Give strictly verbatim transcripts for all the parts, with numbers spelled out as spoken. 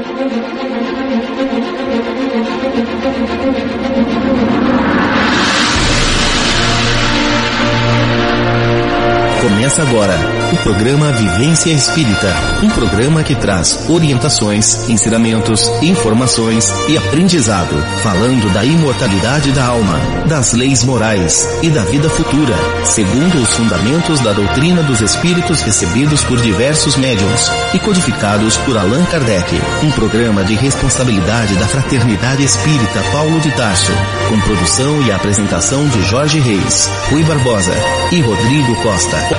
Começa agora o programa Vivência Espírita, um programa que traz orientações, ensinamentos, informações e aprendizado, falando da imortalidade da alma, das leis morais e da vida futura, segundo os fundamentos da doutrina dos espíritos recebidos por diversos médiuns e codificados por Allan Kardec. Um programa de responsabilidade da Fraternidade Espírita Paulo de Tarso, com produção e apresentação de Jorge Reis, Rui Barbosa e Rodrigo Costa.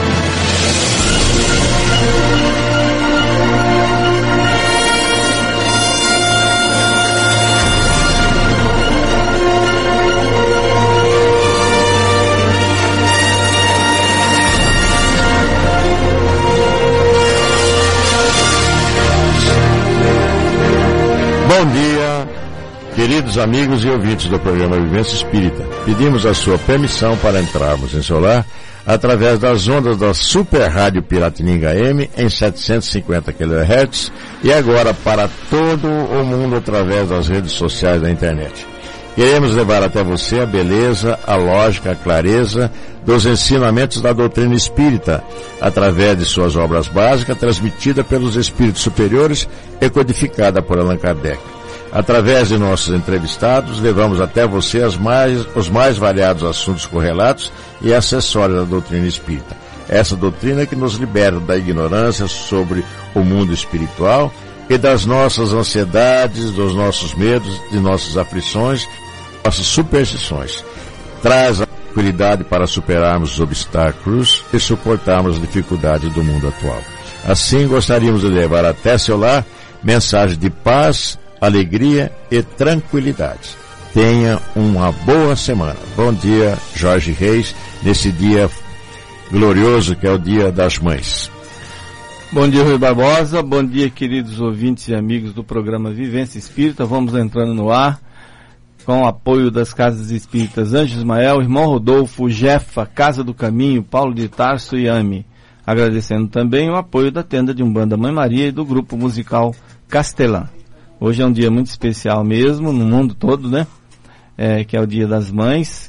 Bom dia, queridos amigos e ouvintes do programa Vivência Espírita. Pedimos a sua permissão para entrarmos em seu lar através das ondas da Super Rádio Piratininga M em setecentos e cinquenta quilohertz e agora para todo o mundo através das redes sociais da internet. Queremos levar até você a beleza, a lógica, a clareza dos ensinamentos da doutrina espírita, através de suas obras básicas, transmitida pelos espíritos superiores e codificada por Allan Kardec. Através de nossos entrevistados, levamos até você as mais, os mais variados assuntos correlatos e acessórios da doutrina espírita. Essa doutrina que nos libera da ignorância sobre o mundo espiritual e das nossas ansiedades, dos nossos medos, de nossas aflições, nossas superstições. Traz a tranquilidade para superarmos os obstáculos e suportarmos as dificuldades do mundo atual. Assim, gostaríamos de levar até seu lar mensagens de paz, alegria e tranquilidade. Tenha uma boa semana. Bom dia, Jorge Reis, nesse dia glorioso que é o Dia das Mães. Bom dia, Rui Barbosa. Bom dia, queridos ouvintes e amigos do programa Vivência Espírita. Vamos entrando no ar com o apoio das Casas Espíritas Anjo Ismael, Irmão Rodolfo, Jefa, Casa do Caminho, Paulo de Tarso e Ami. Agradecendo também o apoio da Tenda de Umbanda Mãe Maria e do grupo musical Castelã. Hoje é um dia muito especial mesmo, no mundo todo, né? É, que é o Dia das Mães.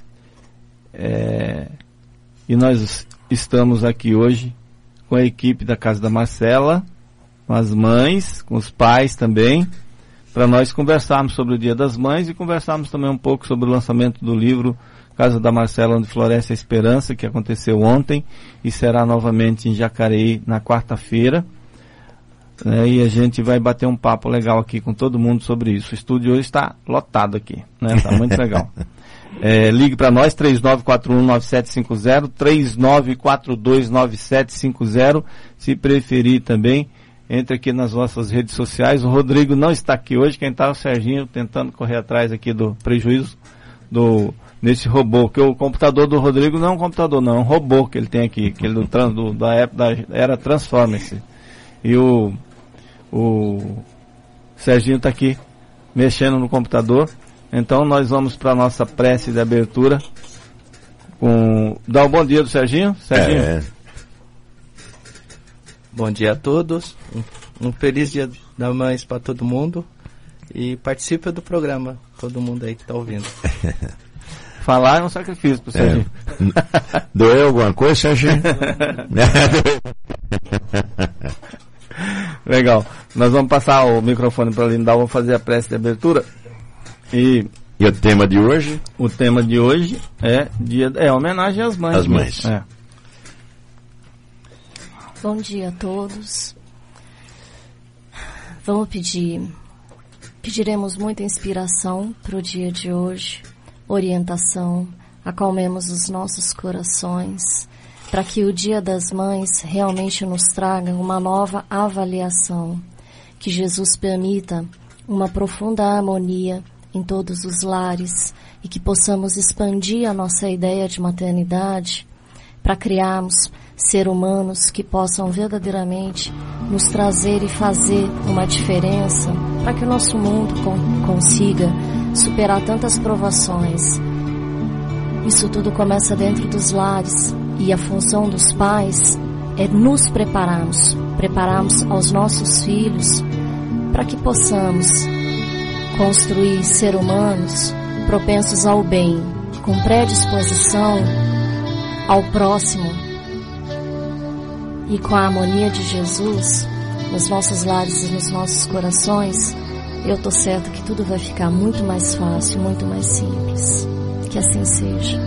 É, e nós estamos aqui hoje com a equipe da Casa da Marcela, com as mães, com os pais também, para nós conversarmos sobre o Dia das Mães e conversarmos também um pouco sobre o lançamento do livro Casa da Marcela, onde floresce a esperança, que aconteceu ontem e será novamente em Jacareí na quarta-feira. É, e a gente vai bater um papo legal aqui com todo mundo sobre isso. O estúdio hoje está lotado aqui, né? Está muito legal. É, ligue para nós, três nove quatro um nove sete cinco zero, três nove quatro dois nove sete cinco zero. Se preferir também, entre aqui nas nossas redes sociais. O Rodrigo não está aqui hoje, quem está é o Serginho, tentando correr atrás aqui do prejuízo do, nesse robô, que o computador do Rodrigo não é um computador, não, é um robô que ele tem aqui, que ele do, do, da época da era Transformers. E o O Serginho está aqui mexendo no computador. Então nós vamos para a nossa prece de abertura. Com... Dá um bom dia do Serginho. Serginho. É. Bom dia a todos. Um, um feliz Dia das Mães para todo mundo. E participe do programa, todo mundo aí que está ouvindo. Falar é um sacrifício para o Serginho. É. Doeu alguma coisa, Serginho? Legal. Nós vamos passar o microfone para a Lindal, vamos fazer a prece de abertura. E, e o tema de hoje? O tema de hoje é dia é homenagem às mães. Às mães. É. Bom dia a todos. Vamos pedir, pediremos muita inspiração para o dia de hoje, orientação, acalmemos os nossos corações, para que o Dia das Mães realmente nos traga uma nova avaliação, que Jesus permita uma profunda harmonia em todos os lares e que possamos expandir a nossa ideia de maternidade para criarmos seres humanos que possam verdadeiramente nos trazer e fazer uma diferença para que o nosso mundo con- consiga superar tantas provações. Isso tudo começa dentro dos lares. E a função dos pais é nos prepararmos, prepararmos aos nossos filhos para que possamos construir ser humanos propensos ao bem, com predisposição ao próximo e com a harmonia de Jesus nos nossos lares e nos nossos corações, eu tô certa que tudo vai ficar muito mais fácil, muito mais simples. Que assim seja.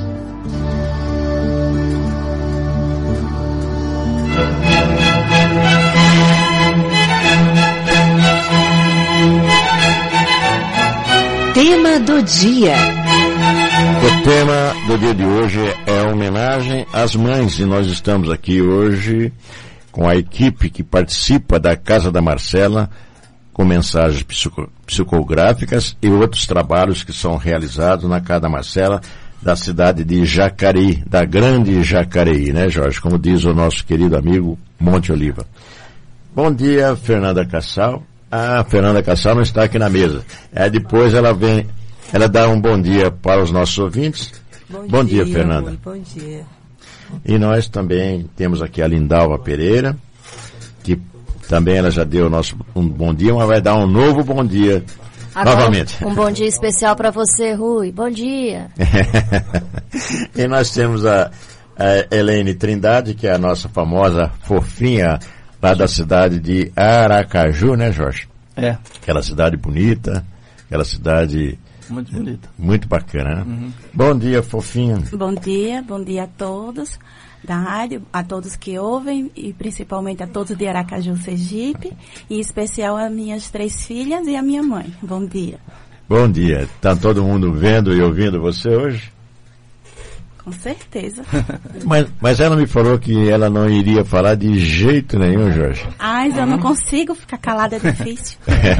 Tema do dia. O tema do dia de hoje é homenagem às mães, e nós estamos aqui hoje com a equipe que participa da Casa da Marcela, com mensagens psico, psicográficas e outros trabalhos que são realizados na Casa da Marcela, da cidade de Jacareí, da grande Jacareí, né, Jorge? Como diz o nosso querido amigo Monte Oliva. Bom dia, Fernanda Cassal. Ah, Fernanda Cassal não está aqui na mesa. É, depois ela vem, ela dá um bom dia para os nossos ouvintes. Bom, bom dia, dia, Fernanda. Bom dia. E nós também temos aqui a Lindalva Pereira, que também ela já deu nosso um bom dia, mas vai dar um novo bom dia agora, novamente. Um bom dia especial para você, Rui. Bom dia. E nós temos a, a Helene Trindade, que é a nossa famosa fofinha lá da cidade de Aracaju, né, Jorge? É. Aquela cidade bonita, aquela cidade muito bonita. Muito bacana, né? Uhum. Bom dia, fofinha. Bom dia, bom dia a todos da rádio, a todos que ouvem e principalmente a todos de Aracaju, Sergipe, e em especial a minhas três filhas e a minha mãe. Bom dia. Bom dia. Está todo mundo vendo e ouvindo você hoje? Com certeza. mas, mas ela me falou que ela não iria falar de jeito nenhum, Jorge. Ah, mas eu não consigo ficar calada, é difícil.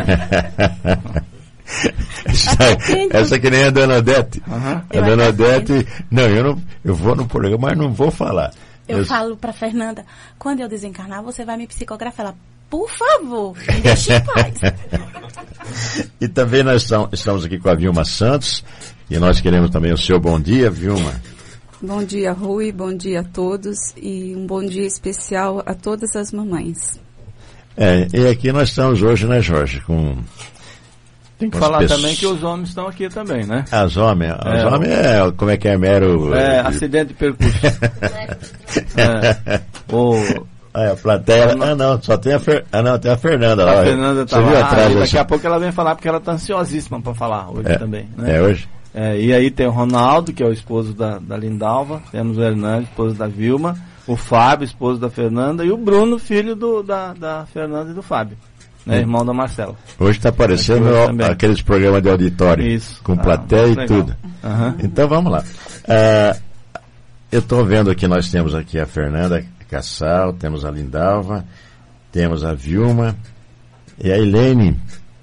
essa, essa que nem a Dona Odete. Uhum. A Dona Odete, não, eu não, eu vou no programa, mas não vou falar. Eu, eu falo pra Fernanda, quando eu desencarnar, você vai me psicografar. Ela, por favor, me deixe em paz. E também nós estamos aqui com a Vilma Santos, e nós queremos também o seu bom dia, Vilma. Bom dia, Rui, bom dia a todos, e um bom dia especial a todas as mamães. É, e aqui nós estamos hoje, né, Jorge, com... Tem que falar pessoas... também que os homens estão aqui também, né? As homens, os é, homens é, como é que é, mero... É, acidente de percurso. é, o... É, a plateia, ah não, só tem a, Fer... ah, não, tem a Fernanda lá. A Fernanda tá Você lá, viu atrás, daqui assim? a pouco ela vem falar, porque ela tá ansiosíssima para falar hoje é, também, né? É, hoje? É, e aí tem o Ronaldo, que é o esposo da, da Lindalva, temos o Hernando, esposo da Vilma, o Fábio, esposo da Fernanda, e o Bruno, filho do, da, da Fernanda e do Fábio. Né, irmão da Marcela. Hoje está aparecendo o, aqueles programas de auditório. Isso. Com plateia ah, e tudo. Uhum. Então vamos lá. Uh, eu estou vendo aqui, nós temos aqui a Fernanda Cassal, temos a Lindalva, temos a Vilma e a Helene,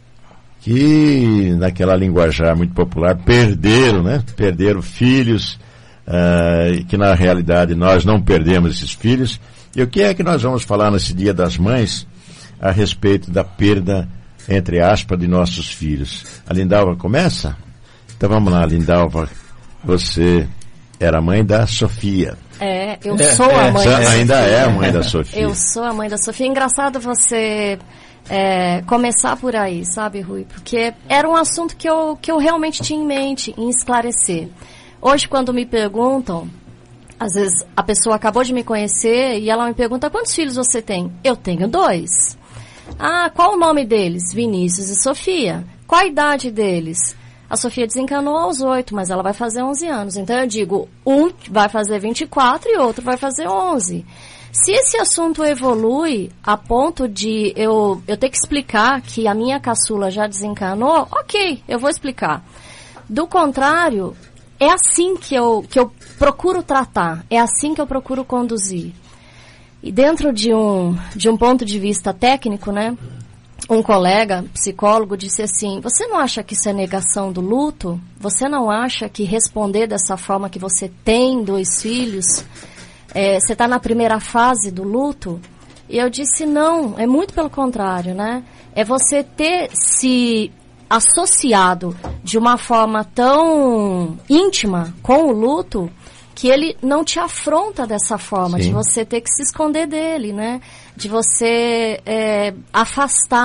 que naquela linguajar muito popular perderam, né? Perderam filhos, uh, que na realidade nós não perdemos esses filhos. E o que é que nós vamos falar nesse Dia das Mães a respeito da perda, entre aspas, de nossos filhos? A Lindalva começa? Então vamos lá, Lindalva. Você era mãe da Sofia. É, eu é, sou a mãe é, da Sofia. Ainda é a mãe da Sofia. Eu sou a mãe da Sofia. É engraçado você é, começar por aí, sabe, Rui? Porque era um assunto que eu, que eu realmente tinha em mente, em esclarecer. Hoje, quando me perguntam, às vezes a pessoa acabou de me conhecer e ela me pergunta, quantos filhos você tem? Eu tenho dois. Ah, qual o nome deles? Vinícius e Sofia. Qual a idade deles? A Sofia desencanou aos oito, mas ela vai fazer onze anos. Então eu digo, um vai fazer vinte e quatro e outro vai fazer onze. Se esse assunto evolui a ponto de eu, eu ter que explicar que a minha caçula já desencanou, ok, eu vou explicar. Do contrário, é assim que eu, que eu procuro tratar, é assim que eu procuro conduzir. E dentro de um, de um ponto de vista técnico, né, um colega, psicólogo, disse assim, você não acha que isso é negação do luto? Você não acha que responder dessa forma que você tem dois filhos, é, você está na primeira fase do luto? E eu disse, não, é muito pelo contrário, né? É você ter se associado de uma forma tão íntima com o luto que ele não te afronta dessa forma, Sim. de você ter que se esconder dele, né? De você é, afastar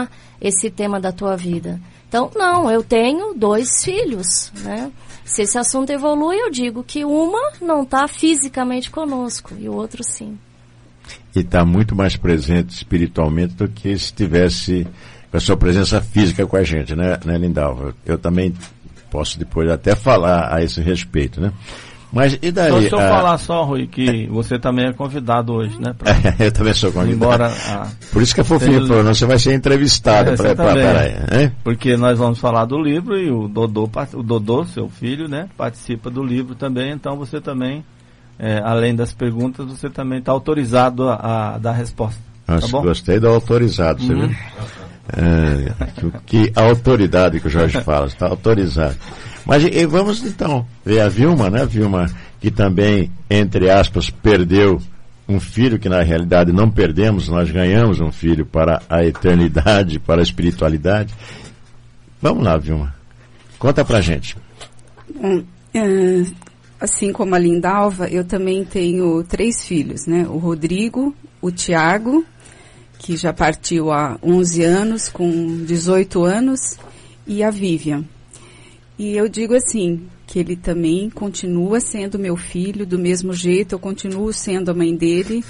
esse tema da tua vida. Então, não, eu tenho dois filhos, né? Se esse assunto evolui, eu digo que uma não está fisicamente conosco e o outro sim. E está muito mais presente espiritualmente do que se estivesse com a sua presença física com a gente, né, né, Lindalva? Eu também posso depois até falar a esse respeito, né? Mas e daí? Então, se eu a... falar só, Rui, que você também é convidado hoje, né? Pra... eu também sou convidado. Embora a... Por isso que a Fofinha Tem... falou, não, você vai ser entrevistado. É, pra, pra, pra, pra, porque nós vamos falar do livro e o Dodô, o Dodô, seu filho, né? Participa do livro também, então você também, é, além das perguntas, você também está autorizado a, a dar resposta. Nossa, tá bom? Gostei do autorizado, você uhum. viu? É, que, que autoridade que o Jorge fala, está autorizado. Mas e, vamos então ver a Vilma, né, Vilma, que também, entre aspas, perdeu um filho, que na realidade não perdemos, nós ganhamos um filho para a eternidade, para a espiritualidade. Vamos lá, Vilma, conta pra gente. Bom, é, assim como a Lindalva, eu também tenho três filhos, né, o Rodrigo, o Tiago, que já partiu há onze anos, com dezoito anos, e a Vivian. E eu digo assim, que ele também continua sendo meu filho, do mesmo jeito, eu continuo sendo a mãe dele.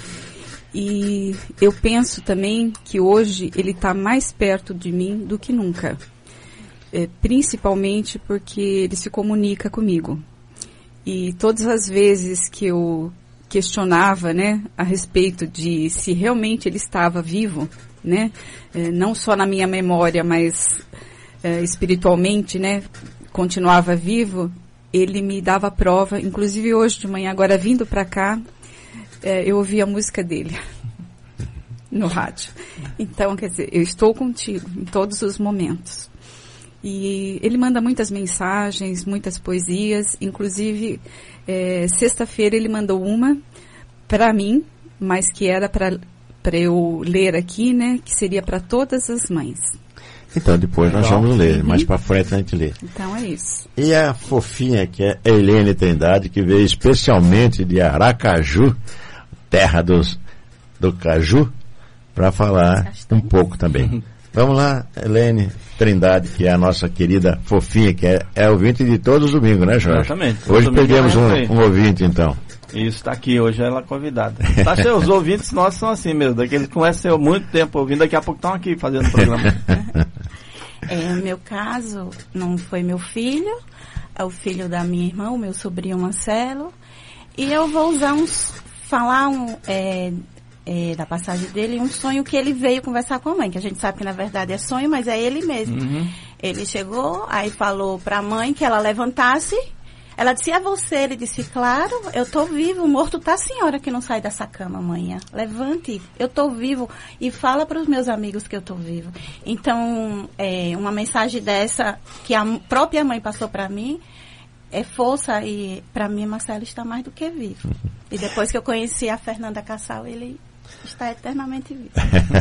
E eu penso também que hoje ele está mais perto de mim do que nunca. É, principalmente porque ele se comunica comigo. E todas as vezes que eu questionava, né, a respeito de se realmente ele estava vivo, né, é, não só na minha memória, mas é, espiritualmente, né, continuava vivo, ele me dava prova. Inclusive hoje de manhã, agora vindo para cá, é, eu ouvi a música dele no rádio. Então, quer dizer, eu estou contigo em todos os momentos. E ele manda muitas mensagens, muitas poesias, inclusive é, sexta-feira ele mandou uma para mim, mas que era para para eu ler aqui, né, que seria para todas as mães. Então depois nós vamos ler, uhum. mais para frente a gente lê. Então é isso. E a Fofinha, que é Helene Trindade, que veio especialmente de Aracaju, terra dos, do caju, para falar um pouco também. Vamos lá, Helene Trindade, que é a nossa querida Fofinha, que é, é ouvinte de todos os domingos, né, Jorge? Exatamente. Hoje perdemos um, um ouvinte, então. Isso, está aqui, hoje ela é convidada. Tá, os ouvintes nossos são assim mesmo, daqueles que começam muito tempo ouvindo, daqui a pouco estão aqui fazendo o programa. É, no meu caso, não foi meu filho, é o filho da minha irmã, o meu sobrinho Marcelo, e eu vou usar uns, falar um... É, É, da passagem dele, um sonho que ele veio conversar com a mãe, que a gente sabe que na verdade é sonho, mas é ele mesmo. Uhum. Ele chegou, aí falou pra mãe que ela levantasse, ela disse, é você? Ele disse, claro, eu tô vivo, morto tá a senhora que não sai dessa cama amanhã, levante, eu tô vivo, e fala pros meus amigos que eu tô vivo. Então, é, uma mensagem dessa, que a própria mãe passou pra mim, é força, e pra mim Marcelo está mais do que vivo. E depois que eu conheci a Fernanda Cassal, ele está eternamente vivo.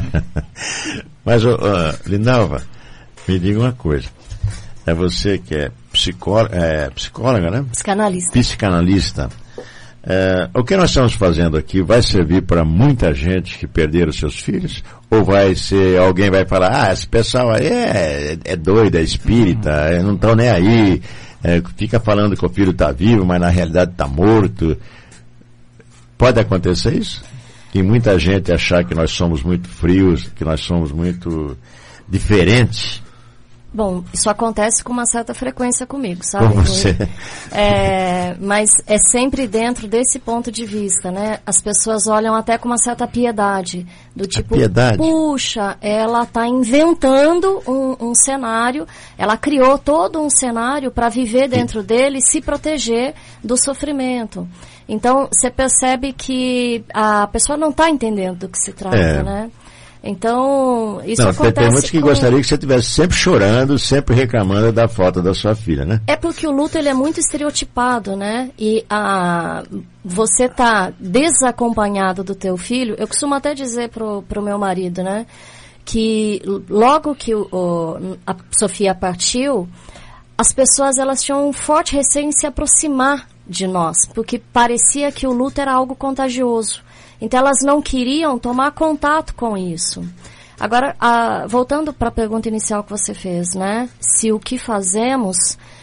Mas, uh, Lindalva, me diga uma coisa. É você que é, psicó é psicóloga, né? Psicanalista. Psicanalista. É, o que nós estamos fazendo aqui vai servir para muita gente que perderam seus filhos? Ou vai ser, alguém vai falar, ah, esse pessoal aí é, é doido, é espírita, é, não estão nem aí, é, fica falando que o filho está vivo, mas na realidade está morto. Pode acontecer isso? Que muita gente achar que nós somos muito frios, que nós somos muito diferentes. Bom, isso acontece com uma certa frequência comigo, sabe? Com você. É, mas é sempre dentro desse ponto de vista, né? As pessoas olham até com uma certa piedade, do tipo, piedade. Puxa, ela está inventando um, um cenário, ela criou todo um cenário para viver dentro dele e se proteger do sofrimento. Então, você percebe que a pessoa não está entendendo do que se trata, é. né? Então, isso não, acontece tem muitos que com... gostariam que você estivesse sempre chorando, sempre reclamando da falta da sua filha, né? É porque o luto, ele é muito estereotipado, né? E a, você tá desacompanhado do teu filho, eu costumo até dizer pro, pro meu marido, né? Que logo que o, o, a Sofia partiu, as pessoas, elas tinham um forte receio em se aproximar de nós, porque parecia que o luto era algo contagioso. Então, elas não queriam tomar contato com isso. Agora, a, voltando para a pergunta inicial que você fez, né? Se o que fazemos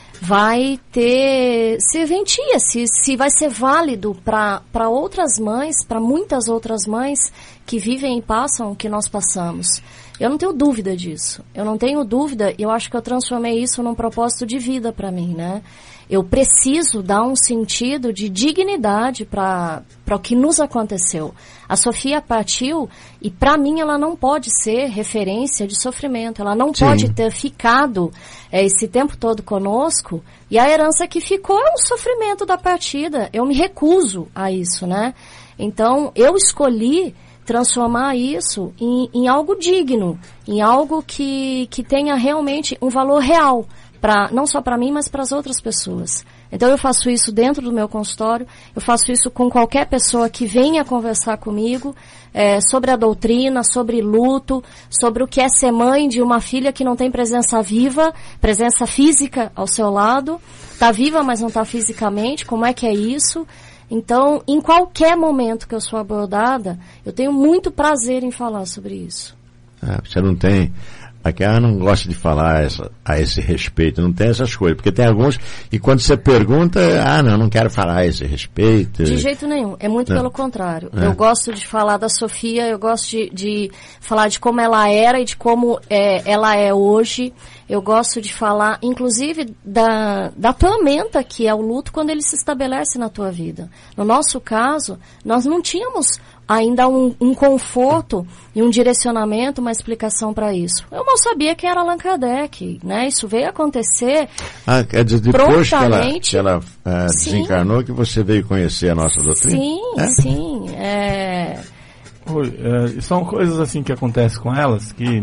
vai ter serventia, se, se vai ser válido para outras mães, para muitas outras mães que vivem e passam o que nós passamos. Eu não tenho dúvida disso. Eu não tenho dúvida, e eu acho que eu transformei isso num propósito de vida para mim, né? Eu preciso dar um sentido de dignidade para para o que nos aconteceu. A Sofia partiu e, para mim, ela não pode ser referência de sofrimento. Ela não Sim. pode ter ficado é, esse tempo todo conosco. E a herança que ficou é o sofrimento da partida. Eu me recuso a isso, né? Então, eu escolhi transformar isso em, em algo digno, em algo que, que tenha realmente um valor real. Pra, não só para mim, mas para as outras pessoas. Então eu faço isso dentro do meu consultório, eu faço isso com qualquer pessoa que venha conversar comigo é, sobre a doutrina, sobre luto, sobre o que é ser mãe de uma filha que não tem presença viva, presença física ao seu lado, está viva, mas não está fisicamente, como é que é isso? Então, em qualquer momento que eu sou abordada, eu tenho muito prazer em falar sobre isso. Ah, você não tem... Aqui ela não gosta de falar essa, a esse respeito, não tem essas coisas, porque tem alguns, e quando você pergunta, ah, não, não quero falar a esse respeito. De jeito nenhum, é muito não. pelo contrário. É. Eu gosto de falar da Sofia, eu gosto de, de falar de como ela era e de como é, ela é hoje. Eu gosto de falar, inclusive, da, da tormenta que é o luto quando ele se estabelece na tua vida. No nosso caso, nós não tínhamos ainda um, um conforto e um direcionamento, uma explicação para isso. Eu mal sabia quem era Allan Kardec, né? Isso veio acontecer ah, quer dizer, depois que ela, que ela uh, desencarnou, que você veio conhecer a nossa doutrina? Sim, é? sim. É... Oi, é, são coisas assim que acontecem com elas que,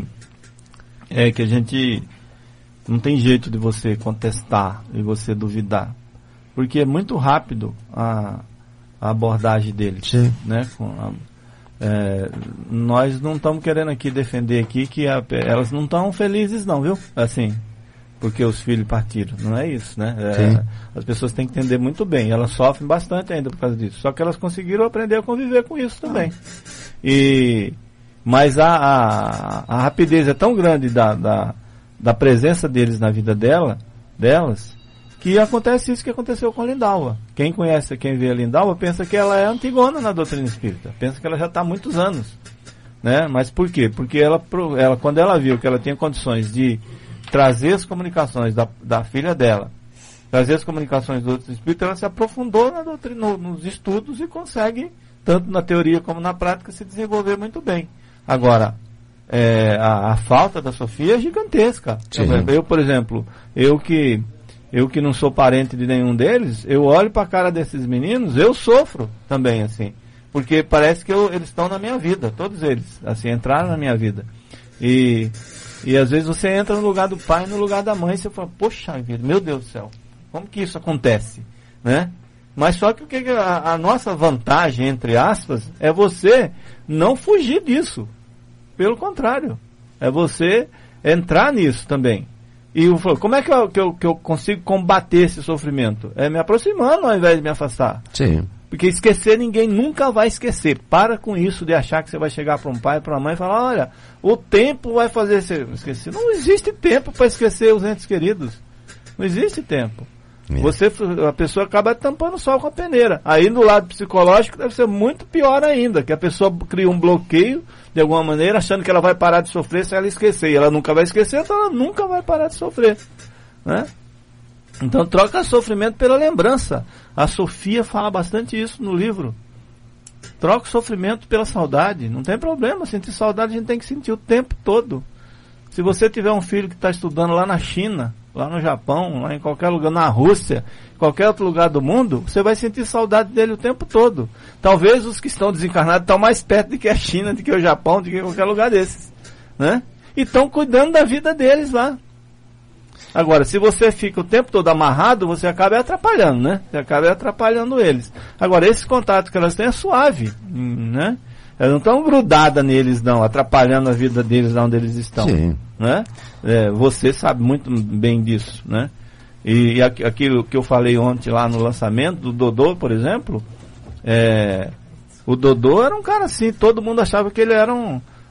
é, que a gente não tem jeito de você contestar e você duvidar. Porque é muito rápido a... a abordagem deles, Sim. né? Com a, é, nós não estamos querendo aqui defender aqui que a, elas não estão felizes não, viu? Assim, porque os filhos partiram, não é isso, né? É, as pessoas têm que entender muito bem, elas sofrem bastante ainda por causa disso, só que elas conseguiram aprender a conviver com isso também. E, mas a, a, a rapidez é tão grande da, da, da presença deles na vida dela, delas, que acontece isso que aconteceu com a Lindalva. Quem conhece, quem vê a Lindalva, pensa que ela é antigona na doutrina espírita. Pensa que ela já está há muitos anos. Né? Mas por quê? Porque ela, ela, quando ela viu que ela tinha condições de trazer as comunicações da, da filha dela, trazer as comunicações do outro espírito, ela se aprofundou na doutrina, no, nos estudos e consegue, tanto na teoria como na prática, se desenvolver muito bem. Agora, é, a, a falta da Sofia é gigantesca. Eu, eu, por exemplo, eu que... Eu que não sou parente de nenhum deles, eu olho para a cara desses meninos, eu sofro também, assim. Porque parece que eu, eles estão na minha vida, todos eles, assim, entraram na minha vida. E, e às vezes você entra no lugar do pai, no lugar da mãe, e você fala, poxa vida, meu Deus do céu, como que isso acontece? Né? Mas só que o que a, a nossa vantagem, entre aspas, é você não fugir disso. Pelo contrário, é você entrar nisso também. E eu falo, como é que eu, que, eu, que eu consigo combater esse sofrimento? É me aproximando ao invés de me afastar. Sim. Porque esquecer ninguém nunca vai esquecer. Para com isso de achar que você vai chegar para um pai, para uma mãe e falar, olha, o tempo vai fazer você esquecer. Não existe tempo para esquecer os entes queridos. Não existe tempo. É. Você, a pessoa acaba tampando o sol com a peneira. Aí no lado psicológico deve ser muito pior ainda, que a pessoa cria um bloqueio de alguma maneira, achando que ela vai parar de sofrer se ela esquecer. E ela nunca vai esquecer, então ela nunca vai parar de sofrer. Né? Então troca sofrimento pela lembrança. A Sofia fala bastante isso no livro. Troca o sofrimento pela saudade. Não tem problema, sentir saudade a gente tem que sentir o tempo todo. Se você tiver um filho que está estudando lá na China, lá no Japão, lá em qualquer lugar, na Rússia, qualquer outro lugar do mundo, você vai sentir saudade dele o tempo todo. Talvez os que estão desencarnados estão mais perto do que a China, do que o Japão, do que qualquer lugar desses. Né? E estão cuidando da vida deles lá. Agora, se você fica o tempo todo amarrado, você acaba atrapalhando, né? Você acaba atrapalhando eles. Agora, esse contato que elas têm é suave, né? Elas não estão grudadas neles, não, atrapalhando a vida deles lá onde eles estão. Sim. Né? É, você sabe muito bem disso, né? E, e aquilo que eu falei ontem lá no lançamento do Dodô, por exemplo, é, o Dodô era um cara assim, todo mundo achava que ele era um,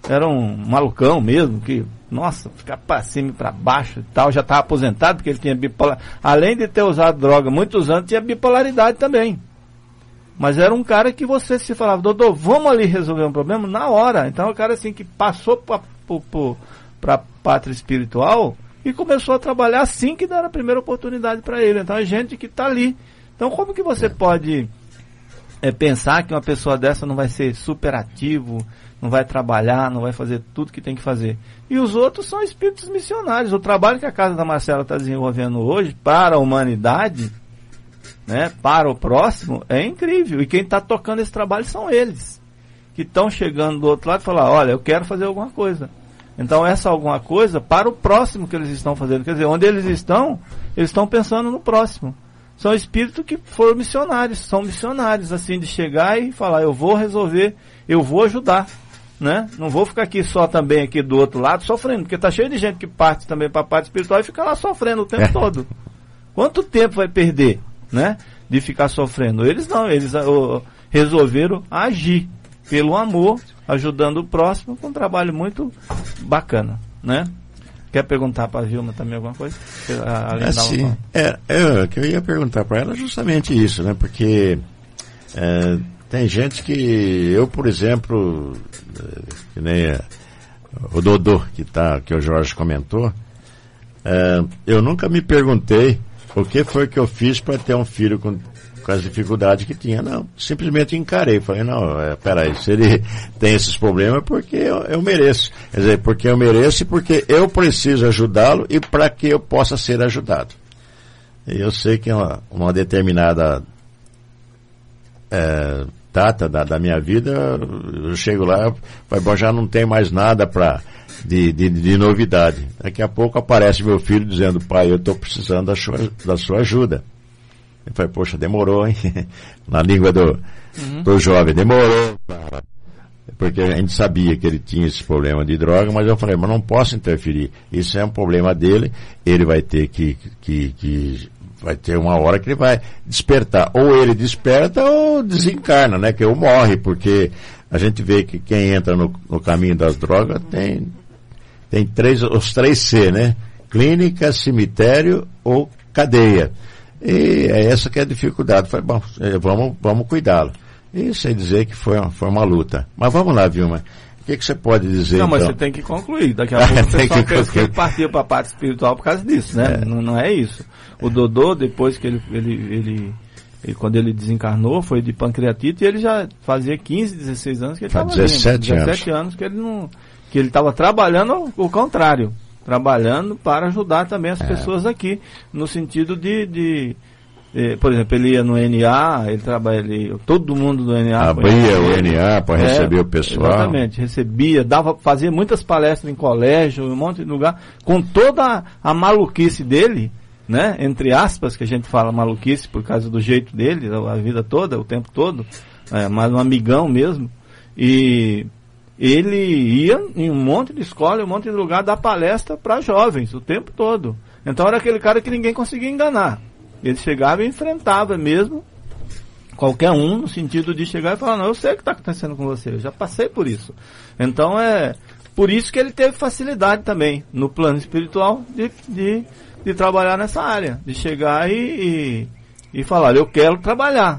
era um malucão mesmo, que, nossa, ficava pra cima e pra baixo e tal, já estava aposentado porque ele tinha bipolar. Além de ter usado droga muitos anos, tinha bipolaridade também. Mas era um cara que você se falava, Dodô, vamos ali resolver um problema na hora. Então, é um cara assim que passou para a pátria espiritual e começou a trabalhar assim que deram a primeira oportunidade para ele. Então, é gente que está ali. Então, como que você pode é, pensar que uma pessoa dessa não vai ser super ativo, não vai trabalhar, não vai fazer tudo que tem que fazer? E os outros são espíritos missionários. O trabalho que a Casa da Marcela está desenvolvendo hoje para a humanidade, né, para o próximo, é incrível. E quem está tocando esse trabalho são eles, que estão chegando do outro lado e falar, olha, eu quero fazer alguma coisa. Então essa alguma coisa para o próximo que eles estão fazendo. Quer dizer, onde eles estão, eles estão pensando no próximo. São espíritos que foram missionários, são missionários, assim, de chegar e falar, eu vou resolver, eu vou ajudar, né? Não vou ficar aqui só também aqui do outro lado sofrendo, porque está cheio de gente que parte também para a parte espiritual e fica lá sofrendo o tempo todo. Quanto tempo vai perder, né, de ficar sofrendo? Eles não, eles uh, resolveram agir pelo amor, ajudando o próximo, com um trabalho muito bacana, né? Quer perguntar para a Vilma também alguma coisa? É, sim. É, eu, que eu ia perguntar para ela justamente isso, né? Porque é, tem gente que eu, por exemplo, que nem é, o Dodô, que, tá, que o Jorge comentou, é, eu nunca me perguntei o que foi que eu fiz para ter um filho com, com as dificuldades que tinha. Não, simplesmente encarei. Falei, não, é, peraí, se ele tem esses problemas é porque eu, eu mereço. Quer dizer, porque eu mereço e porque eu preciso ajudá-lo e para que eu possa ser ajudado. E eu sei que uma, uma determinada é, data da, da minha vida, eu chego lá, falo, bom, já não tem mais nada para... De, de, de novidade. Daqui a pouco aparece meu filho dizendo, pai, eu estou precisando da sua, da sua ajuda. Eu falei, poxa, demorou, hein? Na língua do, uhum. do jovem, demorou. Porque a gente sabia que ele tinha esse problema de droga, mas eu falei, mas não posso interferir. Isso é um problema dele, ele vai ter que, que, que vai ter uma hora que ele vai despertar. Ou ele desperta ou desencarna, né? Que ou morre, porque a gente vê que quem entra no, no caminho das drogas tem... Tem três, os três C, né? Clínica, cemitério ou cadeia. E é essa que é a dificuldade. Falei, bom, vamos, vamos cuidá-lo. E sem dizer que foi uma, foi uma luta. Mas vamos lá, Vilma. O que, que você pode dizer, Não, então? mas você tem que concluir. Daqui a pouco o pessoal pensa que ele partiu para a parte espiritual por causa disso, né? É. Não, não é isso. O Dodô, depois que ele, ele, ele, ele... quando ele desencarnou, foi de pancreatite e ele já fazia quinze, dezesseis anos que ele estava dezessete anos. dezessete anos que ele não... que ele estava trabalhando o contrário, trabalhando para ajudar também as é. pessoas aqui, no sentido de, de, de, por exemplo, ele ia no N A, ele trabalha, ele, todo mundo do N A abria o N A para é, receber o pessoal. Exatamente, recebia, dava, fazia muitas palestras em colégio, em um monte de lugar, com toda a maluquice dele, né, entre aspas, que a gente fala maluquice por causa do jeito dele, a vida toda, o tempo todo, é, mas um amigão mesmo, e ele ia em um monte de escola, em um monte de lugar, dar palestra para jovens o tempo todo. Então era aquele cara que ninguém conseguia enganar. Ele chegava e enfrentava mesmo qualquer um, no sentido de chegar e falar, não, eu sei o que está acontecendo com você, eu já passei por isso. Então é por isso que ele teve facilidade também, no plano espiritual, de, de, de trabalhar nessa área, de chegar e, e, e falar, eu quero trabalhar.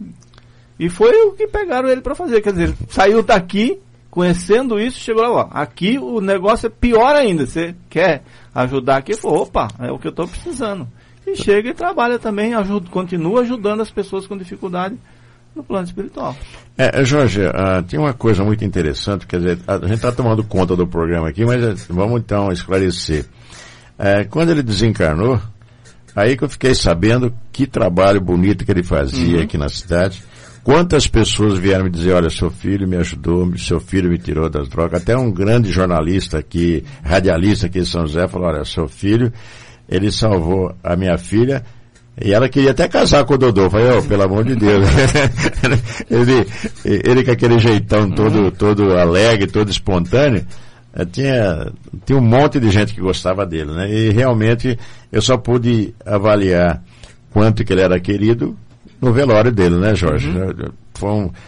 E foi o que pegaram ele para fazer, quer dizer, ele saiu daqui conhecendo isso, chegou lá, ó, aqui o negócio é pior ainda, você quer ajudar aqui? Falou, opa, é o que eu estou precisando. E chega e trabalha também, ajuda, continua ajudando as pessoas com dificuldade no plano espiritual. É, Jorge, uh, tem uma coisa muito interessante, quer dizer, a gente está tomando conta do programa aqui, mas uh, vamos então esclarecer. Uh, quando ele desencarnou, aí que eu fiquei sabendo que trabalho bonito que ele fazia uhum. aqui na cidade. Quantas pessoas vieram me dizer, olha, seu filho me ajudou, seu filho me tirou das drogas. Até um grande jornalista aqui, radialista aqui em São José, falou, olha, seu filho, ele salvou a minha filha, e ela queria até casar com o Dodô. Eu falei, oh, pelo amor de Deus. ele, ele com aquele jeitão todo, todo alegre, todo espontâneo, tinha, tinha um monte de gente que gostava dele, né? E realmente eu só pude avaliar quanto que ele era querido no velório dele, né, Jorge? Uhum. Foi um,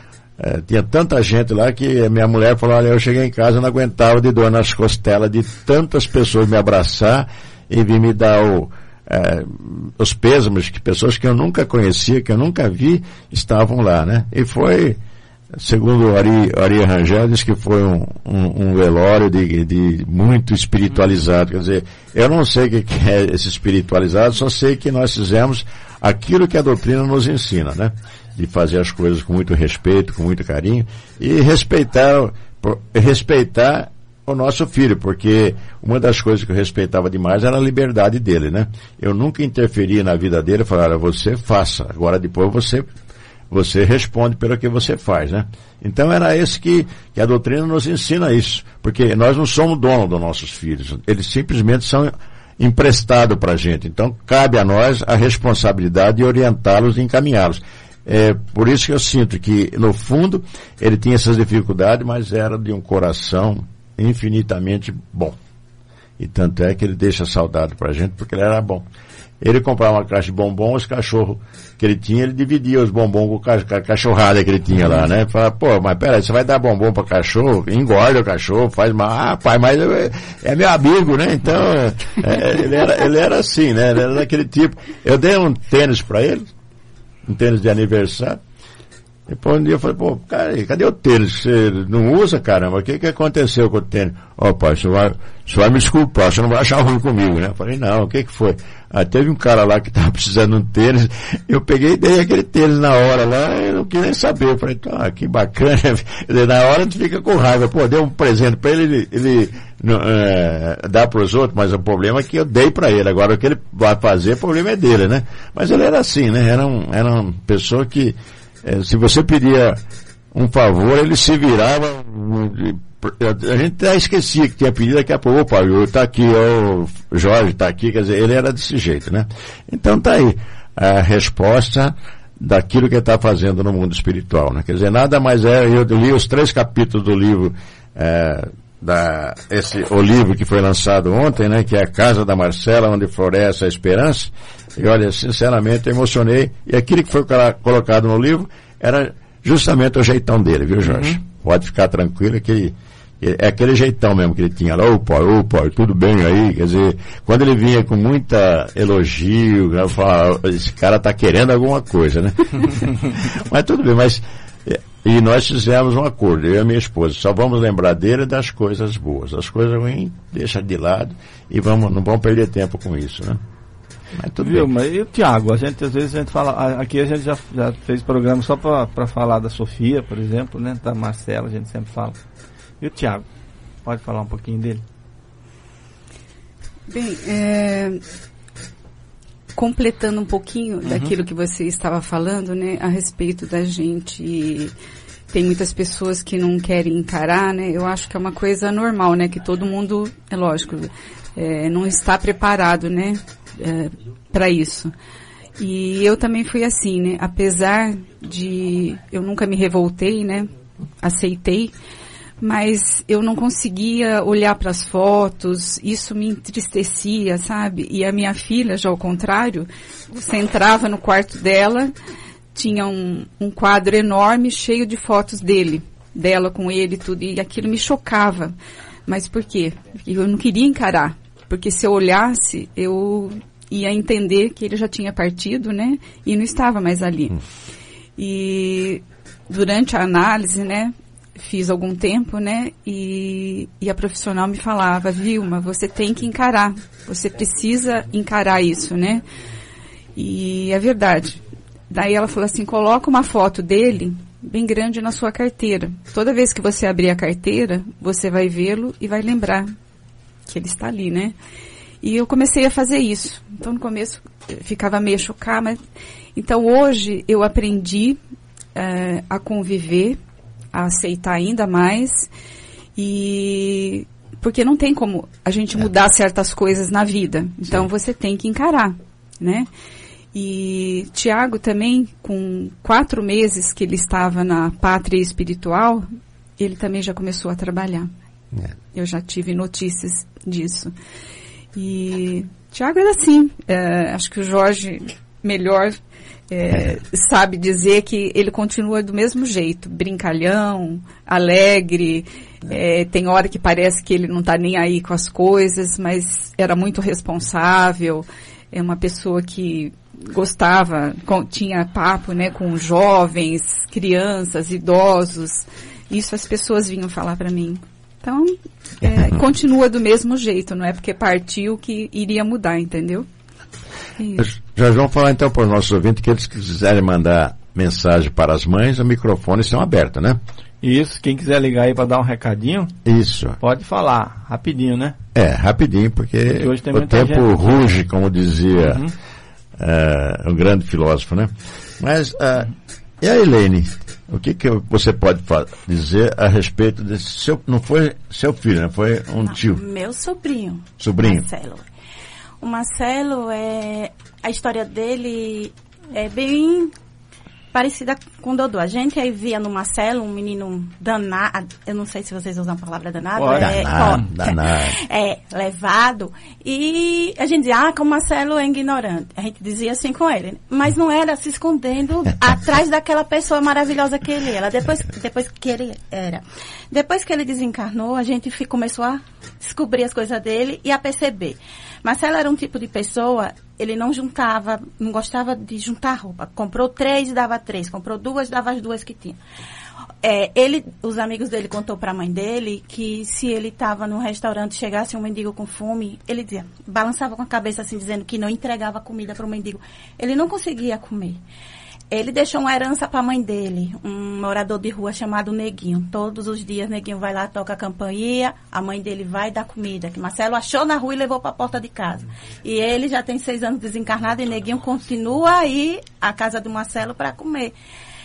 É, tinha tanta gente lá que minha mulher falou, olha, eu cheguei em casa e não aguentava de dor nas costelas de tantas pessoas me abraçar e vir me dar o, é, os pêsames, que pessoas que eu nunca conhecia, que eu nunca vi, estavam lá, né? E foi, segundo o Ari, Ari Rangel, diz que foi um, um, um velório de, de muito espiritualizado. Quer dizer, eu não sei o que, que é esse espiritualizado, só sei que nós fizemos aquilo que a doutrina nos ensina, né? De fazer as coisas com muito respeito, com muito carinho, e respeitar, respeitar o nosso filho, porque uma das coisas que eu respeitava demais era a liberdade dele, né? Eu nunca interferia na vida dele, falava, você faça, agora depois você, você responde pelo que você faz, né? Então era esse que, que a doutrina nos ensina isso, porque nós não somos dono dos nossos filhos, eles simplesmente são emprestados para a gente, então cabe a nós a responsabilidade de orientá-los e encaminhá-los. É por isso que eu sinto que, no fundo, ele tinha essas dificuldades, mas era de um coração infinitamente bom. E tanto é que ele deixa saudade pra gente, porque ele era bom. Ele comprava uma caixa de bombom, os cachorros que ele tinha, ele dividia os bombons com a cachorrada que ele tinha lá, né? Fala, pô, mas peraí, você vai dar bombom pra cachorro? Engorda o cachorro, faz mal. Ah, pai, mas é, é meu amigo, né? Então, é, ele, era, ele era assim, né? Ele era daquele tipo. Eu dei um tênis pra ele, um tênis de aniversário. Depois um dia eu falei, pô, cara, cadê o tênis? Você não usa, caramba? O que que aconteceu com o tênis? Ó, oh, pai, você vai, você vai me desculpar, você não vai achar ruim comigo, né? Eu falei, não, o que que foi? Ah, teve um cara lá que tava precisando de um tênis, eu peguei e dei aquele tênis na hora lá, eu não quis nem saber. Eu falei, ah, que bacana. Na hora tu fica com raiva, pô, deu um presente pra ele, ele, ele é, dá pros outros, mas o problema é que eu dei pra ele. Agora o que ele vai fazer, o problema é dele, né? Mas ele era assim, né? Era um, era uma pessoa que, é, se você pedia um favor, ele se virava. A gente até esquecia que tinha pedido, daqui a pouco, opa, eu tá aqui, ó, o Jorge tá aqui, quer dizer, ele era desse jeito, né? Então tá aí a resposta daquilo que ele está fazendo no mundo espiritual, né? Quer dizer, nada mais é, eu li os três capítulos do livro, é, da, esse, o livro que foi lançado ontem, né? Que é A Casa da Marcela, onde floresce a esperança, e olha, sinceramente, eu emocionei, e aquilo que foi colocado no livro era justamente o jeitão dele, viu, Jorge? Uhum. Pode ficar tranquilo que é aquele jeitão mesmo que ele tinha lá, ô pai, ô pai, tudo bem aí, quer dizer, quando ele vinha com muita elogio, eu falava, esse cara tá querendo alguma coisa, né? Mas tudo bem, mas, e nós fizemos um acordo, eu e a minha esposa, só vamos lembrar dele das coisas boas, as coisas ruins, deixa de lado, e vamos, não vamos perder tempo com isso, né? Mas tudo Viu, bem. Mas e o Tiago, a gente, às vezes a gente fala, aqui a gente já, já fez programa só para falar da Sofia, por exemplo, né, da Marcela, a gente sempre fala. E o Tiago, pode falar um pouquinho dele? Bem, é, completando um pouquinho uhum. daquilo que você estava falando, né, a respeito da gente, tem muitas pessoas que não querem encarar, né, eu acho que é uma coisa normal, né, que todo mundo, é lógico, é, não está preparado, né, é, para isso. E eu também fui assim, né, apesar de, eu nunca me revoltei, né, aceitei, mas eu não conseguia olhar para as fotos, isso me entristecia, sabe? E a minha filha, já ao contrário, você entrava no quarto dela, tinha um, um quadro enorme cheio de fotos dele, dela com ele e tudo, e aquilo me chocava. Mas por quê? Eu não queria encarar, porque se eu olhasse, eu ia entender que ele já tinha partido, né? E não estava mais ali. E durante a análise, né? Fiz algum tempo, né, e, e a profissional me falava, Vilma, você tem que encarar, você precisa encarar isso, né, e é verdade. Daí ela falou assim, coloca uma foto dele bem grande na sua carteira. Toda vez que você abrir a carteira, você vai vê-lo e vai lembrar que ele está ali, né. E eu comecei a fazer isso. Então, no começo, ficava meio chocada, mas... Então, hoje, eu aprendi uh, a conviver, a aceitar ainda mais, e porque não tem como a gente mudar certas coisas na vida, então Sim. você tem que encarar, né? E Tiago também, com quatro meses que ele estava na pátria espiritual, ele também já começou a trabalhar. É. Eu já tive notícias disso. E Tiago era assim, é, acho que o Jorge melhor é, sabe dizer que ele continua do mesmo jeito, brincalhão, alegre, é, tem hora que parece que ele não está nem aí com as coisas, mas era muito responsável, é uma pessoa que gostava, com, tinha papo, né, com jovens, crianças, idosos, isso as pessoas vinham falar para mim. Então, é, continua do mesmo jeito, não é porque partiu que iria mudar, entendeu? Já vamos falar então para os nossos ouvintes que eles quiserem mandar mensagem para as mães, os microfones estão abertos, né? Isso, quem quiser ligar aí para dar um recadinho, isso, pode falar, rapidinho, né? É, rapidinho, porque o tempo gente... ruge, como dizia uhum. uh, um grande filósofo, né? Mas, uh, e a Elaine, o que, que você pode dizer a respeito desse seu, não foi seu filho, né? Foi um não, tio? Meu sobrinho. Sobrinho. Marcelo. O Marcelo, é, a história dele é bem parecida com o Dodô. A gente aí via no Marcelo um menino danado, eu não sei se vocês usam a palavra danado. É, danado, ó, danado. É, levado. E a gente dizia, ah, que o Marcelo é ignorante. A gente dizia assim com ele. Mas não era se escondendo atrás daquela pessoa maravilhosa que ele era. Depois, depois que ele era. Depois que ele desencarnou, a gente começou a descobrir as coisas dele e a perceber. Marcelo era um tipo de pessoa, ele não juntava, não gostava de juntar roupa. Comprou três, dava três. Comprou duas, dava as duas que tinha. É, ele, os amigos dele contou para a mãe dele que se ele estava num restaurante, chegasse um mendigo com fome, ele dizia, balançava com a cabeça assim, dizendo que não entregava comida para o mendigo. Ele não conseguia comer. Ele deixou uma herança para a mãe dele, um morador de rua chamado Neguinho. Todos os dias, Neguinho vai lá, toca a campainha, a mãe dele vai dar comida, que Marcelo achou na rua e levou para a porta de casa. E ele já tem seis anos desencarnado e Neguinho continua aí à casa do Marcelo para comer.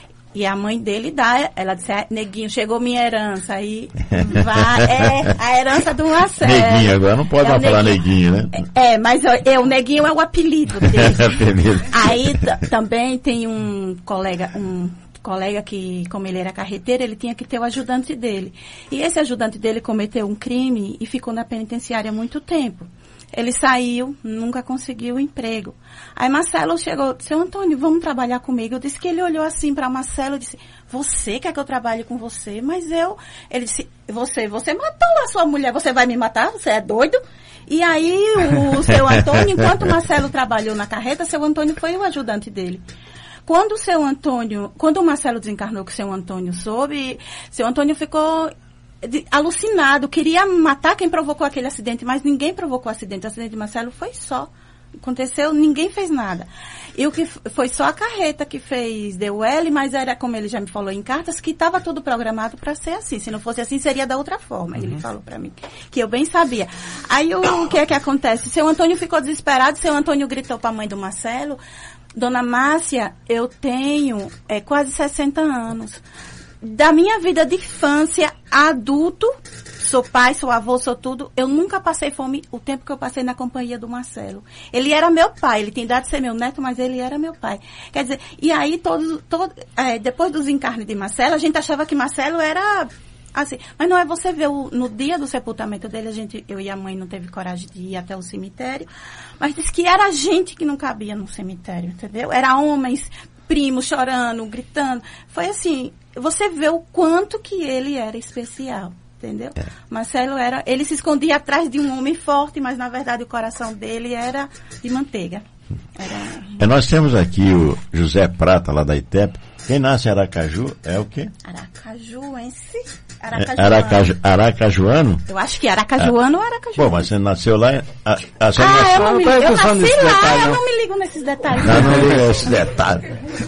E a mãe dele dá, ela disse, ah, Neguinho, chegou minha herança, aí vai, é a herança do Marcelo. Neguinho, agora não pode é mais falar Neguinho, né? É, mas é, o Neguinho é o apelido dele. Aí também tem um colega, um colega que, como ele era carreteiro, ele tinha que ter o ajudante dele. E esse ajudante dele cometeu um crime e ficou na penitenciária há muito tempo. Ele saiu, nunca conseguiu um emprego. Aí Marcelo chegou, seu Antônio, vamos trabalhar comigo. Eu disse que ele olhou assim para Marcelo e disse, você quer que eu trabalhe com você? Mas eu, ele disse, você, você matou a sua mulher, você vai me matar? Você é doido? E aí o seu Antônio, enquanto Marcelo trabalhou na carreta, seu Antônio foi o ajudante dele. Quando o seu Antônio, quando o Marcelo desencarnou que o seu Antônio soube, seu Antônio ficou De, alucinado, queria matar quem provocou aquele acidente, mas ninguém provocou o acidente. O acidente de Marcelo foi só. Aconteceu, ninguém fez nada. E o que foi só a carreta que fez, deu L, mas era, como ele já me falou em cartas, que estava tudo programado para ser assim. Se não fosse assim, seria da outra forma. Uhum. Ele falou para mim, que eu bem sabia. Aí o, o que é que acontece? Seu Antônio ficou desesperado, seu Antônio gritou para a mãe do Marcelo, Dona Márcia, eu tenho é, quase sessenta anos. Da minha vida de infância, adulto, sou pai, sou avô, sou tudo, eu nunca passei fome o tempo que eu passei na companhia do Marcelo. Ele era meu pai, ele tem idade de ser meu neto, mas ele era meu pai. Quer dizer, e aí, todos, todo, é, depois dos encarnes de Marcelo, a gente achava que Marcelo era assim. Mas não é, você ver o, no dia do sepultamento dele, a gente, eu e a mãe não teve coragem de ir até o cemitério, mas disse que era gente que não cabia no cemitério, entendeu? Era homens, primos chorando, gritando. Foi assim, você vê o quanto que ele era especial, entendeu? É. Marcelo era, ele se escondia atrás de um homem forte, mas na verdade o coração dele era de manteiga. Era... É, nós temos aqui o José Prata, lá da I T E P. Quem nasce em Aracaju é o quê? Aracajuense. Aracajuano. Aracaju, Aracajuano? Eu acho que Aracajuano ah. ou Aracajuano. Bom, mas você nasceu lá... A, a, a ah, nasceu, eu não me ligo. Eu nasci lá, detalhe, eu não me ligo nesses detalhes. Não, não ligo nesses detalhes.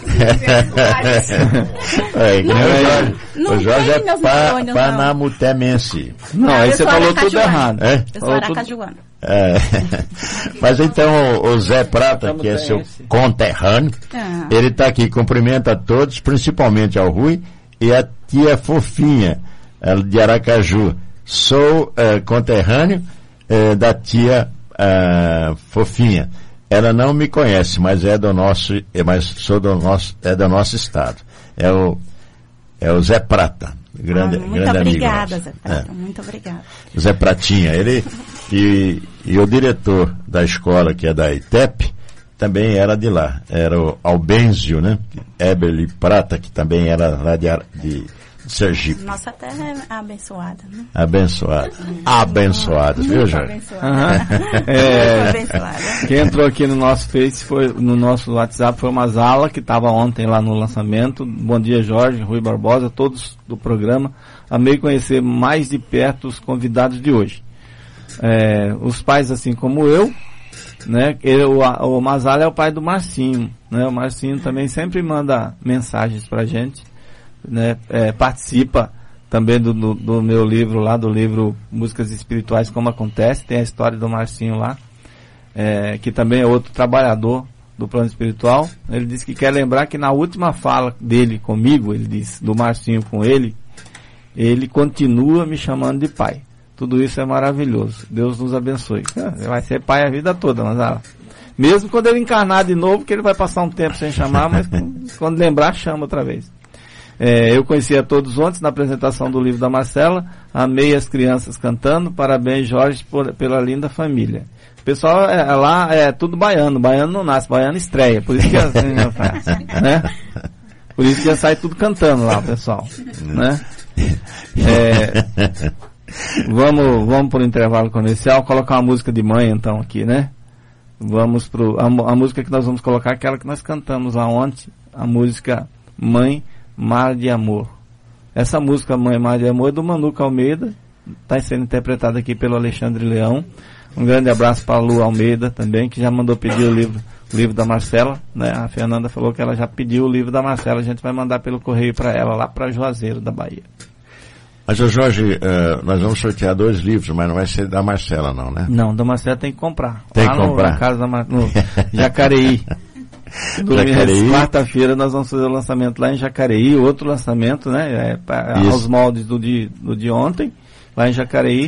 é, não, o Jorge, não o Jorge é pa, não. panamutemense. Não, não, aí você falou tudo errado. É? Eu sou Aracajuano. É. Mas então o Zé Prata, que é seu conterrâneo, ah. ele está aqui, cumprimenta a todos, principalmente ao Rui e a tia Fofinha, de Aracaju. Sou uh, conterrâneo uh, da tia uh, Fofinha. Ela não me conhece, mas é do nosso, mas sou do nosso, é do nosso estado. É o, é o Zé Prata. Grande, ah, muito grande obrigada, amigo Zé Prata, é. muito obrigada. Zé Pratinha, ele e, e o diretor da escola, que é da I T E P, também era de lá, era o Albênzio, né? Eberly Prata, que também era lá de, de Sergipe. Nossa terra é abençoada, né? Abençoada. Abençoada, viu, Jorge? Abençoada. É, Abençoada. quem entrou aqui no nosso Face, foi, no nosso WhatsApp, foi uma Zala, que estava ontem lá no lançamento. Bom dia, Jorge, Rui Barbosa, todos do programa. Amei conhecer mais de perto os convidados de hoje. É, os pais, assim como eu, né? Ele, o, o Mazala é o pai do Marcinho, né? O Marcinho também sempre manda mensagens pra gente, né? É, participa também do, do, do meu livro lá, do livro Músicas Espirituais Como Acontece, tem a história do Marcinho lá, é, que também é outro trabalhador do plano espiritual. Ele disse que quer lembrar que na última fala dele comigo, ele disse, do Marcinho com ele, ele continua me chamando de pai. Tudo isso é maravilhoso. Deus nos abençoe. Vai ser pai a vida toda, mas ah, mesmo quando ele encarnar de novo, que ele vai passar um tempo sem chamar, mas quando lembrar, chama outra vez. É, eu conheci a todos ontem na apresentação do livro da Marcela. Amei as crianças cantando. Parabéns, Jorge, por, pela linda família. O pessoal é, lá é tudo baiano. Baiano não nasce, baiano estreia. Por isso que as meninas fazem, né? Por isso que já sai tudo cantando lá, pessoal, né? É, vamos, vamos para o intervalo comercial, colocar uma música de mãe então aqui, né? Vamos pro, a, a música que nós vamos colocar é aquela que nós cantamos lá ontem, a música Mãe Mar de Amor. Essa música Mãe Mar de Amor é do Manuca Almeida, está sendo interpretada aqui pelo Alexandre Leão. Um grande abraço para a Lu Almeida também, que já mandou pedir o livro, o livro da Marcela, né? A Fernanda falou que ela já pediu o livro da Marcela, a gente vai mandar pelo correio para ela, lá para Juazeiro da Bahia. Mas, Jorge, uh, nós vamos sortear dois livros, mas não vai ser da Marcela, não, né? Não, da Marcela tem que comprar. Tem lá que comprar. No, na casa da Mar... no Jacareí. Jacareí. Quarta-feira nós vamos fazer o lançamento lá em Jacareí, outro lançamento, né? É, pra, aos moldes do de, do de ontem, lá em Jacareí.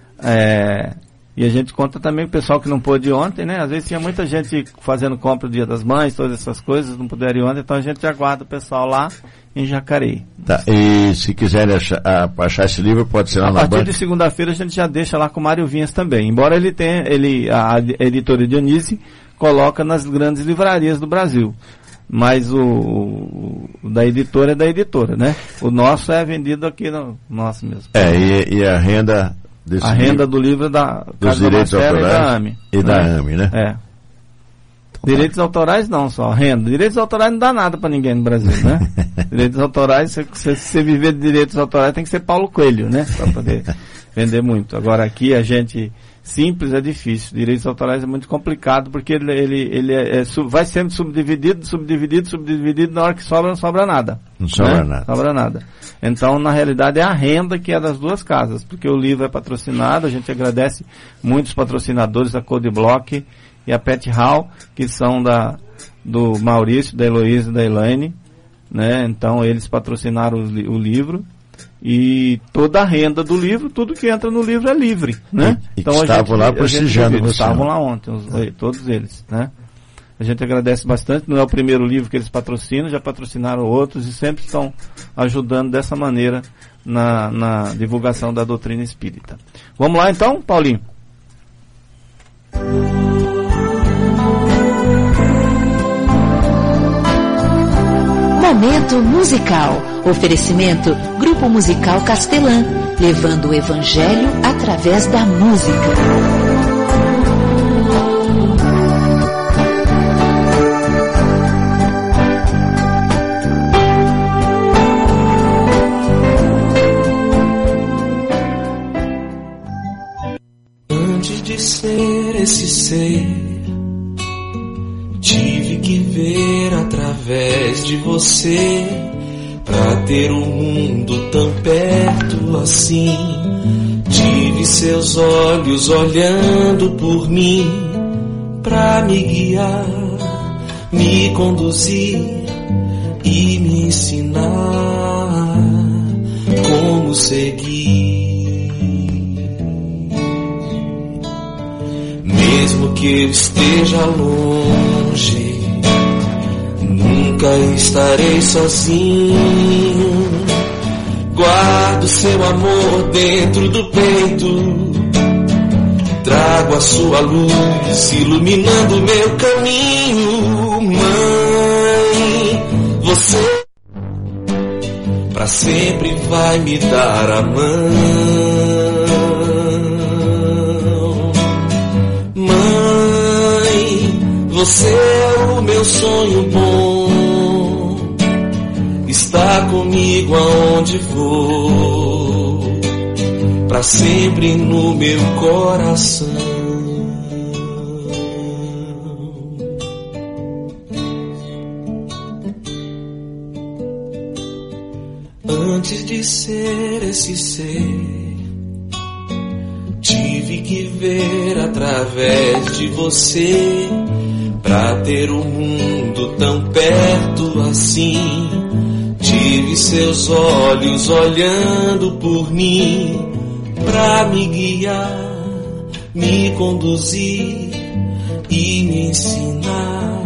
É, e a gente conta também o pessoal que não pôde ontem, né? Às vezes tinha muita gente fazendo compra do Dia das Mães, todas essas coisas, não puderam ir ontem, então a gente aguarda o pessoal lá em Jacareí. Tá, e se quiserem achar, achar esse livro, pode ser lá a na partir banca? de segunda-feira a gente já deixa lá com o Mário Vinhas também. Embora ele tenha, ele, a editora Dionísio coloca nas grandes livrarias do Brasil. Mas o, o, o da editora é da editora, né? O nosso é vendido aqui no nosso mesmo. É, e, e a renda desse A livro, renda do livro é da dos Casa direitos da Marcela autorais e da AME. e da AME, né? É. Direitos autorais não só, renda. Direitos autorais não dá nada pra ninguém no Brasil, né? Direitos autorais, se você, você viver de direitos autorais tem que ser Paulo Coelho, né? Pra poder vender muito. Agora aqui a gente simples é difícil. Direitos autorais é muito complicado porque ele, ele, ele é, é, vai sendo subdividido, subdividido, subdividido, na hora que sobra não sobra nada. Não sobra né? nada. Sobra nada. Então, na realidade, é a renda que é das duas casas, porque o livro é patrocinado, a gente agradece muitos patrocinadores, a Code Block e a Pet Hall, que são da, do Maurício, da Heloísa e da Elaine, né? Então, eles patrocinaram o, o livro. E toda a renda do livro, tudo que entra no livro é livre, né? E, e então que a estavam gente, lá prestigiando você. Estavam lá ontem, os, todos eles, né? A gente agradece bastante, não é o primeiro livro que eles patrocinam, já patrocinaram outros e sempre estão ajudando dessa maneira na, na divulgação da doutrina espírita. Vamos lá então, Paulinho? Momento musical. Oferecimento Grupo Musical Castelã, levando o Evangelho através da música. Antes de ser esse ser, tive que ver através de você, pra ter um mundo tão perto assim. Tive seus olhos olhando por mim, pra me guiar, me conduzir e me ensinar como seguir. Mesmo que eu esteja longe, nunca estarei sozinho. Guardo seu amor dentro do peito, Trago a sua luz iluminando meu caminho, mãe. Você pra sempre vai me dar a mão, mãe. Você é o meu sonho bom, está comigo aonde for, pra sempre no meu coração. Antes de ser esse ser, tive que ver através de você, pra ter o mundo tão perto assim. Tive seus olhos olhando por mim, pra me guiar, me conduzir e me ensinar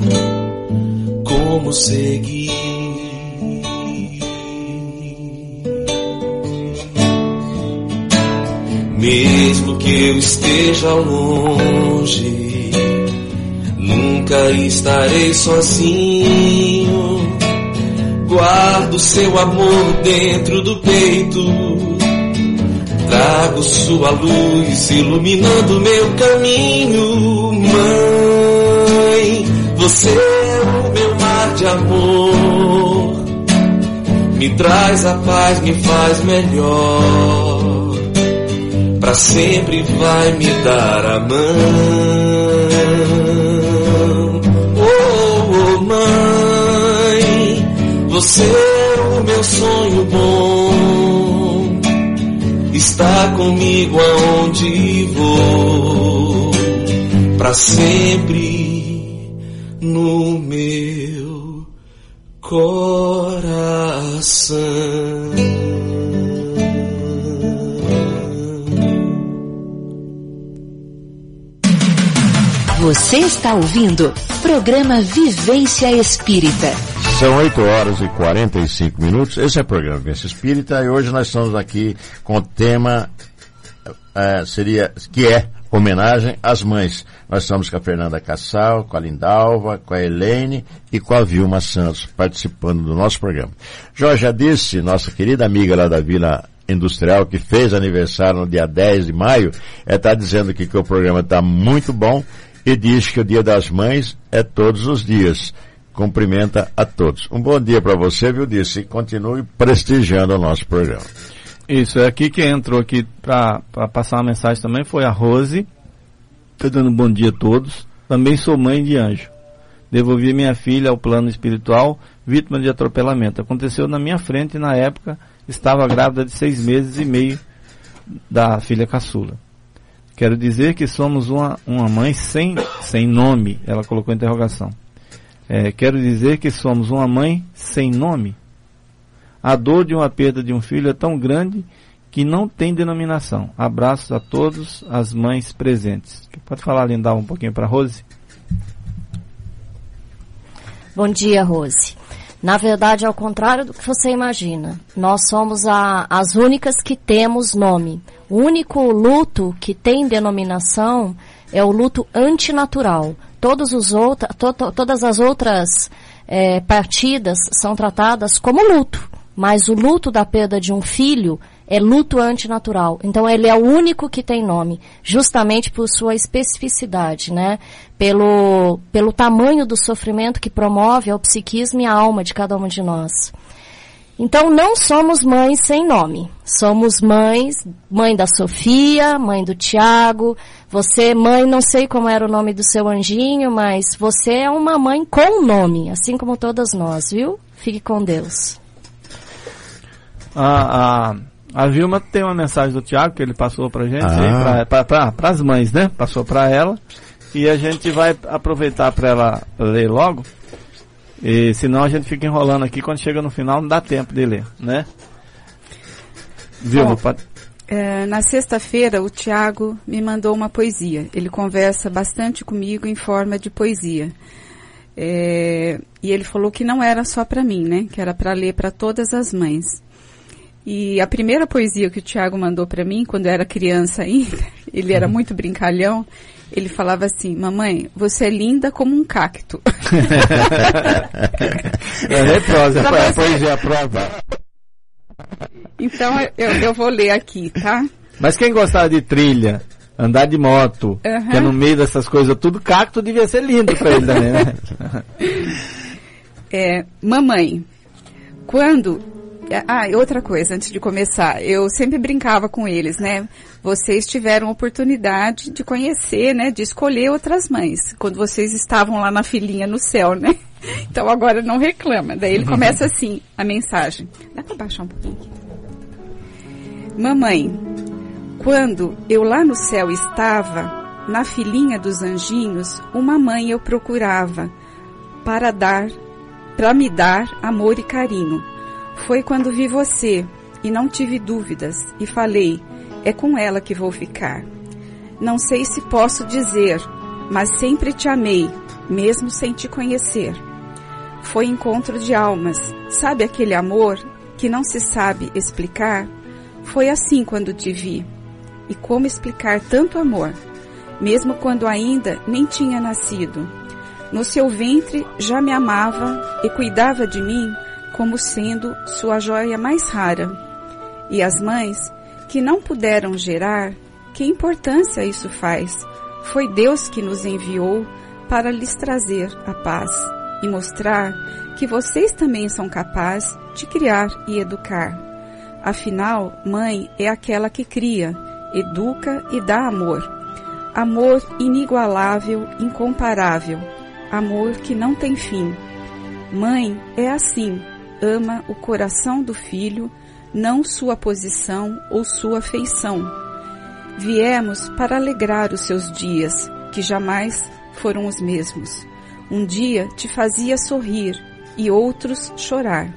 como seguir. Mesmo que eu esteja longe, nunca estarei sozinho. Guardo seu amor dentro do peito, trago sua luz iluminando meu caminho, mãe. Você é o meu mar de amor, me traz a paz, me faz melhor, pra sempre vai me dar a mão. Oh, oh, mãe, você é o meu sonho bom, está comigo aonde vou, pra sempre no meu coração. Você está ouvindo programa Vivência Espírita. São oito horas e quarenta e cinco minutos. Esse é o programa Vivência Espírita e hoje nós estamos aqui com o tema uh, seria, que é homenagem às mães. Nós estamos com a Fernanda Cassal, com a Lindalva, com a Helene e com a Vilma Santos participando do nosso programa. Jorge Adice, nossa querida amiga lá da Vila Industrial, que fez aniversário no dia dez de maio, está dizendo aqui que o programa está muito bom e diz que o Dia das Mães é todos os dias. Cumprimenta a todos. Um bom dia para você, viu, Dice? E continue prestigiando o nosso programa. Isso, é aqui que entrou aqui para passar uma mensagem também, foi a Rose. Estou dando um bom dia a todos. Também sou mãe de anjo. Devolvi minha filha ao plano espiritual, vítima de atropelamento. Aconteceu na minha frente e na época estava grávida de seis meses e meio da filha caçula. Quero dizer que somos uma, uma mãe sem, sem nome. Ela colocou interrogação. É, quero dizer que somos uma mãe sem nome. A dor de uma perda de um filho é tão grande que não tem denominação. Abraços a todos as mães presentes. Pode falar, Lindal, um pouquinho para a Rose? Bom dia, Rose. Na verdade, ao contrário do que você imagina, nós somos a, as únicas que temos nome. O único luto que tem denominação é o luto antinatural. Todos os outra, to, to, todas as outras é, partidas são tratadas como luto, mas o luto da perda de um filho é luto antinatural. Então ele é o único que tem nome, justamente por sua especificidade, né? Pelo, pelo tamanho do sofrimento que promove ao psiquismo e à alma de cada uma de nós. Então não somos mães sem nome. Somos mães, mãe da Sofia, mãe do Tiago. Você, mãe, não sei como era o nome do seu anjinho, mas você é uma mãe com nome, assim como todas nós, viu? Fique com Deus. A, a, a Vilma tem uma mensagem do Tiago que ele passou pra gente, ah. para as mães, né? Passou para ela. E a gente vai aproveitar para ela ler logo. E senão a gente fica enrolando aqui, quando chega no final não dá tempo de ler, né? Vilma, pode... é, na sexta-feira o Tiago me mandou uma poesia. Ele conversa bastante comigo em forma de poesia. É, e ele falou que não era só para mim, né? Que era para ler para todas as mães. E a primeira poesia que o Tiago mandou para mim, quando eu era criança ainda, ele era muito brincalhão, ele falava assim: mamãe, você é linda como um cacto. É leprosa, a poesia prova. Então eu, eu vou ler aqui, tá? Mas quem gostava de trilha, andar de moto, uhum. que é no meio dessas coisas tudo, cacto devia ser lindo para ele também, né? É, mamãe, quando... Ah, e outra coisa, antes de começar, eu sempre brincava com eles, né? Vocês tiveram oportunidade de conhecer, né? De escolher outras mães, quando vocês estavam lá na filinha no céu, né? Então agora não reclama. Daí ele começa assim, a mensagem. Dá pra baixar um pouquinho aqui? Mamãe, quando eu lá no céu estava, na filinha dos anjinhos, uma mãe eu procurava para dar, para me dar amor e carinho. Foi quando vi você e não tive dúvidas e falei, é com ela que vou ficar. Não sei se posso dizer, mas sempre te amei, mesmo sem te conhecer. Foi encontro de almas, sabe aquele amor que não se sabe explicar? Foi assim quando te vi. E como explicar tanto amor, mesmo quando ainda nem tinha nascido? No seu ventre já me amava e cuidava de mim como sendo sua joia mais rara. E as mães que não puderam gerar, que importância isso faz? Foi Deus que nos enviou para lhes trazer a paz e mostrar que vocês também são capazes de criar e educar. Afinal, mãe é aquela que cria, educa e dá amor. Amor inigualável, incomparável, amor que não tem fim. Mãe é assim, ama o coração do filho, não sua posição ou sua feição. Viemos para alegrar os seus dias, que jamais foram os mesmos. Um dia te fazia sorrir e outros chorar.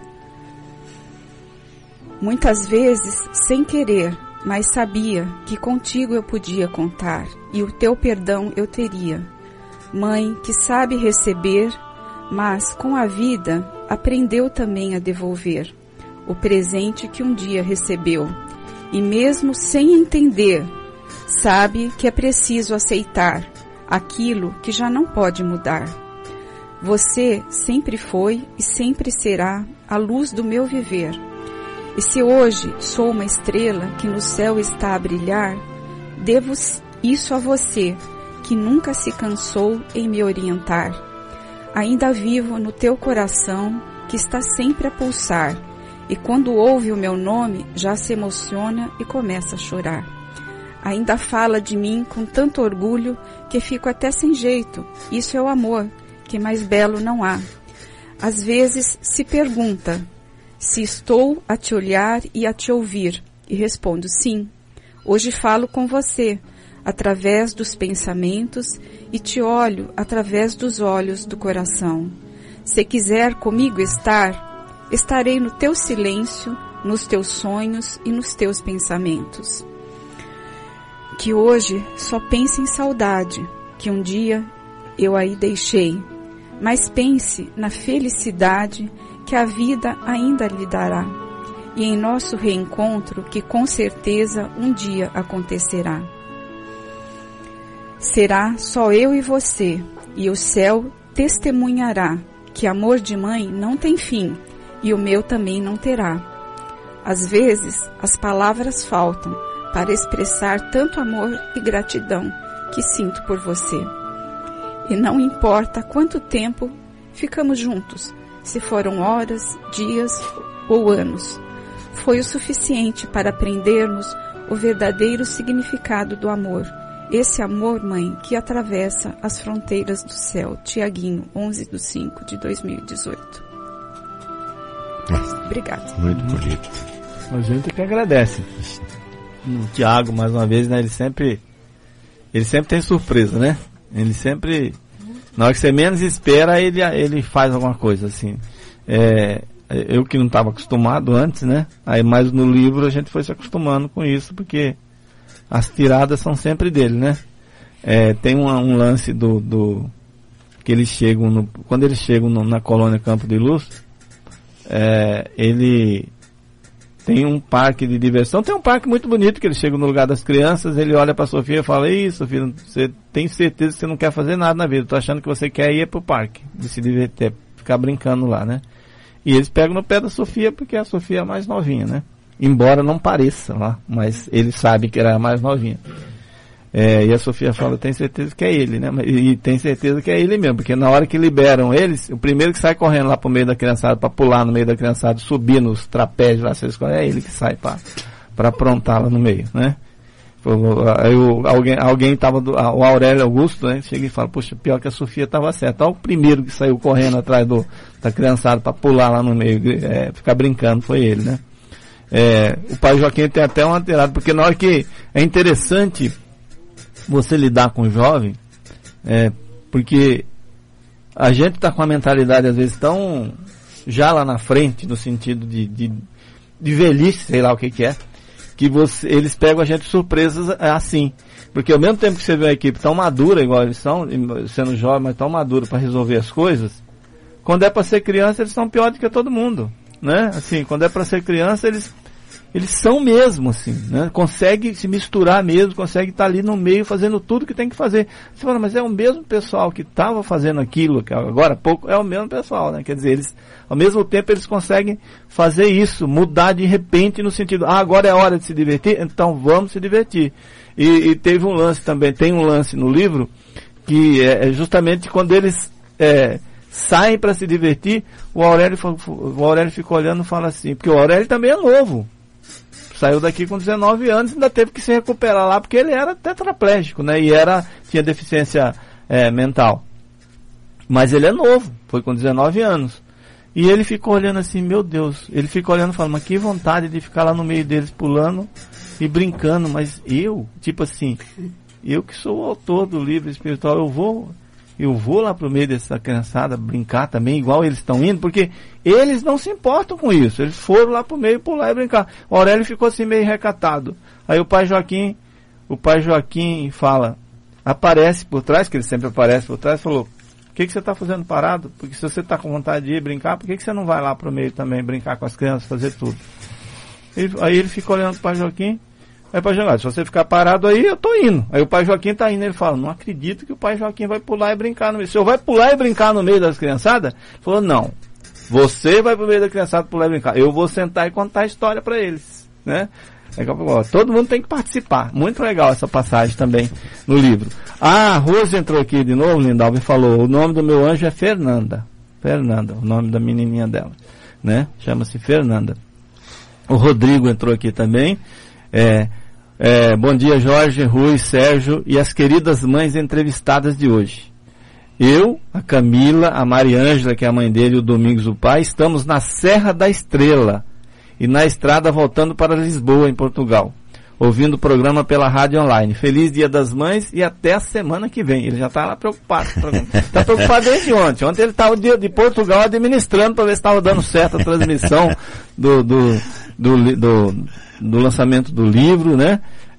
Muitas vezes sem querer, mas sabia que contigo eu podia contar e o teu perdão eu teria. Mãe que sabe receber, mas com a vida aprendeu também a devolver o presente que um dia recebeu. E mesmo sem entender, sabe que é preciso aceitar aquilo que já não pode mudar. Você sempre foi e sempre será a luz do meu viver. E se hoje sou uma estrela que no céu está a brilhar, devo isso a você, que nunca se cansou em me orientar. Ainda vivo no teu coração, que está sempre a pulsar, e quando ouve o meu nome, já se emociona e começa a chorar. Ainda fala de mim com tanto orgulho, que fico até sem jeito. Isso é o amor, que mais belo não há. Às vezes se pergunta se estou a te olhar e a te ouvir, e respondo sim. Hoje falo com você, através dos pensamentos, e te olho através dos olhos do coração. Se quiser comigo estar, estarei no teu silêncio, nos teus sonhos e nos teus pensamentos. Que hoje só pense em saudade, que um dia eu aí deixei, mas pense na felicidade que a vida ainda lhe dará, e em nosso reencontro que com certeza um dia acontecerá. Será só eu e você, e o céu testemunhará que amor de mãe não tem fim, e o meu também não terá. Às vezes as palavras faltam para expressar tanto amor e gratidão que sinto por você. E não importa quanto tempo ficamos juntos, se foram horas, dias ou anos, foi o suficiente para aprendermos o verdadeiro significado do amor. Esse amor, mãe, que atravessa as fronteiras do céu. Tiaguinho, onze de cinco de dois mil e dezoito. Obrigada. Muito bonito. A gente que agradece. O Tiago, mais uma vez, né, ele sempre ele sempre tem surpresa, né? Ele sempre, na hora que você menos espera, ele, ele faz alguma coisa, assim. É, eu que não estava acostumado antes, né? Aí, mas no livro a gente foi se acostumando com isso, porque as tiradas são sempre dele, né? É, tem um, um lance do, do que eles chegam no, quando eles chegam no, na colônia Campo de Luz, é, ele tem um parque de diversão, tem um parque muito bonito que ele chega no lugar das crianças, ele olha para a Sofia e fala: "Ei, Sofia, você tem certeza que você não quer fazer nada na vida? Tô achando que você quer ir pro parque, de se divertir, ficar brincando lá, né?" E eles pegam no pé da Sofia porque a Sofia é a mais novinha, né? Embora não pareça lá, mas eles sabem que era a mais novinha. É, e a Sofia fala: "Tem certeza que é ele, né?" E, e tem certeza que é ele mesmo, porque na hora que liberam eles, o primeiro que sai correndo lá pro meio da criançada, para pular no meio da criançada, subir nos trapézios lá, vocês correm, é ele que sai para para aprontar lá no meio, né? Aí o, alguém, alguém tava, do, o Aurélio Augusto, né? Chega e fala: "Poxa, pior que a Sofia tava certa." Olha o primeiro que saiu correndo atrás do, da criançada para pular lá no meio, é, ficar brincando, foi ele, né? É, o pai Joaquim tem até um alterado, porque na hora que é interessante você lidar com o jovem, é, porque a gente está com a mentalidade às vezes tão já lá na frente, no sentido de, de, de velhice, sei lá o que que é, que você, eles pegam a gente surpresas assim, porque ao mesmo tempo que você vê uma equipe tão madura, igual eles são, sendo jovem, mas tão madura para resolver as coisas, quando é para ser criança eles são pior do que todo mundo, né? Assim, quando é para ser criança eles Eles são mesmo, assim, né? Consegue se misturar mesmo, consegue estar ali no meio fazendo tudo que tem que fazer. Você fala: "Mas é o mesmo pessoal que estava fazendo aquilo, que agora há pouco, é o mesmo pessoal, né?" Quer dizer, eles, ao mesmo tempo, eles conseguem fazer isso, mudar de repente no sentido: "Ah, agora é hora de se divertir, então vamos se divertir." E, e teve um lance também, tem um lance no livro, que é, é justamente quando eles é, saem para se divertir, o Aurélio, o Aurélio fica olhando e fala assim, porque o Aurélio também é novo. Saiu daqui com dezenove anos e ainda teve que se recuperar lá, porque ele era tetraplégico, né? E era, tinha deficiência é, mental. Mas ele é novo, foi com dezenove anos. E ele ficou olhando assim, meu Deus, ele ficou olhando e falando: "Mas que vontade de ficar lá no meio deles pulando e brincando, mas eu, tipo assim, eu que sou o autor do livro espiritual, eu vou... Eu vou lá pro meio dessa criançada brincar também, igual eles estão indo", porque eles não se importam com isso. Eles foram lá pro meio pular e brincar. O Aurélio ficou assim meio recatado. Aí o pai Joaquim, o pai Joaquim fala, aparece por trás, que ele sempre aparece por trás, falou: "O que que você está fazendo parado? Porque se você está com vontade de ir brincar, por que que você não vai lá pro meio também brincar com as crianças, fazer tudo?" Ele, aí ele ficou olhando pro pai Joaquim. Aí o pai Joaquim: "Se você ficar parado aí, eu tô indo." Aí o pai Joaquim tá indo, ele fala: "Não acredito que o pai Joaquim vai pular e brincar no meio." "O senhor vai pular e brincar no meio das criançadas?" Ele falou: "Não, você vai pro meio da criançada pular e brincar. Eu vou sentar e contar a história para eles", né? É, ó, todo mundo tem que participar. Muito legal essa passagem também no livro. Ah, a Rose entrou aqui de novo, Lindalva, e falou: "O nome do meu anjo é Fernanda." Fernanda, o nome da menininha dela, né? Chama-se Fernanda. O Rodrigo entrou aqui também. É... É, bom dia, Jorge, Rui, Sérgio e as queridas mães entrevistadas de hoje. Eu, a Camila, a Mariângela, que é a mãe dele, e o Domingos, o pai, estamos na Serra da Estrela e na estrada voltando para Lisboa, em Portugal, ouvindo o programa pela rádio online. Feliz Dia das Mães e até a semana que vem. Ele já está lá preocupado. Está preocupado desde ontem. Ontem ele estava de, de Portugal administrando para ver se estava dando certo a transmissão do, do, do, do, do lançamento do livro, né?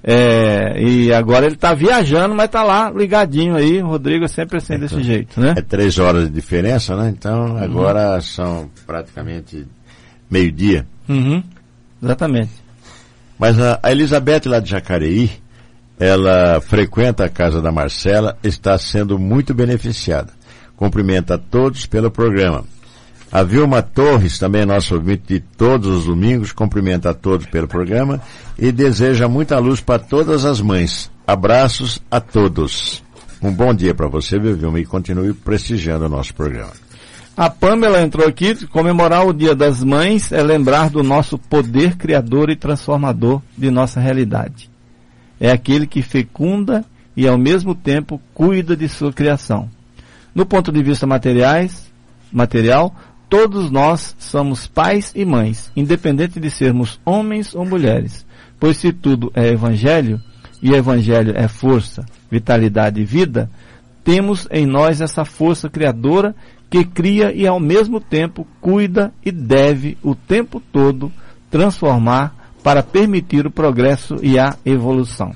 É, e agora ele está viajando, mas está lá ligadinho aí. O Rodrigo é sempre assim, desse jeito, né? É três horas de diferença, né? Então agora uhum. são praticamente meio-dia. Uhum. Exatamente. Mas a, a Elizabeth lá de Jacareí, ela frequenta a casa da Marcela, está sendo muito beneficiada. Cumprimenta a todos pelo programa. A Vilma Torres, também nosso ouvinte de todos os domingos, cumprimenta a todos pelo programa e deseja muita luz para todas as mães. Abraços a todos. Um bom dia para você, Vilma, e continue prestigiando o nosso programa. A Pamela entrou aqui. Comemorar o Dia das Mães é lembrar do nosso poder criador e transformador de nossa realidade. É aquele que fecunda e ao mesmo tempo cuida de sua criação. No ponto de vista materiais, material, todos nós somos pais e mães, independente de sermos homens ou mulheres. Pois se tudo é evangelho, e evangelho é força, vitalidade e vida, temos em nós essa força criadora que cria e ao mesmo tempo cuida e deve o tempo todo transformar para permitir o progresso e a evolução.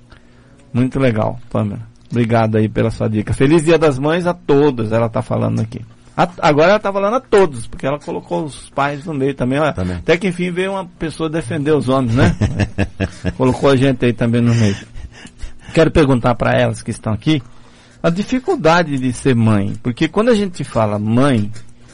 Muito legal, Pamela. Obrigado aí pela sua dica. Feliz Dia das Mães a todas, ela está falando aqui. A, agora ela está falando a todos, porque ela colocou os pais no meio também, ó, também. Até que enfim veio uma pessoa defender os homens, né? Colocou a gente aí também no meio. Quero perguntar para elas que estão aqui a dificuldade de ser mãe, porque quando a gente fala mãe,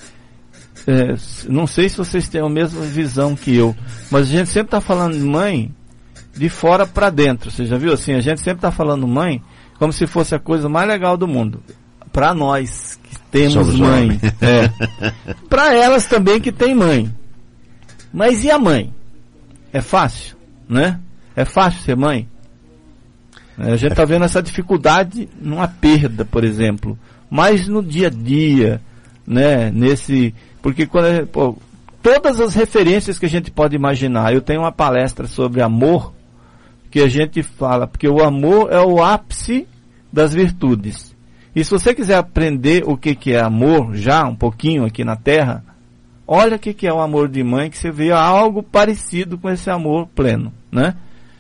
é, não sei se vocês têm a mesma visão que eu, mas a gente sempre está falando de mãe de fora para dentro. Você já viu assim? A gente sempre está falando mãe como se fosse a coisa mais legal do mundo. Para nós que temos Somos mãe. É. Para elas também que têm mãe. Mas e a mãe? É fácil, né? É fácil ser mãe? A gente está vendo essa dificuldade numa perda, por exemplo. Mas no dia a dia, né? Nesse... Porque quando... Pô, todas as referências que a gente pode imaginar. Eu tenho uma palestra sobre amor que a gente fala, porque o amor é o ápice das virtudes. E se você quiser aprender o que, que é amor, já um pouquinho aqui na Terra, olha o que, que é o amor de mãe, que você vê algo parecido com esse amor pleno, né?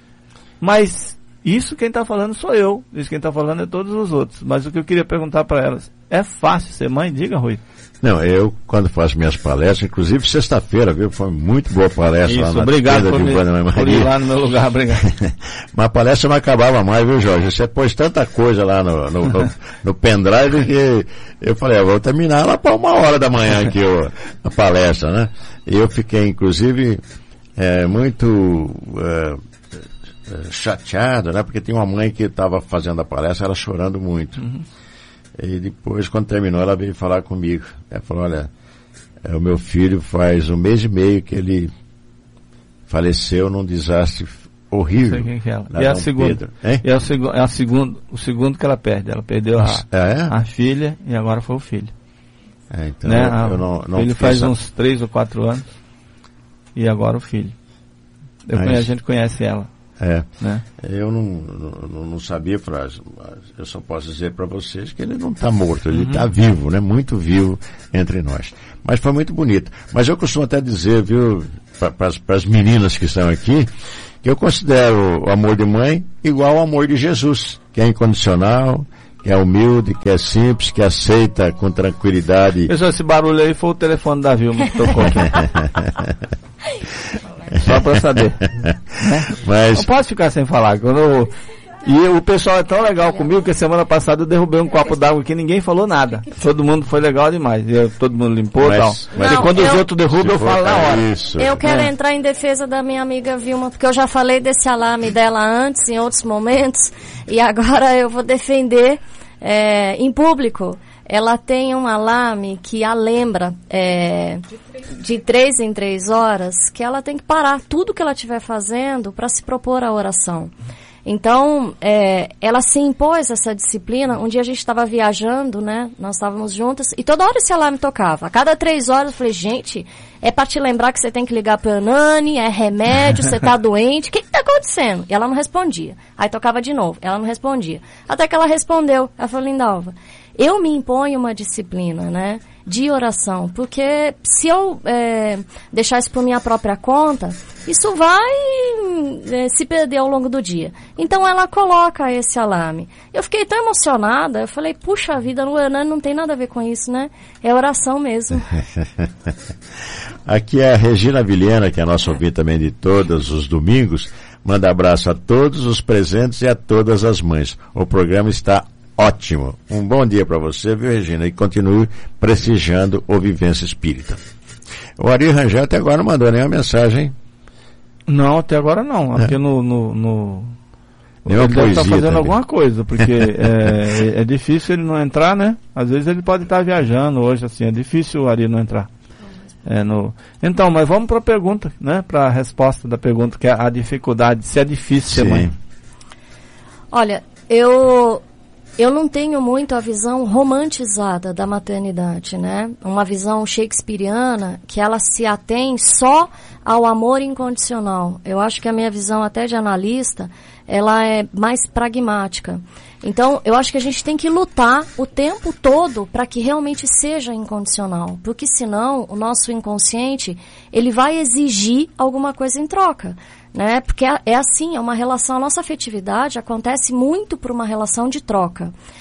Mas isso quem está falando sou eu, isso quem está falando é todos os outros. Mas o que eu queria perguntar para elas, é fácil ser mãe? Diga, Rui. Não, eu, quando faço minhas palestras, inclusive sexta-feira, viu? Foi muito boa palestra Isso, lá na obrigado por, de me, por ir lá no meu lugar, obrigado. Mas a palestra não acabava mais, viu, Jorge? Você pôs tanta coisa lá no, no, no, no pendrive que eu falei, ah, vou terminar lá para uma hora da manhã aqui ó, a palestra, né? E eu fiquei, inclusive, é, muito é, chateado, né? Porque tinha uma mãe que estava fazendo a palestra, ela chorando muito. Uhum. E depois, quando terminou, ela veio falar comigo. Ela falou, olha, é, o meu filho faz um mês e meio que ele faleceu num desastre horrível. Sei quem que é ela. E a segunda? E é o, segu é a segundo, o segundo que ela perde. Ela perdeu a, é? a filha e agora foi o filho. É, então né? eu, a, eu não, não ele faz essa... uns três ou quatro anos e agora o filho. Eu conheço, a gente conhece ela. É, né? Eu não, não, não sabia, frase, eu só posso dizer para vocês que ele não está morto, ele está uhum. vivo, né? Muito vivo entre nós. Mas foi muito bonito. Mas eu costumo até dizer, viu, para as meninas que estão aqui, que eu considero o amor de mãe igual ao amor de Jesus, que é incondicional, que é humilde, que é simples, que aceita com tranquilidade. Pessoal, esse barulho aí foi o telefone da Vilma que tocou aqui. Só para saber. Né? Mas... Não posso ficar sem falar. Quando eu... E o pessoal é tão legal comigo que semana passada eu derrubei um copo d'água aqui e ninguém falou nada. Todo mundo foi legal demais. Eu, todo mundo limpou e tal. Mas não, e quando eu, os outros derrubam, eu falo na hora. Isso. Eu quero é. entrar em defesa da minha amiga Vilma, porque eu já falei desse alarme dela antes, em outros momentos, e agora eu vou defender é, em público. Ela tem um alarme que a lembra é, de três em três horas, que ela tem que parar tudo que ela estiver fazendo para se propor a oração. Então, é, ela se impôs essa disciplina. Um dia a gente estava viajando, né? Nós estávamos juntas e toda hora esse alarme tocava. A cada três horas eu falei, gente, é para te lembrar que você tem que ligar para a Nani, é remédio, você está doente, o que está acontecendo? E ela não respondia. Aí tocava de novo, ela não respondia. Até que ela respondeu. Ela falou, Lindalva, eu me imponho uma disciplina, né, de oração, porque se eu é, deixar isso por minha própria conta, isso vai é, se perder ao longo do dia. Então ela coloca esse alarme. Eu fiquei tão emocionada, eu falei, puxa vida, não, não tem nada a ver com isso, né? É oração mesmo. Aqui é a Regina Vilhena, que é a nossa ouvinte também de todos os domingos, manda abraço a todos os presentes e a todas as mães. O programa está ótimo. Um bom dia para você, viu, Regina? E continue prestigiando o Vivência Espírita. O Ari Rangel até agora não mandou nenhuma mensagem. Não, até agora não. Aqui é. no... no, no... Ele deve estar fazendo também. alguma coisa, porque é, é difícil ele não entrar, né? Às vezes ele pode estar viajando hoje, assim, é difícil o Ari não entrar. É no... Então, mas vamos para a pergunta, né? Para a resposta da pergunta, que é a dificuldade, se é difícil ser mãe. Olha, eu... Eu não tenho muito a visão romantizada da maternidade, né? Uma visão shakespeariana que ela se atém só ao amor incondicional. Eu acho que a minha visão até de analista, ela é mais pragmática. Então, eu acho que a gente tem que lutar o tempo todo para que realmente seja incondicional. Porque senão, o nosso inconsciente, ele vai exigir alguma coisa em troca. Né? Porque é, é assim, é uma relação, a nossa afetividade acontece muito por uma relação de troca.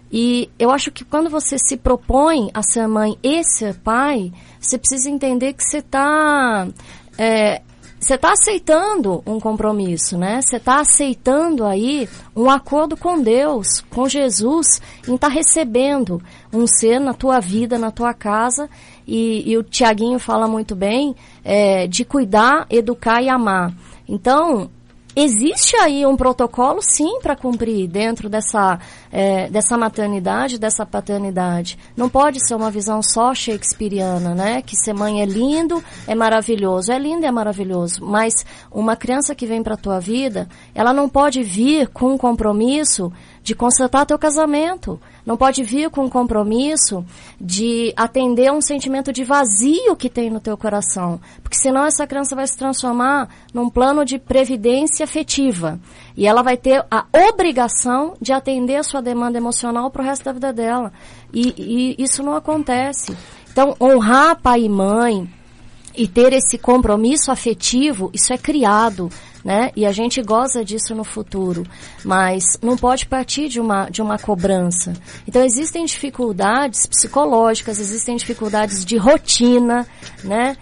E eu acho que quando você se propõe a ser mãe e ser pai, você precisa entender que você está... É, você está aceitando um compromisso, né? Você está aceitando aí um acordo com Deus, com Jesus, em estar tá recebendo um ser na tua vida, na tua casa. E, e o Tiaguinho fala muito bem é, de cuidar, educar e amar. Então, existe aí um protocolo, sim, para cumprir dentro dessa, é, dessa maternidade, dessa paternidade. Não pode ser uma visão só shakespeariana, né? Que ser mãe é lindo, é maravilhoso. É lindo e é maravilhoso. Mas uma criança que vem para a tua vida, ela não pode vir com um compromisso de consertar teu casamento. Não pode vir com um compromisso de atender um sentimento de vazio que tem no teu coração. Porque senão essa criança vai se transformar num plano de previdência afetiva. E ela vai ter a obrigação de atender a sua demanda emocional para o resto da vida dela. E, e isso não acontece. Então, honrar pai e mãe e ter esse compromisso afetivo, isso é criado, né? E a gente goza disso no futuro, mas não pode partir de uma, de uma cobrança. Então existem dificuldades psicológicas, existem dificuldades de rotina, né?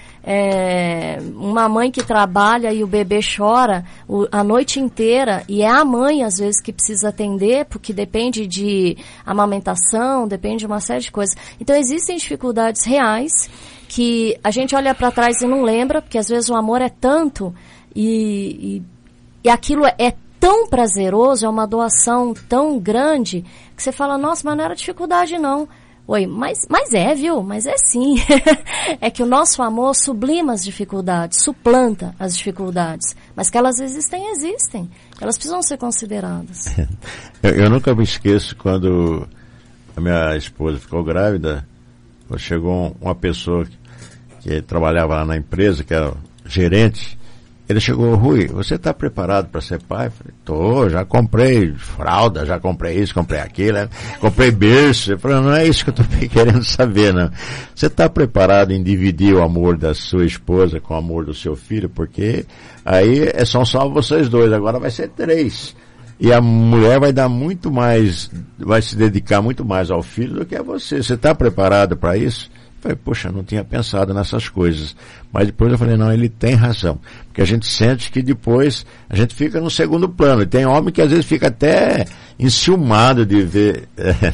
É, uma mãe que trabalha e o bebê chora o, a noite inteira, e é a mãe às vezes que precisa atender, porque depende de amamentação, depende de uma série de coisas. Então existem dificuldades reais que a gente olha para trás e não lembra, porque às vezes o amor é tanto e, e, e aquilo é tão prazeroso, é uma doação tão grande, que você fala, nossa, mas não era dificuldade não. Oi, mas, mas é, viu? Mas é sim. É que o nosso amor sublima as dificuldades, suplanta as dificuldades. Mas que elas existem, existem. Elas precisam ser consideradas. Eu, eu nunca me esqueço quando a minha esposa ficou grávida, chegou uma pessoa que, que trabalhava lá na empresa, que era gerente. Ele chegou, Rui, você está preparado para ser pai? Eu falei, tô, já comprei fralda, já comprei isso, comprei aquilo, né? Comprei berço. Eu falei, não é isso que eu estou querendo saber, não. Você está preparado em dividir o amor da sua esposa com o amor do seu filho? Porque aí é só, só vocês dois, agora vai ser três. E a mulher vai dar muito mais, vai se dedicar muito mais ao filho do que a você. Você está preparado para isso? Eu falei, poxa, não tinha pensado nessas coisas. Mas depois eu falei, não, ele tem razão. Porque a gente sente que depois a gente fica no segundo plano. E tem homem que às vezes fica até enciumado de ver.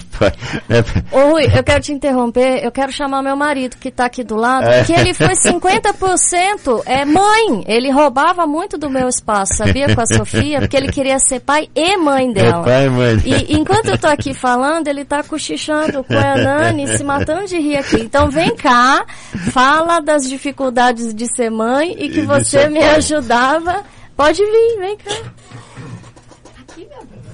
Ô Rui, eu quero te interromper, eu quero chamar meu marido que está aqui do lado, que ele foi cinquenta por cento é mãe. Ele roubava muito do meu espaço, sabia, com a Sofia, porque ele queria ser pai e mãe dela. É pai e mãe. E enquanto eu tô aqui falando, ele tá cochichando com a Nani, se matando de rir aqui. Então vem cá, fala das dificuldades de ser mãe e que e você me pai. ajudava. Pode vir, vem cá. Aqui, meu Deus.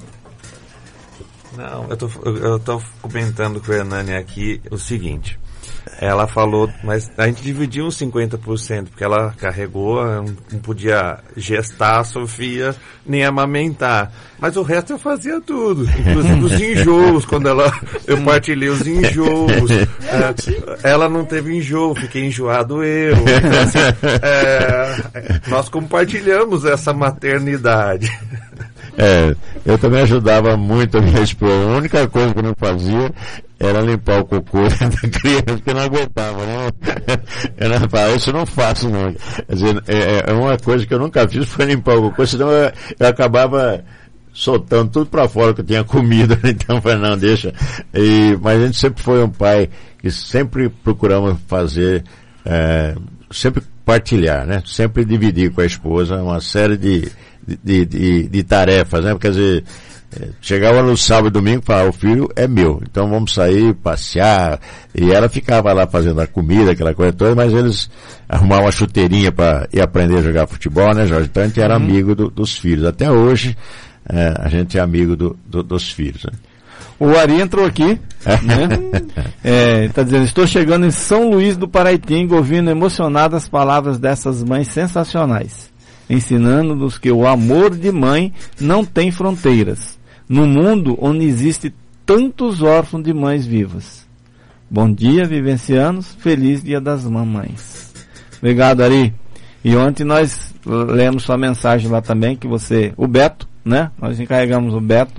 Não, eu tô, eu tô comentando com a Hernani aqui o seguinte. Ela falou, mas a gente dividiu uns cinquenta por cento, porque ela carregou, não podia gestar a Sofia, nem amamentar. Mas o resto eu fazia tudo, inclusive os enjoos, quando ela, eu partilhei os enjoos. É, ela não teve enjoo, fiquei enjoado eu. Então, assim, é, nós compartilhamos essa maternidade. É, eu também ajudava muito a minha esposa. A única coisa que eu não fazia era limpar o cocô da criança, porque eu não aguentava, né? Eu não falava, isso eu não faço, não. Quer dizer, é, é uma coisa que eu nunca fiz, foi limpar o cocô, senão eu, eu acabava soltando tudo pra fora que eu tinha comido, então eu falei, não, deixa. E, mas a gente sempre foi um pai que sempre procuramos fazer, é, sempre partilhar, né? Sempre dividir com a esposa uma série de De, de, de tarefas, né? Quer dizer, chegava no sábado e domingo e falava, o filho é meu, então vamos sair, passear, e ela ficava lá fazendo a comida, aquela coisa toda, mas eles arrumavam uma chuteirinha para ir aprender a jogar futebol, né, Jorge? Então a gente era uhum. amigo do, dos filhos. Até hoje, é, a gente é amigo do, do, dos filhos, né? O Ari entrou aqui, né? É, tá dizendo, estou chegando em São Luís do Paraitinga, ouvindo emocionado as palavras dessas mães sensacionais, ensinando-nos que o amor de mãe não tem fronteiras, no mundo onde existe tantos órfãos de mães vivas. Bom dia, vivencianos, feliz Dia das Mamães. Obrigado, Ari. E ontem nós lemos sua mensagem lá também, que você, o Beto, né? Nós encarregamos o Beto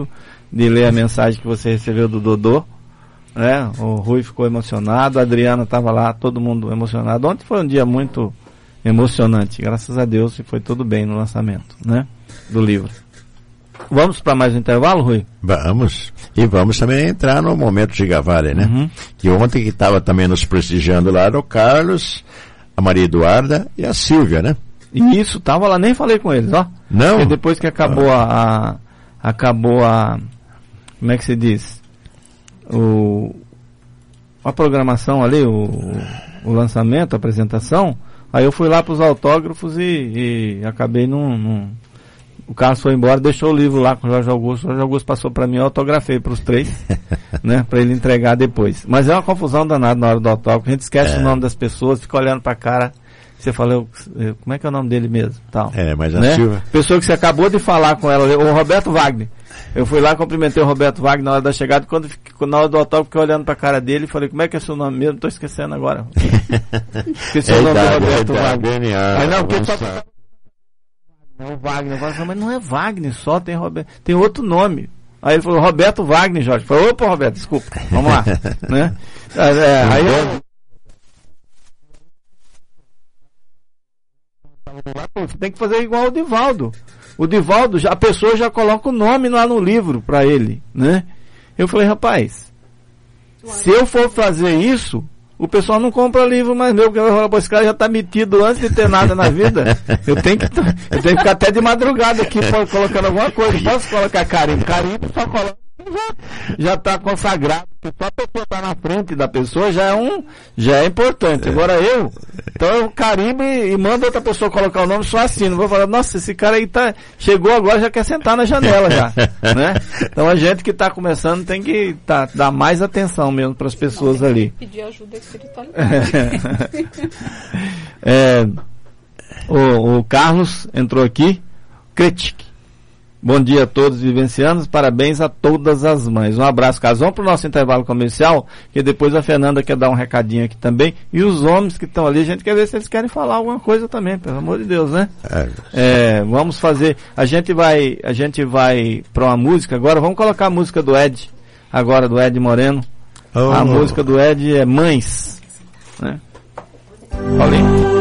de ler a mensagem que você recebeu do Dodô, né? O Rui ficou emocionado, a Adriana estava lá, todo mundo emocionado. Ontem foi um dia muito emocionante, graças a Deus, e foi tudo bem no lançamento, né? Do livro. Vamos para mais um intervalo, Rui? Vamos. E vamos também entrar no momento de Gavale, né? Uhum. Que ontem que estava também nos prestigiando lá era o Carlos, a Maria Eduarda e a Silvia, né? E isso, tava lá, nem falei com eles, ó. Não? Porque depois que acabou a, a... Acabou a... Como é que se diz? O... A programação ali, o, o lançamento, a apresentação, aí eu fui lá para os autógrafos e, e acabei num... num o Carlos foi embora, deixou o livro lá com o Jorge Augusto. O Jorge Augusto passou para mim, eu autografei para os três, né, para ele entregar depois. Mas é uma confusão danada na hora do autógrafo. A gente esquece é. o nome das pessoas, fica olhando para a cara. Você falou, como é que é o nome dele mesmo? Tal, é, mas a né? Silvia... Pessoa que você acabou de falar com ela, o Roberto Wagner. Eu fui lá, cumprimentei o Roberto Wagner na hora da chegada, quando na hora do autógrafo, fiquei olhando para a cara dele e falei, como é que é seu nome mesmo? Estou esquecendo agora. Esqueci é o nome idade, do Roberto é Wagner. Aí não, porque só... Não, o Wagner, falei, mas não é Wagner só, tem Roberto, tem outro nome. Aí ele falou, Roberto Wagner, Jorge. Eu falei, opa, Roberto, desculpa, vamos lá, né? É, é, aí eu... Você tem que fazer igual o Divaldo. O Divaldo, já, a pessoa já coloca o nome lá no livro para ele, né? Eu falei, rapaz, se eu for fazer isso, o pessoal não compra livro mais meu, porque esse cara já está metido antes de ter nada na vida. Eu tenho que, eu tenho que ficar até de madrugada aqui colocando alguma coisa. Posso colocar carimbo? Carimbo só coloca. Já está consagrado. Só a pessoa estar tá na frente da pessoa já é um, já é importante. Agora eu, então eu carimbo e, e mando outra pessoa colocar o nome, só assino. Vou falar, nossa, esse cara aí tá, chegou agora, já quer sentar na janela já, né? Então a gente que está começando tem que tá, dar mais atenção mesmo para as pessoas ali. Pedir ajuda espiritual. é, o, o Carlos entrou aqui, Critique. Bom dia a todos vivencianos, parabéns a todas as mães. Um abraço, Carlos. Vamos para o nosso intervalo comercial, que depois a Fernanda quer dar um recadinho aqui também. E os homens que estão ali, a gente quer ver se eles querem falar alguma coisa também, pelo amor de Deus, né? É, vamos fazer, a gente vai, a gente vai para uma música agora, vamos colocar a música do Ed, agora do Ed Moreno. Oh. A música do Ed é Mães, né? Paulinho?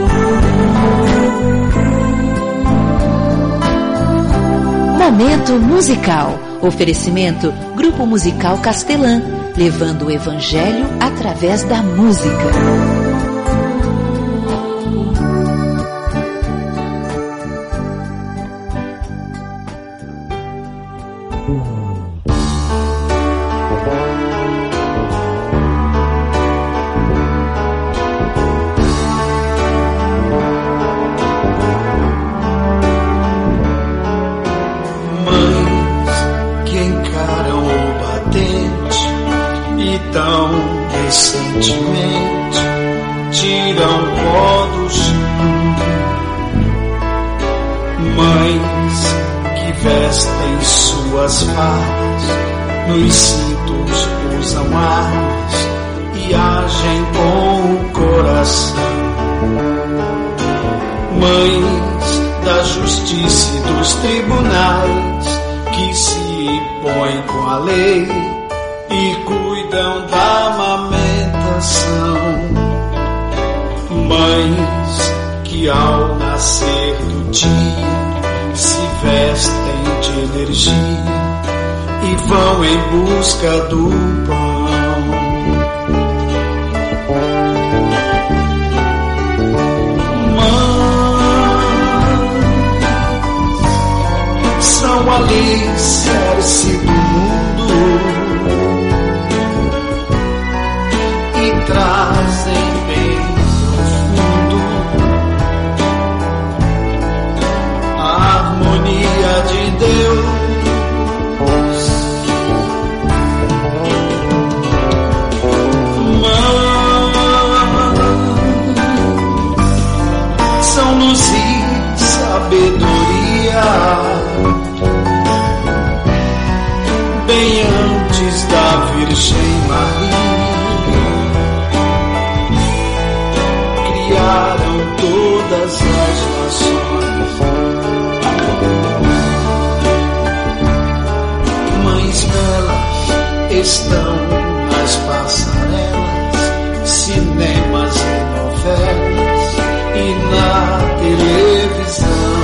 Momento musical. Oferecimento Grupo Musical Castelã, levando o Evangelho através da música. Nos cintos usam armas e agem com o coração. Mães da justiça e dos tribunais que se põem com a lei e cuidam da amamentação. Mães que ao nascer do dia se vestem de energia e vão em busca do pão. Mães são o alicerce do mundo e trazem bem profundo a harmonia de Deus. Luz e sabedoria, bem antes da Virgem Maria, criaram todas as nações. Mães estão nas passarelas, cinemas e novelas e na televisão.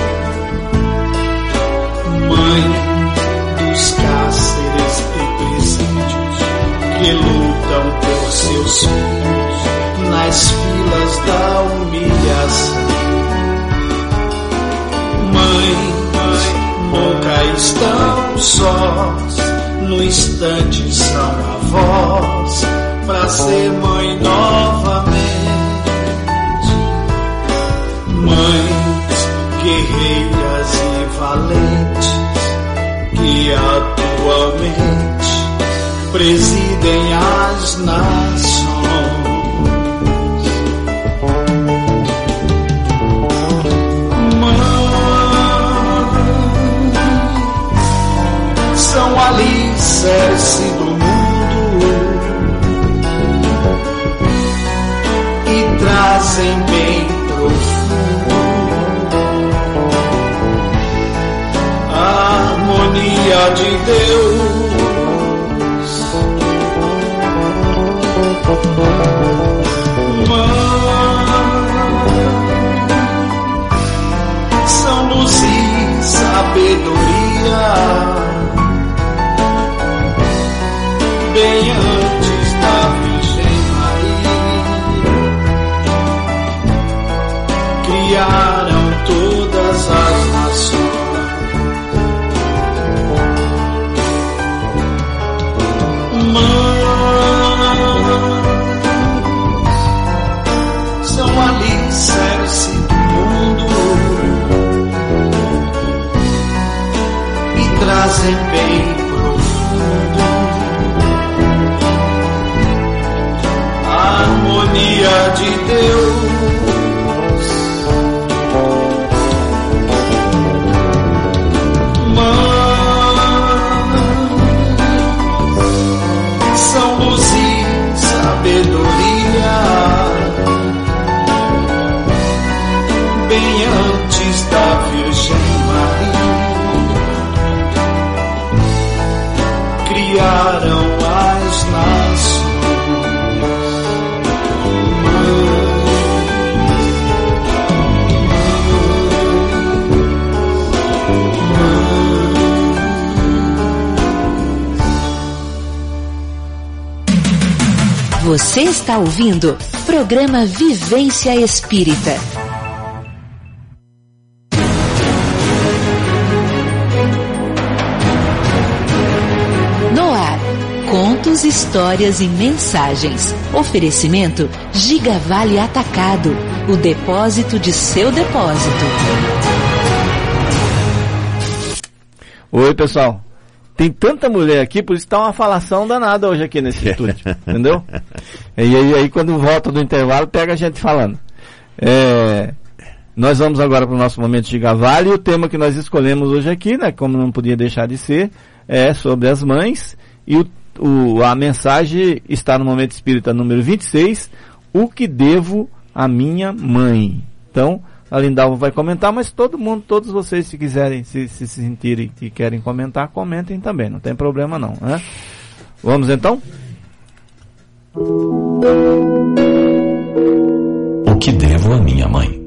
Mãe dos cárceres e presídios que lutam por seus filhos nas filas da humilhação. Mãe, nunca estão sós, no instante são avós, pra ser mãe novamente. Mães guerreiras e valentes, que atualmente presidem as nações. São alicerce do mundo e trazem bem profundo a harmonia de Deus. Mãe, são luz e sabedoria, bem antes da Virgem Maria, criaram todas as nações. Mães são alicerce do mundo e trazem bem profundo a harmonia de Deus. Mães são luz e sabedoria, bem antes da Virgem Maria, criaram as nações. Você está ouvindo programa Vivência Espírita. No ar, contos, histórias e mensagens. Oferecimento Gigavale Atacado, o depósito de seu depósito. Oi, pessoal. Tem tanta mulher aqui, por isso está uma falação danada hoje aqui nesse estúdio, entendeu? E aí, aí, quando volta do intervalo, pega a gente falando. É, nós vamos agora para o nosso momento de Gigavale, e o tema que nós escolhemos hoje aqui, né, como não podia deixar de ser, é sobre as mães, e o, o, a mensagem está no Momento Espírita número vinte e seis, o que devo à minha mãe. Então, a Lindalva vai comentar, mas todo mundo, todos vocês, se quiserem, se, se sentirem e querem comentar, comentem também, não tem problema não, né? Vamos então? O que devo à minha mãe?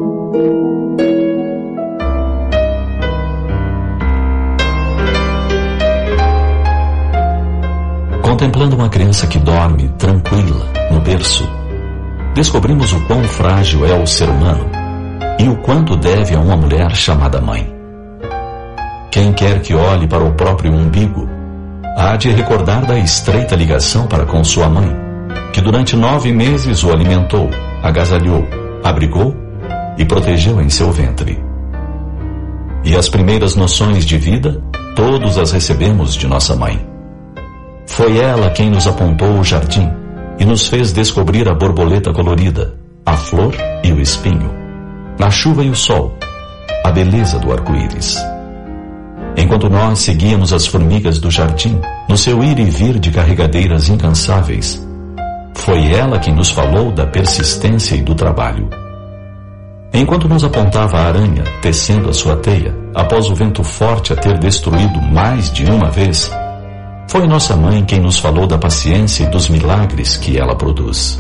Contemplando uma criança que dorme tranquila no berço, descobrimos o quão frágil é o ser humano e o quanto deve a uma mulher chamada mãe. Quem quer que olhe para o próprio umbigo, há de recordar da estreita ligação para com sua mãe, que durante nove meses o alimentou, agasalhou, abrigou e protegeu em seu ventre. E as primeiras noções de vida, todos as recebemos de nossa mãe. Foi ela quem nos apontou o jardim e nos fez descobrir a borboleta colorida, a flor e o espinho, na chuva e o sol, a beleza do arco-íris. Enquanto nós seguíamos as formigas do jardim, no seu ir e vir de carregadeiras incansáveis, foi ela quem nos falou da persistência e do trabalho. Enquanto nos apontava a aranha, tecendo a sua teia, após o vento forte a ter destruído mais de uma vez, Foi nossa mãe quem nos falou da paciência e dos milagres que ela produz.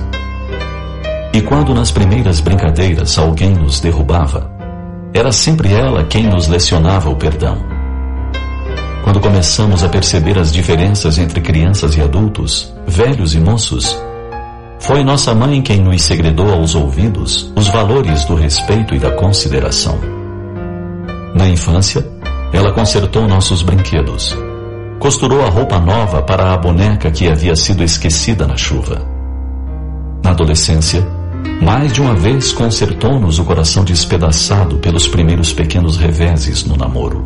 E quando nas primeiras brincadeiras alguém nos derrubava, era sempre ela quem nos lecionava o perdão. Quando começamos a perceber as diferenças entre crianças e adultos, velhos e moços, foi nossa mãe quem nos segredou aos ouvidos os valores do respeito e da consideração. Na infância, ela consertou nossos brinquedos, costurou a roupa nova para a boneca que havia sido esquecida na chuva. Na adolescência, mais de uma vez consertou-nos o coração despedaçado pelos primeiros pequenos reveses no namoro.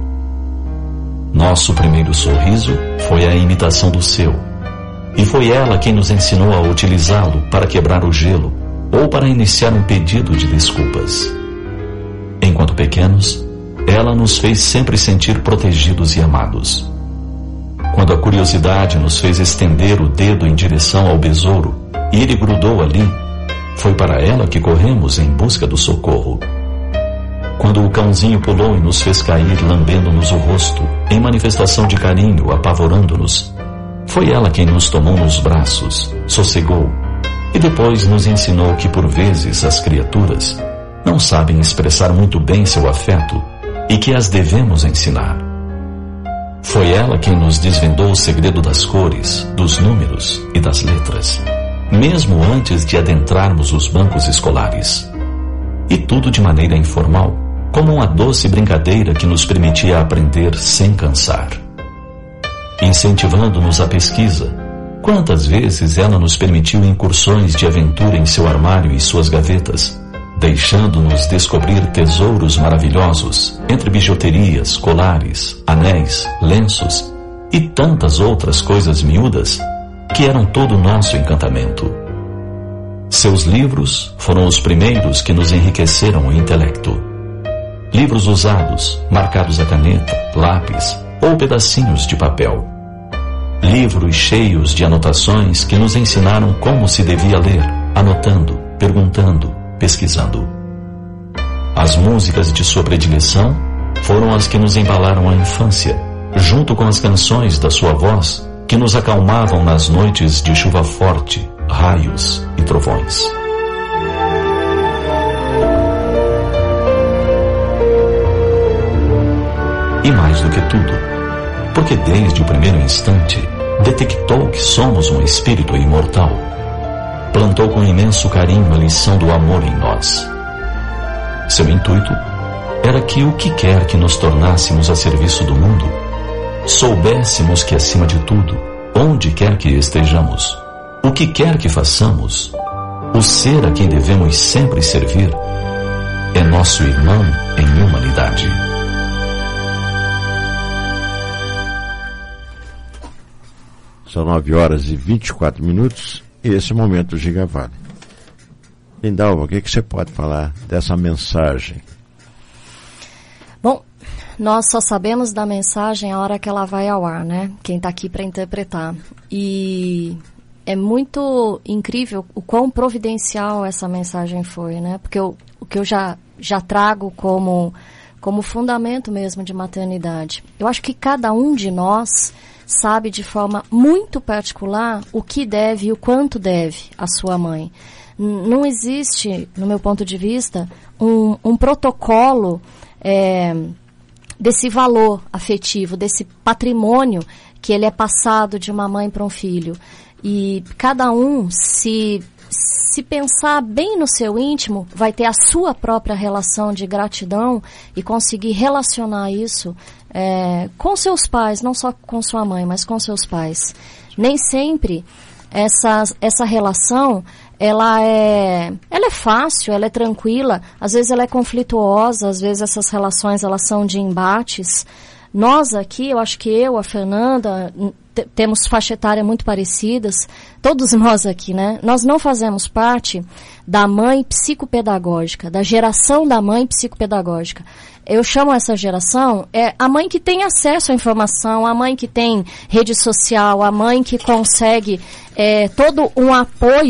Nosso primeiro sorriso foi a imitação do seu, e foi ela quem nos ensinou a utilizá-lo para quebrar o gelo ou para iniciar um pedido de desculpas. Enquanto pequenos, ela nos fez sempre sentir protegidos e amados. Quando a curiosidade nos fez estender o dedo em direção ao besouro e ele grudou ali, foi para ela que corremos em busca do socorro. Quando o cãozinho pulou e nos fez cair lambendo-nos o rosto, em manifestação de carinho, apavorando-nos, foi ela quem nos tomou nos braços, sossegou, e depois nos ensinou que por vezes as criaturas não sabem expressar muito bem seu afeto e que as devemos ensinar. Foi ela quem nos desvendou o segredo das cores, dos números e das letras, mesmo antes de adentrarmos os bancos escolares. E tudo de maneira informal, como uma doce brincadeira que nos permitia aprender sem cansar. Incentivando-nos à pesquisa, quantas vezes ela nos permitiu incursões de aventura em seu armário e suas gavetas, deixando-nos descobrir tesouros maravilhosos entre bijuterias, colares, anéis, lenços e tantas outras coisas miúdas que eram todo o nosso encantamento. Seus livros foram os primeiros que nos enriqueceram o intelecto. Livros usados, marcados a caneta, lápis ou pedacinhos de papel. Livros cheios de anotações que nos ensinaram como se devia ler, anotando, perguntando, pesquisando. As músicas de sua predileção foram as que nos embalaram a infância, junto com as canções da sua voz que nos acalmavam nas noites de chuva forte, raios e trovões. E mais do que tudo, porque desde o primeiro instante detectou que somos um espírito imortal, plantou com imenso carinho a lição do amor em nós. Seu intuito era que o que quer que nos tornássemos a serviço do mundo, soubéssemos que acima de tudo, onde quer que estejamos, o que quer que façamos, o ser a quem devemos sempre servir é nosso irmão em humanidade. São nove horas e vinte e quatro minutos e esse é o momento do Giga Vale. Lindalva, o que, que você pode falar dessa mensagem? Bom, nós só sabemos da mensagem a hora que ela vai ao ar, né? Quem está aqui para interpretar. E é muito incrível o quão providencial essa mensagem foi, né? Porque eu, o que eu já, já trago como, como fundamento mesmo de maternidade. Eu acho que cada um de nós sabe de forma muito particular o que deve e o quanto deve à sua mãe. Não existe, no meu ponto de vista, um, um protocolo é, desse valor afetivo, desse patrimônio que ele é passado de uma mãe para um filho. E cada um, se, se pensar bem no seu íntimo, vai ter a sua própria relação de gratidão e conseguir relacionar isso é, com seus pais, não só com sua mãe, mas com seus pais. Nem sempre essa, essa relação ela é, ela é fácil, ela é tranquila, às vezes ela é conflituosa, às vezes essas relações elas são de embates. Nós aqui, eu acho que eu, a Fernanda, t- temos faixa etária muito parecidas, todos nós aqui, né? Nós não fazemos parte da mãe psicopedagógica, da geração da mãe psicopedagógica. Eu chamo essa geração, é a mãe que tem acesso à informação, a mãe que tem rede social, a mãe que consegue é, todo um apoio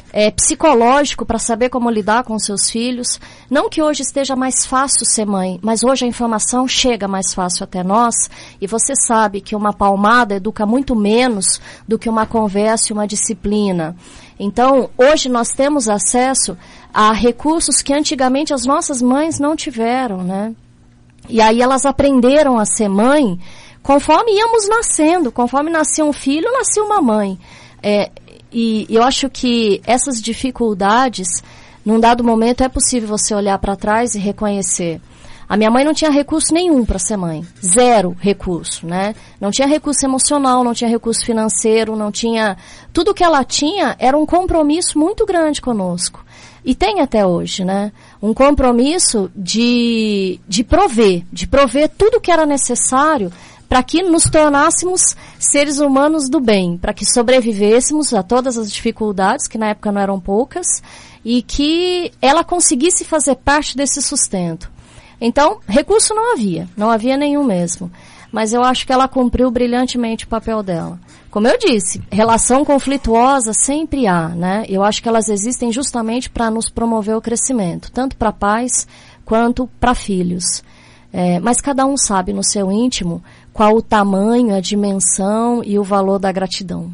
é, psicológico para saber como lidar com seus filhos. Não que hoje esteja mais fácil ser mãe, mas hoje a informação chega mais fácil até nós, e você sabe que uma palmada educa muito menos do que uma conversa e uma disciplina. Então, hoje nós temos acesso a recursos que antigamente as nossas mães não tiveram, né? E aí elas aprenderam a ser mãe conforme íamos nascendo, conforme nascia um filho, nascia uma mãe. É, e eu acho que essas dificuldades, num dado momento, é possível você olhar para trás e reconhecer. A minha mãe não tinha recurso nenhum para ser mãe. Zero recurso, né? Não tinha recurso emocional, não tinha recurso financeiro, não tinha... Tudo que ela tinha era um compromisso muito grande conosco. E tem até hoje, né? Um compromisso de, de prover, de prover tudo que era necessário para que nos tornássemos seres humanos do bem, para que sobrevivêssemos a todas as dificuldades, que na época não eram poucas, e que ela conseguisse fazer parte desse sustento. Então, recurso não havia, não havia nenhum mesmo. Mas eu acho que ela cumpriu brilhantemente o papel dela. Como eu disse, relação conflituosa sempre há, né? Eu acho que elas existem justamente para nos promover o crescimento, tanto para pais quanto para filhos. É, mas cada um sabe no seu íntimo qual o tamanho, a dimensão e o valor da gratidão.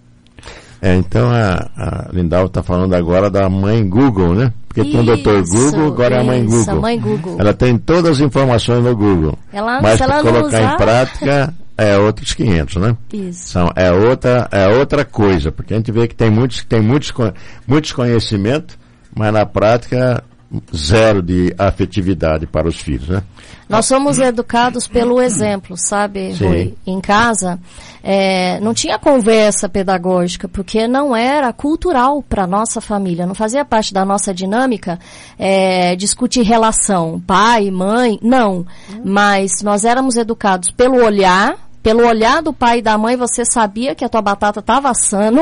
É, então a, a Lindalva está falando agora da mãe Google, né? Porque tem o doutor Google, agora é a mãe Google. A mãe Google. Ela tem todas as informações no Google. Ela, mas para colocar usar... em prática é outros quinhentos, né? Isso. São, é, outra, é outra coisa, porque a gente vê que tem muitos, tem muitos, muitos conhecimentos, mas na prática zero de afetividade para os filhos, né? Nós somos educados pelo exemplo, sabe, Sim. Rui? Em casa, é, não tinha conversa pedagógica, porque não era cultural para a nossa família, não fazia parte da nossa dinâmica é, discutir relação, pai, mãe, não. Mas nós éramos educados pelo olhar, pelo olhar do pai e da mãe, você sabia que a tua batata estava assando,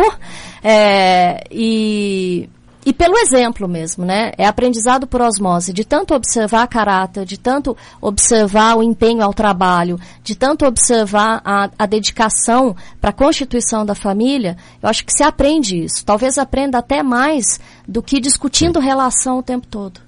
é, e... E pelo exemplo mesmo, né? É aprendizado por osmose, de tanto observar caráter, de tanto observar o empenho ao trabalho, de tanto observar a, a dedicação para a constituição da família, eu acho que se aprende isso. Talvez aprenda até mais do que discutindo relação o tempo todo.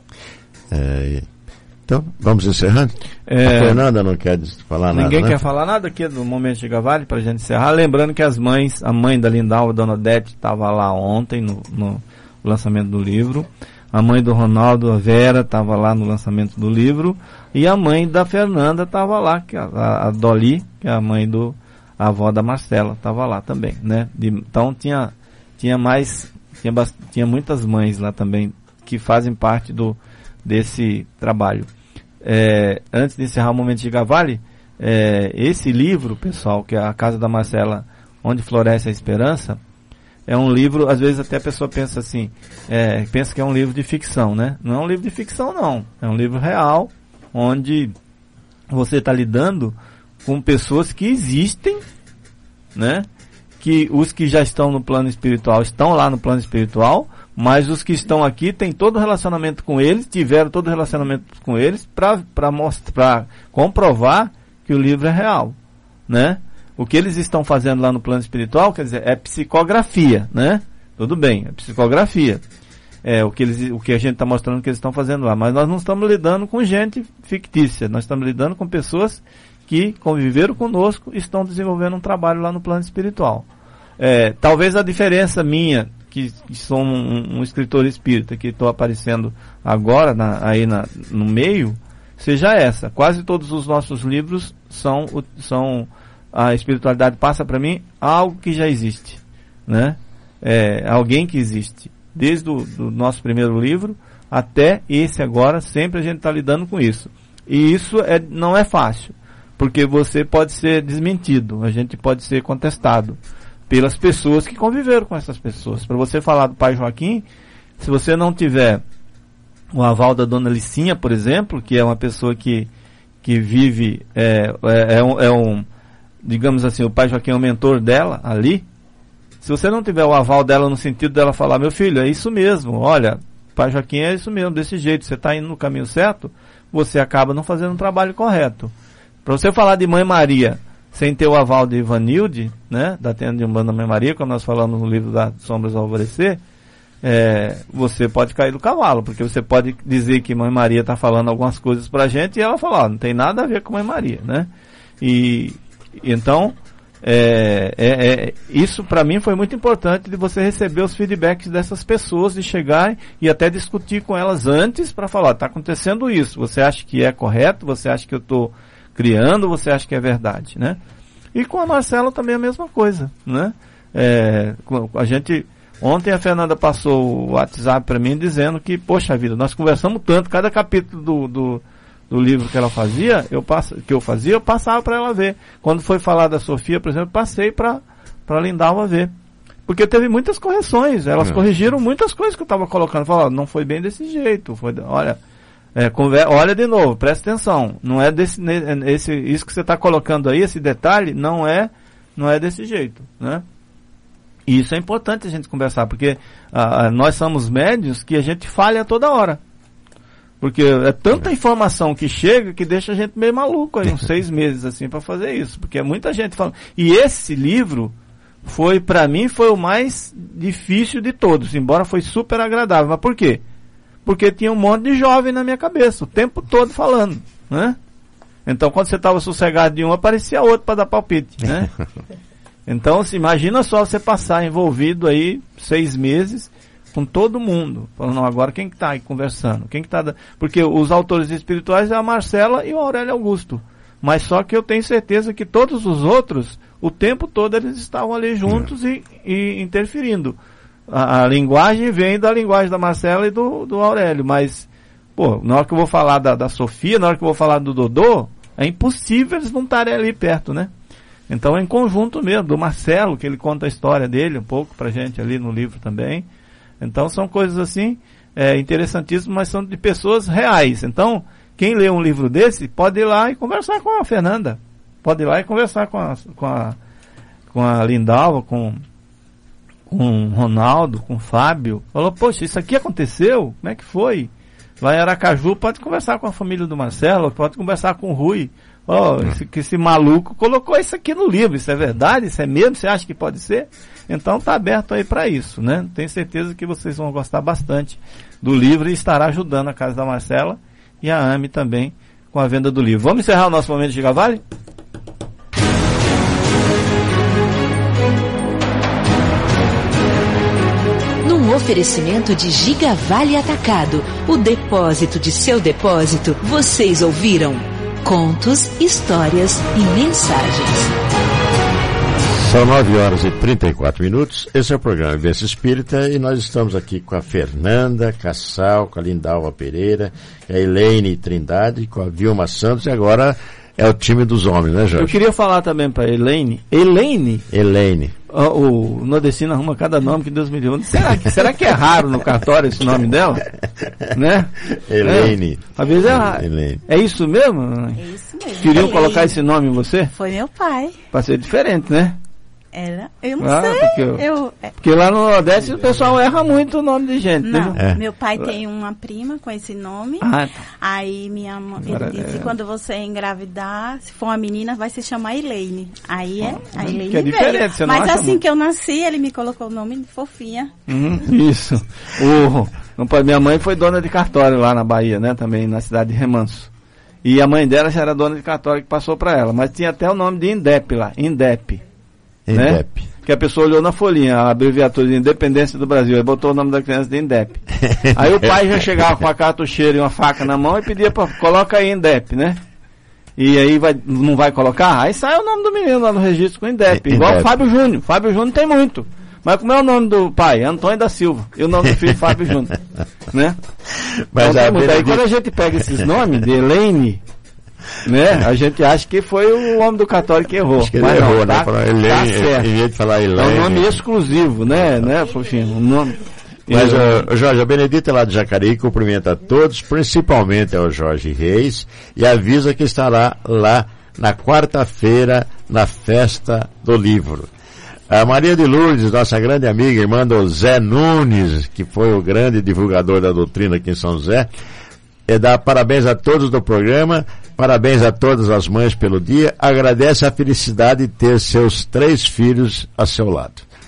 É, então, vamos encerrando? É, a Fernanda não quer falar nada, Ninguém né? quer falar nada aqui do Momento de Gavale para a gente encerrar. Lembrando que as mães, a mãe da Lindalva, a Dona Odete, estava lá ontem no... no lançamento do livro, a mãe do Ronaldo, a Vera, estava lá no lançamento do livro, e a mãe da Fernanda estava lá, que a, a Doli, que é a mãe do, a avó da Marcela, estava lá também, né? De, então tinha, tinha mais, tinha, tinha muitas mães lá também, que fazem parte do, desse trabalho. É, antes de encerrar o Momento de Gavale, é, esse livro, pessoal, que é A Casa da Marcela, Onde Floresce a Esperança, é um livro, às vezes até a pessoa pensa assim, é, pensa que é um livro de ficção, né? Não é um livro de ficção, não. É um livro real, onde você está lidando com pessoas que existem, né? Que os que já estão no plano espiritual estão lá no plano espiritual, mas os que estão aqui têm todo o relacionamento com eles, tiveram todo o relacionamento com eles para mostrar, comprovar que o livro é real, né? O que eles estão fazendo lá no plano espiritual, quer dizer, é psicografia, né? Tudo bem, é psicografia. É o que, eles, o que a gente está mostrando que eles estão fazendo lá. Mas nós não estamos lidando com gente fictícia. Nós estamos lidando com pessoas que conviveram conosco e estão desenvolvendo um trabalho lá no plano espiritual. É, talvez a diferença minha, que, que sou um, um escritor espírita, que estou aparecendo agora na, aí na, no meio, seja essa. Quase todos os nossos livros são... são a espiritualidade passa para mim algo que já existe, né? É, alguém que existe. Desde o do nosso primeiro livro até esse agora, sempre a gente está lidando com isso. E isso é, não é fácil, porque você pode ser desmentido, a gente pode ser contestado pelas pessoas que conviveram com essas pessoas. Para você falar do pai Joaquim, se você não tiver o aval da dona Licinha, por exemplo, que é uma pessoa que, que vive, é, é, é um... É um digamos assim, o pai Joaquim é o mentor dela ali, se você não tiver o aval dela no sentido dela falar, meu filho, é isso mesmo, olha, pai Joaquim é isso mesmo, desse jeito, você está indo no caminho certo, você acaba não fazendo um trabalho correto. Para você falar de Mãe Maria, sem ter o aval de Ivanilde, né, da tenda de Umbanda Mãe Maria, como nós falamos no livro da Sombras ao Alvorecer, é, você pode cair do cavalo, porque você pode dizer que Mãe Maria está falando algumas coisas para a gente e ela fala, ó, não tem nada a ver com Mãe Maria, né? E então, é, é, é, isso para mim foi muito importante, de você receber os feedbacks dessas pessoas, de chegar e até discutir com elas antes para falar, está acontecendo isso, você acha que é correto, você acha que eu estou criando, você acha que é verdade, né? E com a Marcela também a mesma coisa, né? É, a gente, ontem a Fernanda passou o WhatsApp para mim dizendo que, poxa vida, nós conversamos tanto, cada capítulo do, do, do livro que ela fazia, eu passo, que eu fazia, eu passava para ela ver. Quando foi falar da Sofia, por exemplo, passei para para Lindalva ver. Porque teve muitas correções, elas é. corrigiram muitas coisas que eu estava colocando. Falaram, não foi bem desse jeito, foi, olha, é, conver, olha de novo, presta atenção, não é desse, esse, isso que você está colocando aí, esse detalhe, não é, não é desse jeito, né? E isso é importante a gente conversar, porque ah, nós somos médios que a gente falha toda hora. Porque é tanta informação que chega que deixa a gente meio maluco aí, uns seis meses assim para fazer isso. Porque é muita gente falando. E esse livro foi, para mim, foi o mais difícil de todos, embora foi super agradável. Mas por quê? Porque tinha um monte de jovem na minha cabeça, o tempo todo falando, né? Então quando você estava sossegado de um, aparecia outro para dar palpite, né? Então, se imagina só você passar envolvido aí seis meses com todo mundo. Falando, não, agora quem que está aí conversando? Quem que tá da... Porque os autores espirituais é a Marcela e o Aurélio Augusto. Mas só que eu tenho certeza que todos os outros, o tempo todo eles estavam ali juntos e, e interferindo. A, a linguagem vem da linguagem da Marcela e do, do Aurélio. Mas, pô, na hora que eu vou falar da, da Sofia, na hora que eu vou falar do Dodô, é impossível eles não estarem ali perto, né? Então é em conjunto mesmo, do Marcelo, que ele conta a história dele um pouco pra gente ali no livro também. Então são coisas assim, é, interessantíssimas, mas são de pessoas reais. Então, quem lê um livro desse, pode ir lá e conversar com a Fernanda. Pode ir lá e conversar com a, com a, com a Lindalva, com, com o Ronaldo, com o Fábio. Falou, poxa, isso aqui aconteceu? Como é que foi? Lá em Aracaju, pode conversar com a família do Marcelo, pode conversar com o Rui. Ó, oh, esse, esse maluco colocou isso aqui no livro, isso é verdade? Isso é mesmo? Você acha que pode ser? Então tá aberto aí para isso, né? Tenho certeza que vocês vão gostar bastante do livro e estará ajudando a Casa da Marcela e a AME também com a venda do livro. Vamos encerrar o nosso momento de Giga Vale? Num oferecimento de Giga Vale Atacado, o depósito de seu depósito, vocês ouviram contos, histórias e mensagens. São nove horas e trinta e quatro minutos. Esse é o programa Vivência Espírita e nós estamos aqui com a Fernanda Cassal, com a Lindalva Pereira, a Elaine Trindade, com a Vilma Santos e agora é o time dos homens, né, Jorge? Eu queria falar também para Elaine. Elaine? Elaine. O, o nordestino arruma cada nome que Deus me deu. Será que, será que é raro no cartório esse nome dela? Né? Elaine. É. Às vezes é raro. Elaine. É isso mesmo? É isso mesmo. Queriam Elaine. Colocar esse nome em você? Foi meu pai. Para ser diferente, né? Era, eu não ah, sei. Porque, eu, eu, é, porque lá no Nordeste o pessoal erra muito o nome de gente. Não, né? é. Meu pai tem uma prima com esse nome. Ah, tá. Aí minha mãe, ele disse, é. quando você engravidar, se for uma menina, vai se chamar Elaine. Aí é, a Elaine que é diferente, você não Mas acha assim muito? Que eu nasci, ele me colocou o nome de Fofinha. Hum, isso. O, minha mãe foi dona de cartório lá na Bahia, né? Também na cidade de Remanso. E a mãe dela já era dona de cartório que passou para ela. Mas tinha até o nome de Indep lá, Indep. Indep. Né? Que a pessoa olhou na folhinha, a abreviatura de Independência do Brasil, e botou o nome da criança de Indep. Aí o pai já chegava com a cartucheira e uma faca na mão e pedia para coloca aí Indep, né? E aí vai, não vai colocar? Aí sai o nome do menino lá no registro com Indep. Igual o Fábio Júnior. Fábio Júnior tem muito. Mas como é o nome do pai? Antônio da Silva. E o nome do filho, Fábio Júnior. Né? Mas então, a muito. Aí quando a gente pega esses nomes de Elaine, né? A gente acha que foi o homem do cartório que errou. Acho que ele mas errou, não, né? Tá, Falar Elaine, tá certo. em vez de falar Elaine. É um nome exclusivo, né? né Fofinho? Um nome... Mas, uh, Jorge, a Benedita lá de Jacareí cumprimenta a todos, principalmente ao Jorge Reis, e avisa que estará lá na quarta-feira, na festa do livro. A Maria de Lourdes, nossa grande amiga, irmã do Zé Nunes, que foi o grande divulgador da doutrina aqui em São José, é dar parabéns a todos do programa, parabéns a todas as mães pelo dia, agradece a felicidade de ter seus três filhos a seu lado.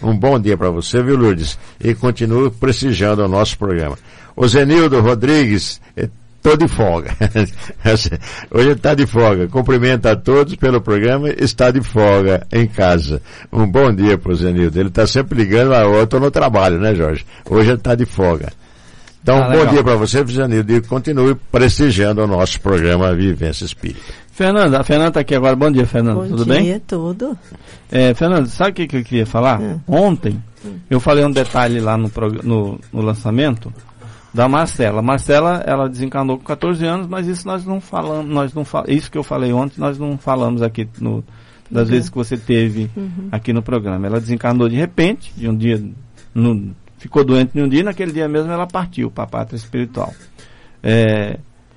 Um bom dia para você, viu, Lourdes? E continue prestigiando o nosso programa. O Zenildo Rodrigues, estou de folga. Hoje ele está de folga. Cumprimenta a todos pelo programa, está de folga em casa. Um bom dia para o Zenildo. Ele está sempre ligando, ah, eu estou no trabalho, né, Jorge? Hoje ele está de folga. Então, ah, um bom dia para você, Zenildo, e continue prestigiando o nosso programa Vivência Espírita. Fernanda, a Fernanda está aqui agora. Bom dia, Fernanda. Bom Tudo dia, bem? Bom dia, tudo. É, Fernanda, sabe o que, que eu queria falar? Hum. Ontem, hum. eu falei um detalhe lá no, no, no lançamento da Marcela. A Marcela, ela desencarnou com catorze anos, mas isso nós não falamos, nós não fal... isso que eu falei ontem, nós não falamos aqui no, das uhum. vezes que você teve uhum. aqui no programa. Ela desencarnou de repente, de um dia, no, ficou doente de um dia, e naquele dia mesmo ela partiu para a pátria espiritual. É,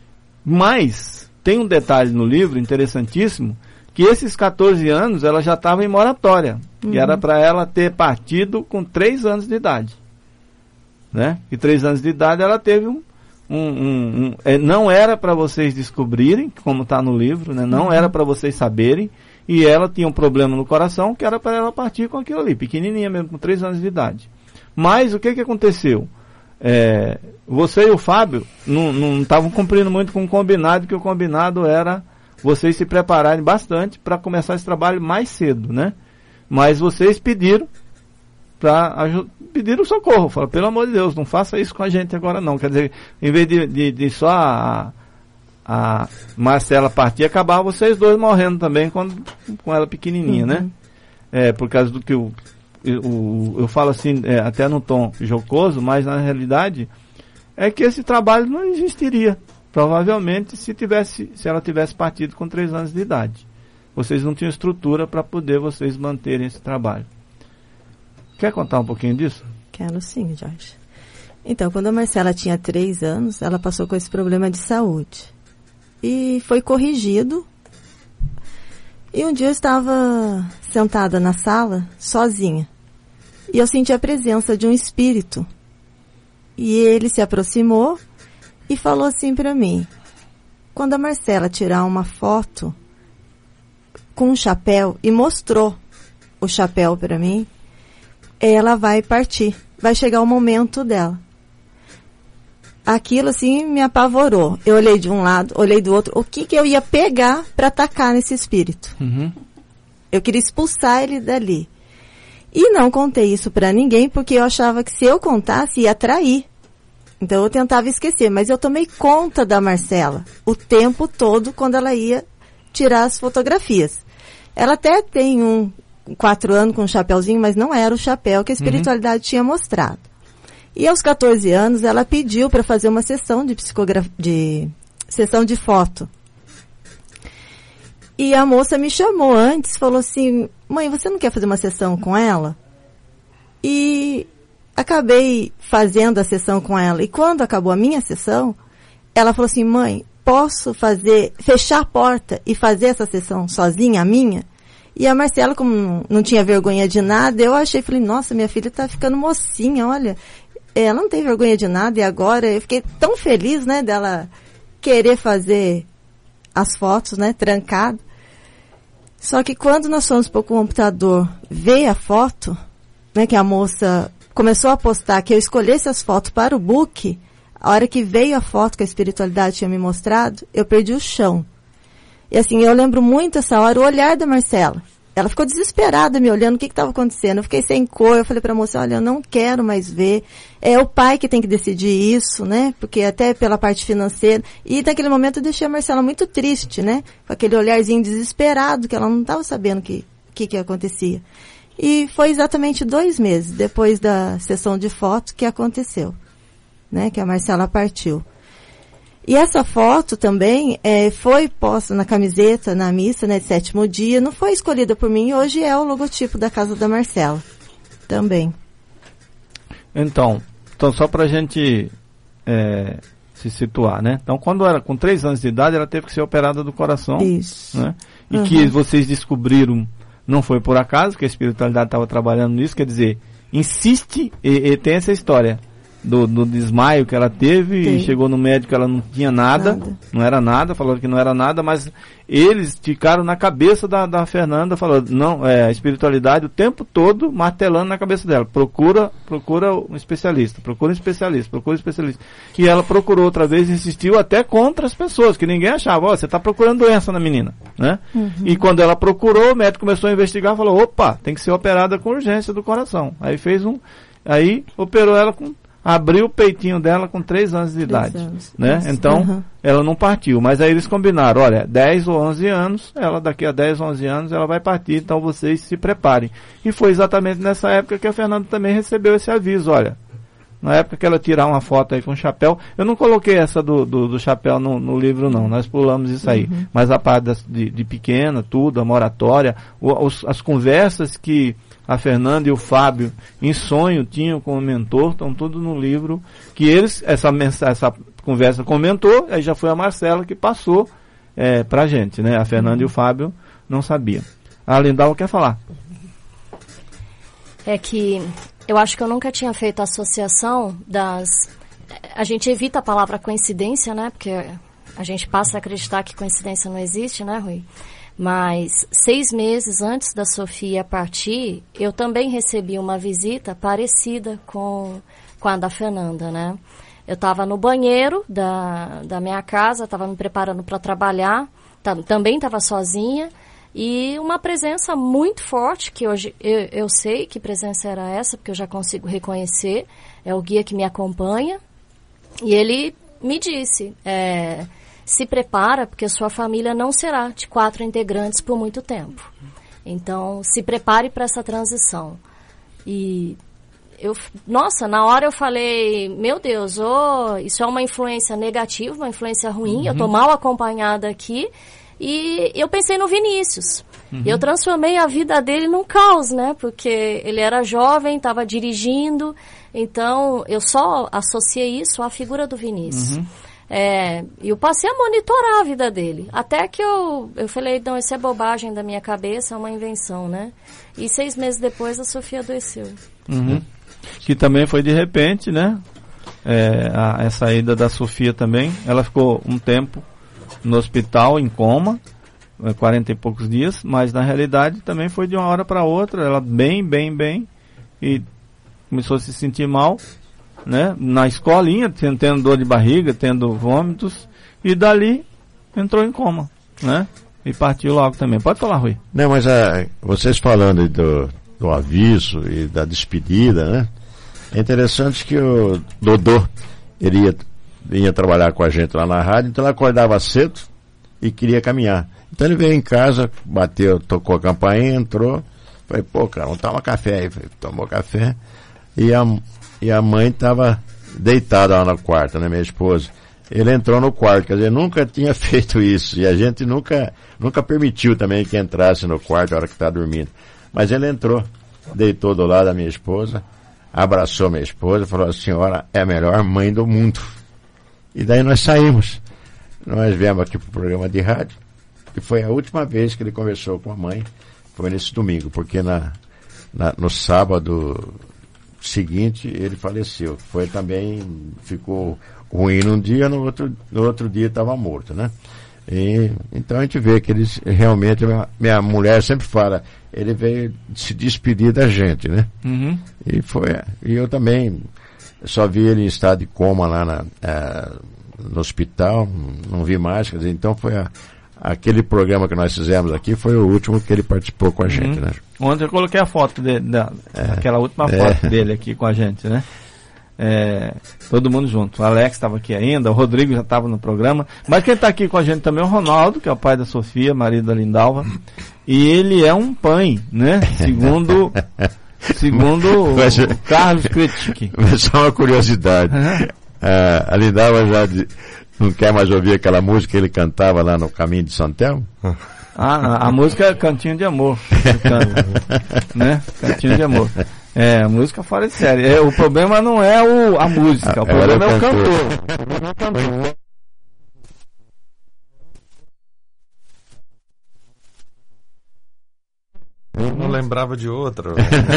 mas tem um detalhe no livro interessantíssimo, que esses catorze anos ela já estava em moratória, uhum. que era para ela ter partido com três anos de idade. Né? E três anos de idade ela teve um... um, um, um é, não era para vocês descobrirem, como está no livro, né? Não uhum. era para vocês saberem, e ela tinha um problema no coração que era para ela partir com aquilo ali, pequenininha mesmo, com três anos de idade. Mas o que que aconteceu? É, você e o Fábio não estavam cumprindo muito com o combinado, que o combinado era vocês se prepararem bastante para começar esse trabalho mais cedo, né? Mas vocês pediram para pediram socorro, falaram, pelo amor de Deus, não faça isso com a gente agora não. Quer dizer, em vez de, de, de só a, a Marcela partir, acabar vocês dois morrendo também quando, com ela pequenininha, uhum. né? É, por causa do que o Eu, eu, eu falo assim, é, até no tom jocoso, mas na realidade é que esse trabalho não existiria, provavelmente, se tivesse, se ela tivesse partido com três anos de idade. Vocês não tinham estrutura para poder vocês manterem esse trabalho. Quer contar um pouquinho disso? Quero sim, Jorge. Então, quando a Marcela tinha três anos, ela passou com esse problema de saúde. E foi corrigido. E um dia eu estava sentada na sala, sozinha. E eu senti a presença de um espírito. E ele se aproximou e falou assim para mim: quando a Marcela tirar uma foto com um chapéu, e mostrou o chapéu para mim, ela vai partir. Vai chegar o momento dela. Aquilo assim me apavorou. Eu olhei de um lado, olhei do outro. O que que eu ia pegar para atacar nesse espírito? Uhum. Eu queria expulsar ele dali. E não contei isso para ninguém, porque eu achava que se eu contasse ia atrair. Então eu tentava esquecer, mas eu tomei conta da Marcela o tempo todo quando ela ia tirar as fotografias. Ela até tem um quatro anos com um chapéuzinho, mas não era o chapéu que a espiritualidade uhum. tinha mostrado. E aos catorze anos ela pediu para fazer uma sessão de psicografia, de sessão de foto. E a moça me chamou antes, falou assim: mãe, você não quer fazer uma sessão com ela? E acabei fazendo a sessão com ela. E quando acabou a minha sessão, ela falou assim: mãe, posso fazer, fechar a porta e fazer essa sessão sozinha, a minha? E a Marcela, como não tinha vergonha de nada, eu achei, falei, nossa, minha filha tá ficando mocinha, olha, ela não tem vergonha de nada, e agora eu fiquei tão feliz, né, dela querer fazer as fotos, né, trancado. Só que quando nós fomos para o computador ver a foto, né, que a moça começou a postar que eu escolhesse as fotos para o book, a hora que veio a foto que a espiritualidade tinha me mostrado, eu perdi o chão. E assim, eu lembro muito essa hora, o olhar da Marcela. Ela ficou desesperada me olhando, o que estava acontecendo? Eu fiquei sem cor, eu falei para a moça, olha, eu não quero mais ver. É o pai que tem que decidir isso, né? Porque até pela parte financeira. E naquele momento eu deixei a Marcela muito triste, né? Com aquele olharzinho desesperado, que ela não estava sabendo o que, que, que acontecia. E foi exatamente dois meses depois da sessão de foto que aconteceu, né? Que a Marcela partiu. E essa foto também é, foi posta na camiseta, na missa, né, de sétimo dia, não foi escolhida por mim, hoje é o logotipo da casa da Marcela, também. Então, então só pra gente é, se situar, né? Então, quando era com três anos de idade, ela teve que ser operada do coração. Isso. Né? E Uhum. que vocês descobriram, não foi por acaso, que a espiritualidade estava trabalhando nisso, quer dizer, insiste, e, e tem essa história. do, do desmaio que ela teve, Tem. e chegou no médico, ela não tinha nada, Nada. não era nada, falou que não era nada, mas eles ficaram na cabeça da, da Fernanda, falando, não, é, a espiritualidade o tempo todo martelando na cabeça dela, procura, procura um especialista, procura um especialista, procura um especialista. E ela procurou outra vez, insistiu até contra as pessoas, que ninguém achava, ó, você está procurando doença na menina, né? Uhum. E quando ela procurou, o médico começou a investigar, falou, opa, tem que ser operada com urgência do coração. Aí fez um, aí operou ela com, abriu o peitinho dela com três anos de idade, anos. né? Isso. Então, Uhum. ela não partiu, mas aí eles combinaram, olha, dez ou onze anos, ela daqui a dez, onze anos, ela vai partir, então vocês se preparem. E foi exatamente nessa época que a Fernanda também recebeu esse aviso, olha, na época que ela tirar uma foto aí com o chapéu, eu não coloquei essa do, do, do chapéu no, no livro não, nós pulamos isso aí, Uhum. mas a parte das, de, de pequena, tudo, a moratória, o, os, as conversas que a Fernanda e o Fábio em sonho tinham com o mentor, estão tudo no livro, que eles, essa, mensa, essa conversa comentou, aí já foi a Marcela que passou é, pra gente, né? A Fernanda e o Fábio não sabiam. A Lindalva quer falar. É que eu acho que eu nunca tinha feito a associação das... A gente evita a palavra coincidência, né? Porque a gente passa a acreditar que coincidência não existe, né, Rui? Mas seis meses antes da Sofia partir, eu também recebi uma visita parecida com, com a da Fernanda, né? Eu estava no banheiro da, da minha casa, estava me preparando para trabalhar, tá, também estava sozinha, e uma presença muito forte, que hoje eu, eu sei que presença era essa, porque eu já consigo reconhecer, é o guia que me acompanha, e ele me disse... É, se prepara, porque sua família não será de quatro integrantes por muito tempo. Então, se prepare para essa transição. E, eu, nossa, na hora eu falei, meu Deus, oh, isso é uma influência negativa, uma influência ruim, uhum. eu estou mal acompanhada aqui. E eu pensei no Vinícius. Uhum. E eu transformei a vida dele num caos, né? Porque ele era jovem, estava dirigindo. Então, eu só associei isso à figura do Vinícius. Uhum. É, e eu passei a monitorar a vida dele. Até que eu, eu falei, não, isso é bobagem da minha cabeça, é uma invenção, né? E seis meses depois a Sofia adoeceu. Uhum. Que também foi de repente, né? É, a, essa ida da Sofia também. Ela ficou um tempo no hospital, em coma, quarenta e poucos dias, mas na realidade também foi de uma hora para outra. Ela bem, bem, bem. E começou a se sentir mal. Né? Na escolinha, tendo, tendo dor de barriga, tendo vômitos, e dali entrou em coma, né? E partiu logo também. Pode falar, Rui. Não, mas a, vocês falando do, do aviso e da despedida, né? É interessante que o Dodô, ele ia, ia trabalhar com a gente lá na rádio, então ele acordava cedo e queria caminhar. Então ele veio em casa, bateu, tocou a campainha, entrou, falei, pô, cara, vamos tomar café aí. Falei, tomou café, e a E a mãe estava deitada lá no quarto, né, minha esposa. Ele entrou no quarto, quer dizer, nunca tinha feito isso. E a gente nunca, nunca permitiu também que entrasse no quarto na hora que está dormindo. Mas ele entrou, deitou do lado da minha esposa, abraçou minha esposa, falou, a senhora é a melhor mãe do mundo. E daí nós saímos. Nós viemos aqui para o programa de rádio, e foi a última vez que ele conversou com a mãe, foi nesse domingo, porque na, na, no sábado seguinte ele faleceu. Foi também, ficou ruim num dia, no outro, no outro dia estava morto, né? E, então a gente vê que eles realmente, minha, minha mulher sempre fala, ele veio se despedir da gente, né? Uhum. E foi, e eu também só vi ele em estado de coma lá na, é, no hospital, não vi mais, quer dizer, então foi a, aquele programa que nós fizemos aqui, foi o último que ele participou com a gente, uhum. né? Ontem eu coloquei a foto dele, da, é, aquela última é. foto dele aqui com a gente, né? É, todo mundo junto. O Alex estava aqui ainda, o Rodrigo já estava no programa, mas quem está aqui com a gente também é o Ronaldo, que é o pai da Sofia, marido da Lindalva, e ele é um pai, né? Segundo segundo mas, o Carlos Kritik. Mas só uma curiosidade, uhum. ah, a Lindalva já de, não quer mais ouvir aquela música que ele cantava lá no Caminho de Santelmo? Ah, a, a música é Cantinho de Amor, né? Cantinho de Amor. É, a música fora de série. É, o problema não é o, a música, o problema é o cantor. O problema é o cantor. Eu não lembrava de outra.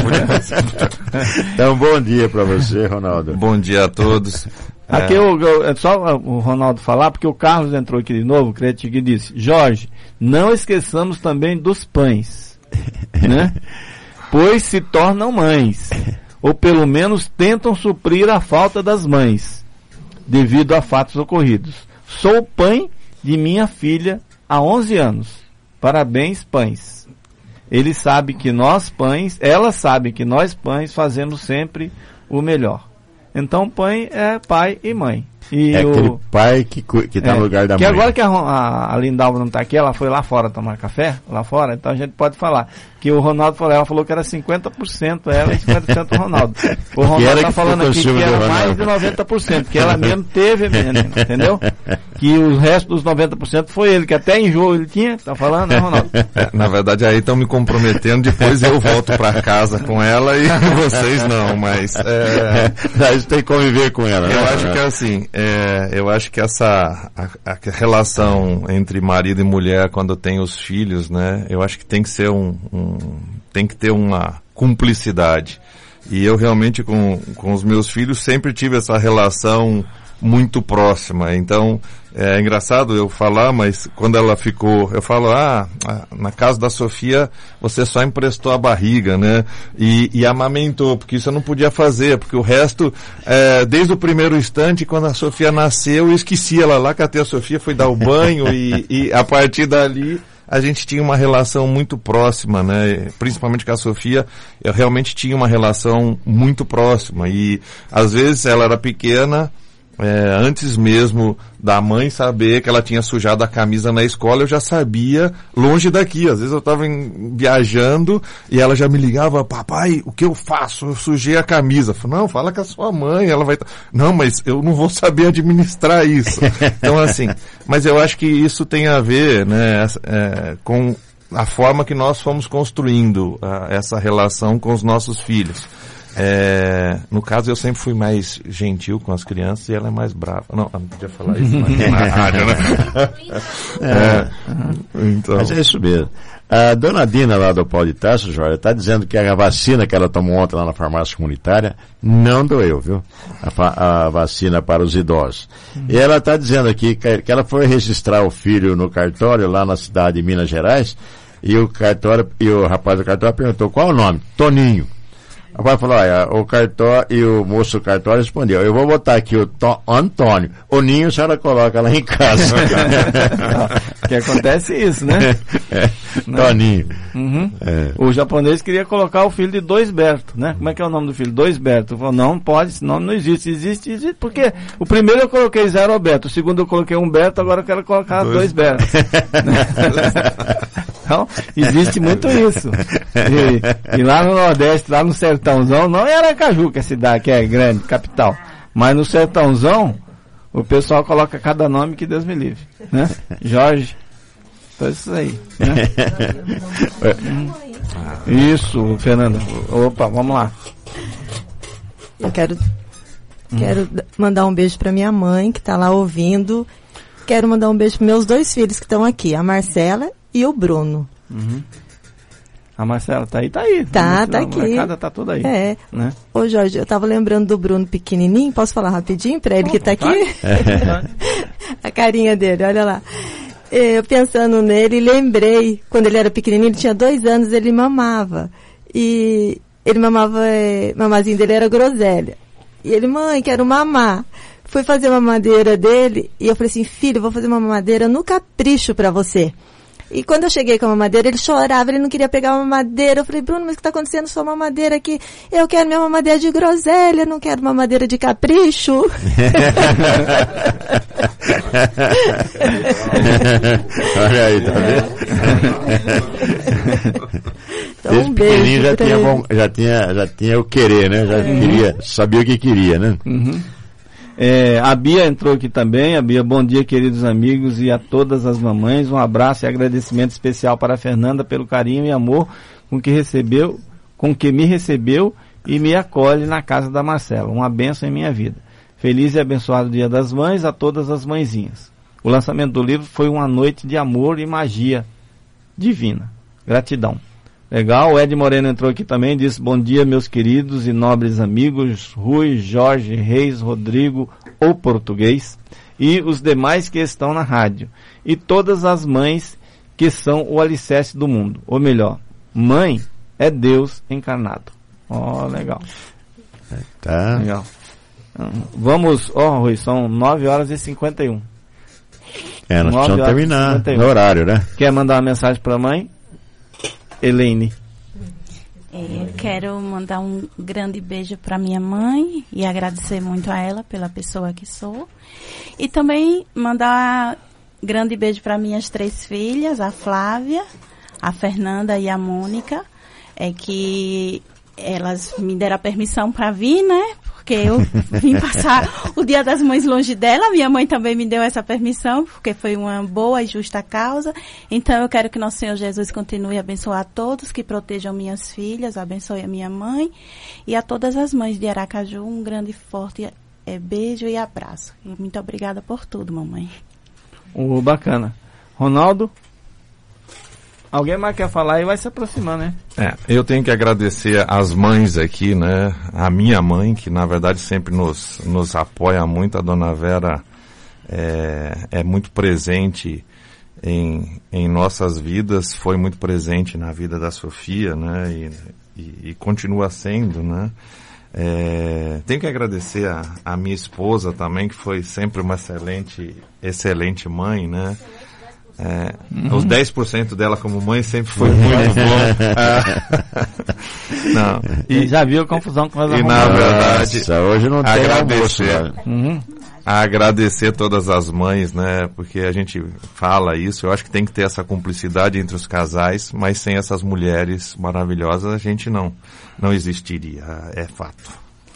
Então, bom dia para você, Ronaldo. Bom dia a todos. Aqui é. eu, eu, é só o Ronaldo falar, porque o Carlos entrou aqui de novo, crente, que disse: Jorge, não esqueçamos também dos pães, né? Pois se tornam mães, ou pelo menos tentam suprir a falta das mães, devido a fatos ocorridos. Sou pai de minha filha há onze anos. Parabéns, pães. Ele sabe que nós pães, ela sabe que nós pães fazemos sempre o melhor. Então, pai é pai e mãe. E é o, aquele pai que que está é, no lugar da que mãe. Que agora que a, a, a Lindalva não está aqui, ela foi lá fora tomar café, lá fora, então a gente pode falar que o Ronaldo falou, ela falou que era cinquenta por cento ela e cinquenta por cento o Ronaldo. O Ronaldo está falando aqui que era mais de noventa por cento, que ela mesmo teve, menina, entendeu? Que o resto dos noventa por cento foi ele, que até enjoo ele tinha, tá falando, né, Ronaldo? É, na verdade, aí estão me comprometendo, depois eu volto para casa com ela e vocês não, mas... É... A gente tem que conviver com ela, né? Eu acho que é assim, é, eu acho que essa a, a relação entre marido e mulher quando tem os filhos, né, eu acho que tem que ser um, um tem que ter uma cumplicidade. E eu realmente com, com os meus filhos sempre tive essa relação muito próxima. Então, é engraçado eu falar, mas quando ela ficou, eu falo, ah, na casa da Sofia você só emprestou a barriga, né? E, e amamentou, porque isso eu não podia fazer, porque o resto, é, desde o primeiro instante, quando a Sofia nasceu, eu esqueci ela lá, catei a Sofia, fui dar o banho e, e a partir dali a gente tinha uma relação muito próxima, né? Principalmente com a Sofia, eu realmente tinha uma relação muito próxima e às vezes ela era pequena, É, antes mesmo da mãe saber que ela tinha sujado a camisa na escola, eu já sabia longe daqui. Às vezes eu estava viajando e ela já me ligava, papai, o que eu faço? Eu sujei a camisa. Eu falei, não, fala com a sua mãe, ela vai... Não, mas eu não vou saber administrar isso. Então assim, mas eu acho que isso tem a ver, né, é, com a forma que nós fomos construindo a, essa relação com os nossos filhos. É, no caso eu sempre fui mais gentil com as crianças e ela é mais brava. Não, não podia falar isso na rádio, né? É, então. Mas é isso mesmo. A dona Dina lá do Pau de Tarso, Jorge, está dizendo que a vacina que ela tomou ontem lá na farmácia comunitária não doeu, viu? A, a vacina para os idosos. Uhum. E ela está dizendo aqui que, que ela foi registrar o filho no cartório lá na cidade de Minas Gerais e o cartório, e o rapaz do cartório perguntou qual é o nome? Toninho. O pai falou, olha, o cartório, e o moço do cartório respondeu, eu vou botar aqui o to, Antônio, o Ninho a senhora coloca lá em casa. Que acontece isso, né? É, Toninho. Uhum. É. O japonês queria colocar o filho de dois Berto, né? Como é que é o nome do filho? Dois Berto. Falou, não pode, esse nome não existe. Existe, existe, porque o primeiro eu coloquei zero Alberto, o segundo eu coloquei um Berto, agora eu quero colocar dois, dois Berto. Então, existe muito isso. E, e lá no Nordeste, lá no Sertãozão, não é Aracaju, que é a cidade, que é grande, capital, mas no Sertãozão, o pessoal coloca cada nome que Deus me livre, né? Jorge, então isso aí, né? Isso, Fernanda. Opa, vamos lá. Eu quero, quero mandar um beijo para minha mãe, que está lá ouvindo. Quero mandar um beijo para meus dois filhos que estão aqui, a Marcela e o Bruno. Uhum. A Marcela tá aí, tá aí. Tá, tá aqui. A molecada tá toda aí. É. Né? Ô Jorge, eu tava lembrando do Bruno pequenininho, posso falar rapidinho pra ele oh, que tá aqui? É. A carinha dele, olha lá. Eu pensando nele, lembrei, quando ele era pequenininho, ele tinha dois anos, ele mamava. E ele mamava, é, mamazinho dele era groselha. E ele, mãe, quero mamar. Fui fazer uma mamadeira dele, e eu falei assim, filho, eu vou fazer uma mamadeira no capricho pra você. E quando eu cheguei com a mamadeira, ele chorava, ele não queria pegar uma mamadeira. Eu falei, Bruno, mas o que está acontecendo? Sua mamadeira aqui? Eu quero minha mamadeira de groselha, não quero mamadeira de capricho. Olha aí, tá vendo? Então, um beijo já tinha, bom, já tinha, já tinha o querer, né? Já uhum. queria, sabia o que queria, né? Uhum. É, a Bia entrou aqui também. A Bia, bom dia, queridos amigos, e a todas as mamães. Um abraço e agradecimento especial para a Fernanda pelo carinho e amor com que recebeu, com que me recebeu e me acolhe na casa da Marcela. Uma bênção em minha vida. Feliz e abençoado Dia das Mães a todas as mãezinhas. O lançamento do livro foi uma noite de amor e magia divina. Gratidão. Legal, o Ed Moreno entrou aqui também, disse bom dia meus queridos e nobres amigos Rui, Jorge, Reis, Rodrigo, o português, e os demais que estão na rádio, e todas as mães que são o alicerce do mundo, ou melhor, mãe é Deus encarnado. Ó, oh, legal. Tá. Legal. Vamos, ó oh, Rui, são nove horas e cinquenta e um. É, nós precisamos terminar no horário, né? Quer mandar uma mensagem para a mãe? Elaine. Eu quero mandar um grande beijo para minha mãe e agradecer muito a ela pela pessoa que sou. E também mandar um grande beijo para minhas três filhas, a Flávia, a Fernanda e a Mônica, é que elas me deram a permissão para vir, né? Porque eu vim passar o Dia das Mães longe dela. Minha mãe também me deu essa permissão, porque foi uma boa e justa causa. Então eu quero que nosso Senhor Jesus continue a abençoar a todos, que protejam minhas filhas, abençoe a minha mãe e a todas as mães de Aracaju. Um grande forte é, beijo e abraço. E muito obrigada por tudo, mamãe. Oh, bacana. Ronaldo? Alguém mais quer falar e vai se aproximar, né? É, eu tenho que agradecer às mães aqui, né? A minha mãe, que na verdade sempre nos, nos apoia muito. A dona Vera é, é muito presente em, em nossas vidas, foi muito presente na vida da Sofia, né? E, e, e continua sendo, né? É, tenho que agradecer a, a minha esposa também, que foi sempre uma excelente, excelente mãe, né? É, uhum. Os dez por cento dela como mãe sempre foi muito bom. Não. E já viu a confusão com as E na verdade, Nossa, hoje não tem agradecer, almoço, uhum. agradecer todas as mães, né? Porque a gente fala isso, eu acho que tem que ter essa cumplicidade entre os casais, mas sem essas mulheres maravilhosas a gente não, não existiria, é fato.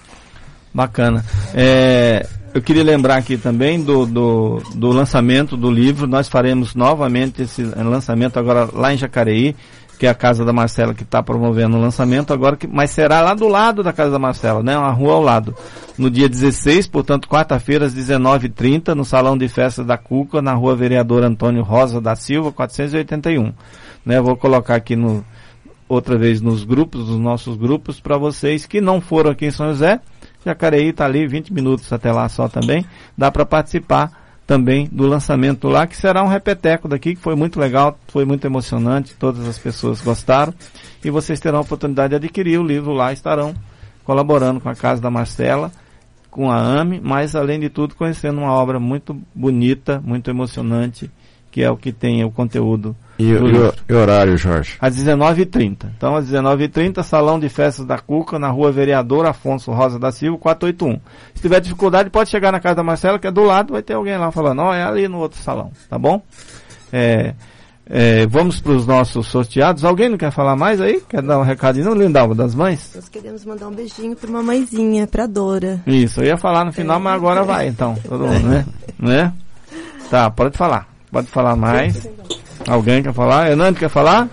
Bacana. É, eu queria lembrar aqui também do, do, do lançamento do livro. Nós faremos novamente esse lançamento agora lá em Jacareí, que é a casa da Marcela que está promovendo o lançamento agora, que, mas será lá do lado da casa da Marcela, né? Uma rua ao lado. No dia dezesseis, portanto, quarta-feira, às dezenove e trinta, no Salão de Festas da Cuca, na rua Vereador Antônio Rosa da Silva, quatrocentos e oitenta e um. Né? Vou colocar aqui no, outra vez nos grupos, nos nossos grupos, para vocês que não foram aqui em São José. Jacareí está ali, vinte minutos até lá só também. Dá para participar também do lançamento lá, que será um repeteco daqui, que foi muito legal, foi muito emocionante, todas as pessoas gostaram. E vocês terão a oportunidade de adquirir o livro lá, estarão colaborando com a Casa da Marcela, com a A M E, mas além de tudo conhecendo uma obra muito bonita, muito emocionante, que é o que tem o conteúdo e, do e, livro. E horário, Jorge? Às dezenove e trinta. Então, às dezenove e trinta, Salão de Festas da Cuca, na rua Vereador Afonso Rosa da Silva, quatrocentos e oitenta e um. Se tiver dificuldade, pode chegar na casa da Marcela, que é do lado, vai ter alguém lá falando, ó, oh, é ali no outro salão, tá bom? É, é, vamos para os nossos sorteados. Alguém não quer falar mais aí? Quer dar um recadinho, Lindalva, das mães? Nós queremos mandar um beijinho para uma mãezinha, para Dora. Isso, eu ia falar no final, é. Mas agora vai, então, todo mundo, né? né? Tá, pode falar. Pode falar mais. Alguém quer falar? Hernando quer falar?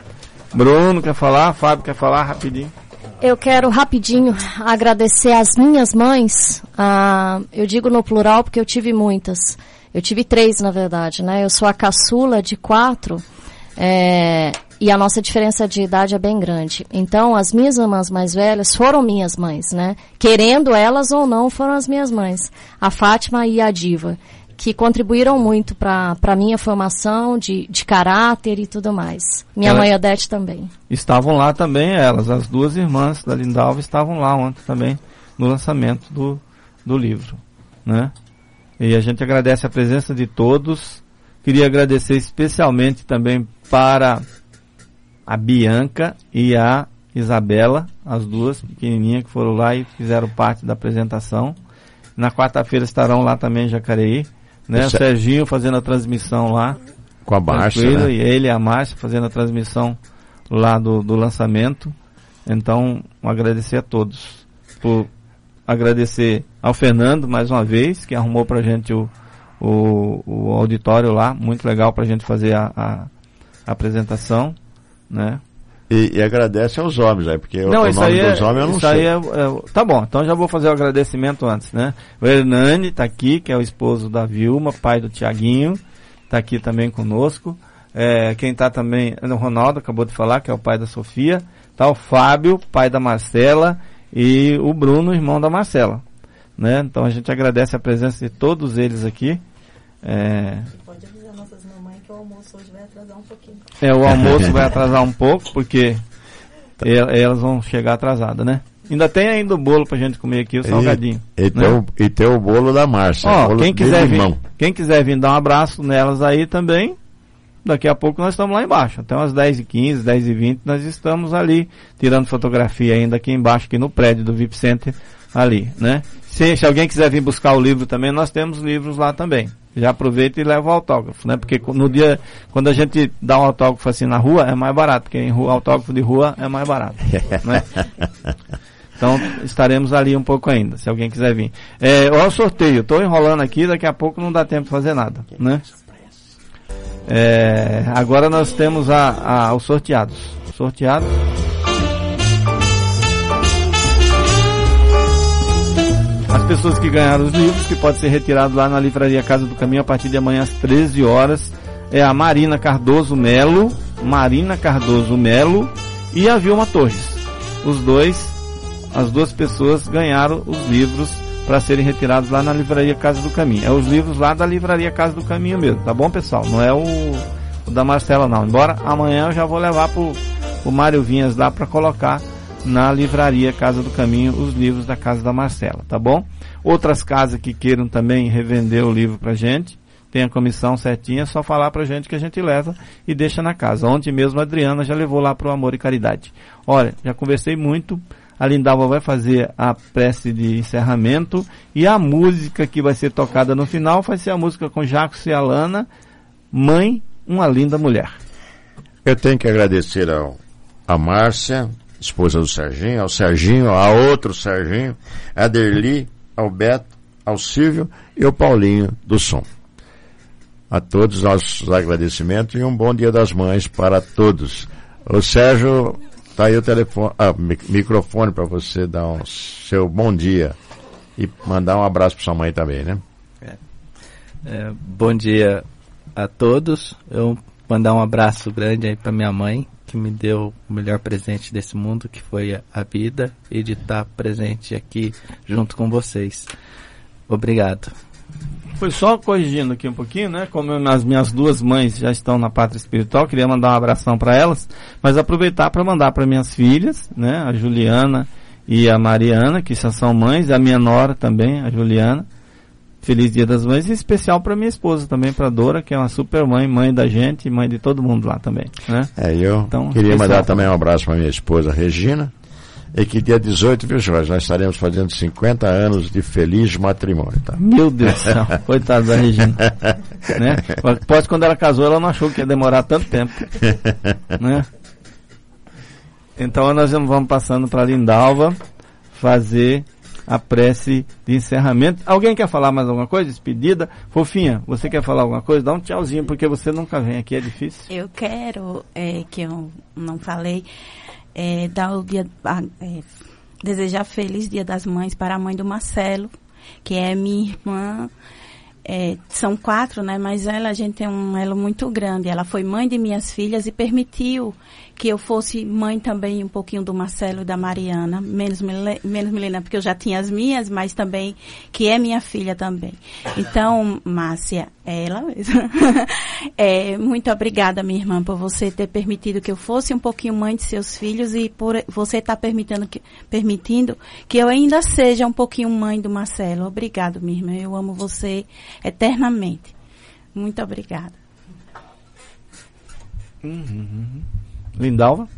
Bruno quer falar? Fábio quer falar? Rapidinho. Eu quero rapidinho agradecer às minhas mães. Ah, eu digo no plural porque eu tive muitas. Eu tive três, na verdade, né? Eu sou a caçula de quatro. É, e a nossa diferença de idade é bem grande. Então, as minhas irmãs mais velhas foram minhas mães, né? Querendo elas ou não, foram as minhas mães. A Fátima e a Diva, que contribuíram muito para a minha formação de, de caráter e tudo mais. Minha Ela, mãe Odete também. Estavam lá também elas, as duas irmãs da Lindalva estavam lá ontem também, no lançamento do, do livro, né? E a gente agradece a presença de todos. Queria agradecer especialmente também para a Bianca e a Isabela, as duas pequenininhas que foram lá e fizeram parte da apresentação. Na quarta-feira estarão lá também em Jacareí. Né, o Serginho fazendo a transmissão lá com a Márcia, né? E ele e a Márcia fazendo a transmissão lá do, do lançamento. Então, um agradecer a todos. Por agradecer ao Fernando mais uma vez, que arrumou pra gente o, o, o auditório lá, muito legal pra gente fazer a, a, a apresentação, né? E, e agradece aos homens, aí, porque não, o isso nome aí é, dos homens eu não isso sei. Aí é, é, tá bom, então já vou fazer o agradecimento antes, né? O Hernani tá aqui, que é o esposo da Vilma, pai do Tiaguinho, tá aqui também conosco. É, quem está também é o Ronaldo, acabou de falar, que é o pai da Sofia. Está o Fábio, pai da Marcela, e o Bruno, irmão da Marcela. Né? Então a gente agradece a presença de todos eles aqui. É... Pode avisar nossas mamães que o almoço hoje vai atrasar um pouquinho. É, o almoço vai atrasar um pouco, porque elas vão chegar atrasadas, né? Ainda tem ainda o bolo pra gente comer aqui, o salgadinho. E, e, né? tem, o, e tem o bolo da Márcia. Ó, bolo quem quiser vir, limão. quem quiser vir dar um abraço nelas aí também, daqui a pouco nós estamos lá embaixo. Até umas dez e quinze, dez e vinte, nós estamos ali, tirando fotografia ainda aqui embaixo, aqui no prédio do V I P Center, ali, né? Se, se alguém quiser vir buscar o livro também, nós temos livros lá também. Já aproveita e leva o autógrafo, né? Porque no dia, quando a gente dá um autógrafo assim na rua, é mais barato, porque em rua, autógrafo de rua é mais barato, né? Então, estaremos ali um pouco ainda, se alguém quiser vir. É, olha o sorteio, estou enrolando aqui, daqui a pouco não dá tempo de fazer nada, né? É, agora nós temos a, a, os sorteados. Sorteados. As pessoas que ganharam os livros, que pode ser retirado lá na Livraria Casa do Caminho a partir de amanhã às treze horas, é a Marina Cardoso Melo, Marina Cardoso Melo e a Vilma Torres. Os dois, as duas pessoas ganharam os livros para serem retirados lá na Livraria Casa do Caminho. É os livros lá da Livraria Casa do Caminho mesmo, tá bom, pessoal? Não é o, o da Marcela, não. Embora amanhã eu já vou levar pro, pro Mário Vinhas lá para colocar na Livraria Casa do Caminho os livros da Casa da Marcela, tá bom? Outras casas que queiram também revender o livro pra gente, tem a comissão certinha, é só falar pra gente que a gente leva e deixa na casa. Ontem mesmo a Adriana já levou lá pro Amor e Caridade. Olha, já conversei muito, a Lindalva vai fazer a prece de encerramento e a música que vai ser tocada no final vai ser a música com Jacos e Alana, Mãe, uma Linda Mulher. Eu tenho que agradecer ao, a Márcia, esposa do Serginho, ao Serginho, a outro Serginho, a Derli, ao Beto, ao Silvio e ao Paulinho do som. A todos nossos agradecimentos e um bom Dia das Mães para todos. O Sérgio, tá aí o telefone, ah, microfone para você dar um seu bom dia e mandar um abraço para sua mãe também, né? É. É, bom dia a todos. Eu mandar um abraço grande aí para minha mãe, que me deu o melhor presente desse mundo, que foi a vida, e de estar presente aqui junto com vocês. Obrigado. Foi só corrigindo aqui um pouquinho, né? Como as minhas duas mães já estão na pátria espiritual, queria mandar um abração para elas, mas aproveitar para mandar para minhas filhas, né? A Juliana e a Mariana, que já são mães, e a minha nora também, a Juliana. Feliz Dia das Mães, e especial para minha esposa também, para Dora, que é uma super mãe, mãe da gente e mãe de todo mundo lá também, né? É, eu então, queria especial. mandar também um abraço para minha esposa Regina, e que dia dezoito, viu, Jorge, nós estaremos fazendo cinquenta anos de feliz matrimônio, tá? Meu Deus do céu, coitada da Regina, né? Pode, quando ela casou, ela não achou que ia demorar tanto tempo, né? Então nós vamos passando para a Lindalva fazer a prece de encerramento. Alguém quer falar mais alguma coisa? Despedida? Fofinha, você quer falar alguma coisa? Dá um tchauzinho, porque você nunca vem aqui, é difícil. Eu quero, é, que eu não falei, é, dar o dia, é, desejar feliz Dia das Mães para a mãe do Marcelo, que é minha irmã. É, são quatro, né? Mas ela, a gente tem um elo muito grande. Ela foi mãe de minhas filhas e permitiu que eu fosse mãe também um pouquinho do Marcelo e da Mariana, menos, menos Milena, porque eu já tinha as minhas, mas também que é minha filha também. Então, Márcia, ela mesma. É, muito obrigada, minha irmã, por você ter permitido que eu fosse um pouquinho mãe de seus filhos e por você estar tá permitindo, que, permitindo que eu ainda seja um pouquinho mãe do Marcelo. Obrigado, minha irmã. Eu amo você eternamente. Muito obrigada. Uhum. Lindalva?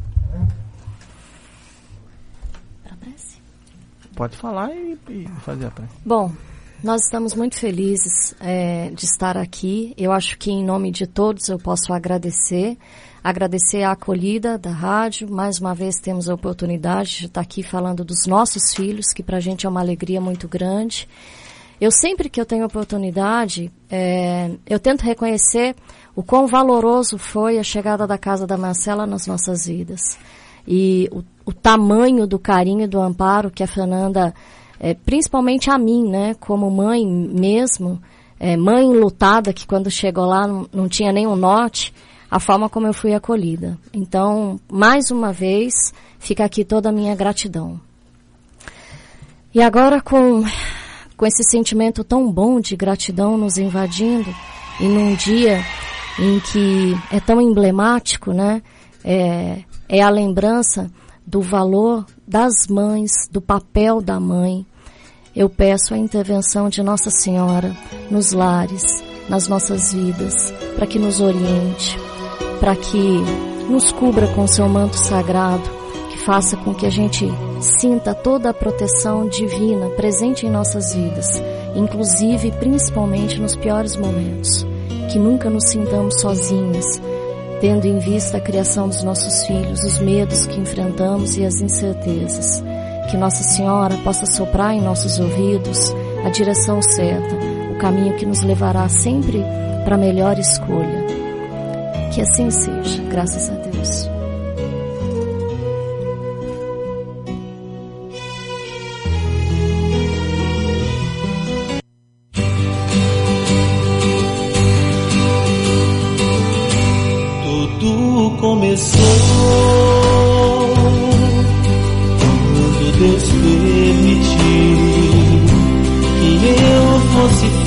Para a prece? Pode falar e, e fazer a prece. Bom, nós estamos muito felizes é, de estar aqui. Eu acho que em nome de todos eu posso agradecer. Agradecer a acolhida da rádio. Mais uma vez temos a oportunidade de estar aqui falando dos nossos filhos, que para a gente é uma alegria muito grande. Eu sempre que eu tenho oportunidade, é, eu tento reconhecer o quão valoroso foi a chegada da Casa da Marcela nas nossas vidas. E o, o tamanho do carinho e do amparo que a Fernanda, é, principalmente a mim, né, como mãe mesmo, é, mãe enlutada, que quando chegou lá não, não tinha nenhum norte, a forma como eu fui acolhida. Então, mais uma vez, fica aqui toda a minha gratidão. E agora, com, com esse sentimento tão bom de gratidão nos invadindo, e num dia em que é tão emblemático, né? É, é a lembrança do valor das mães, do papel da mãe. Eu peço a intervenção de Nossa Senhora nos lares, nas nossas vidas, para que nos oriente, para que nos cubra com seu manto sagrado, que faça com que a gente sinta toda a proteção divina presente em nossas vidas, inclusive e principalmente nos piores momentos, que nunca nos sintamos sozinhas, tendo em vista a criação dos nossos filhos, os medos que enfrentamos e as incertezas. Que Nossa Senhora possa soprar em nossos ouvidos a direção certa, o caminho que nos levará sempre para a melhor escolha. Que assim seja, graças a Deus. Tudo começou Deus permitiu que eu fosse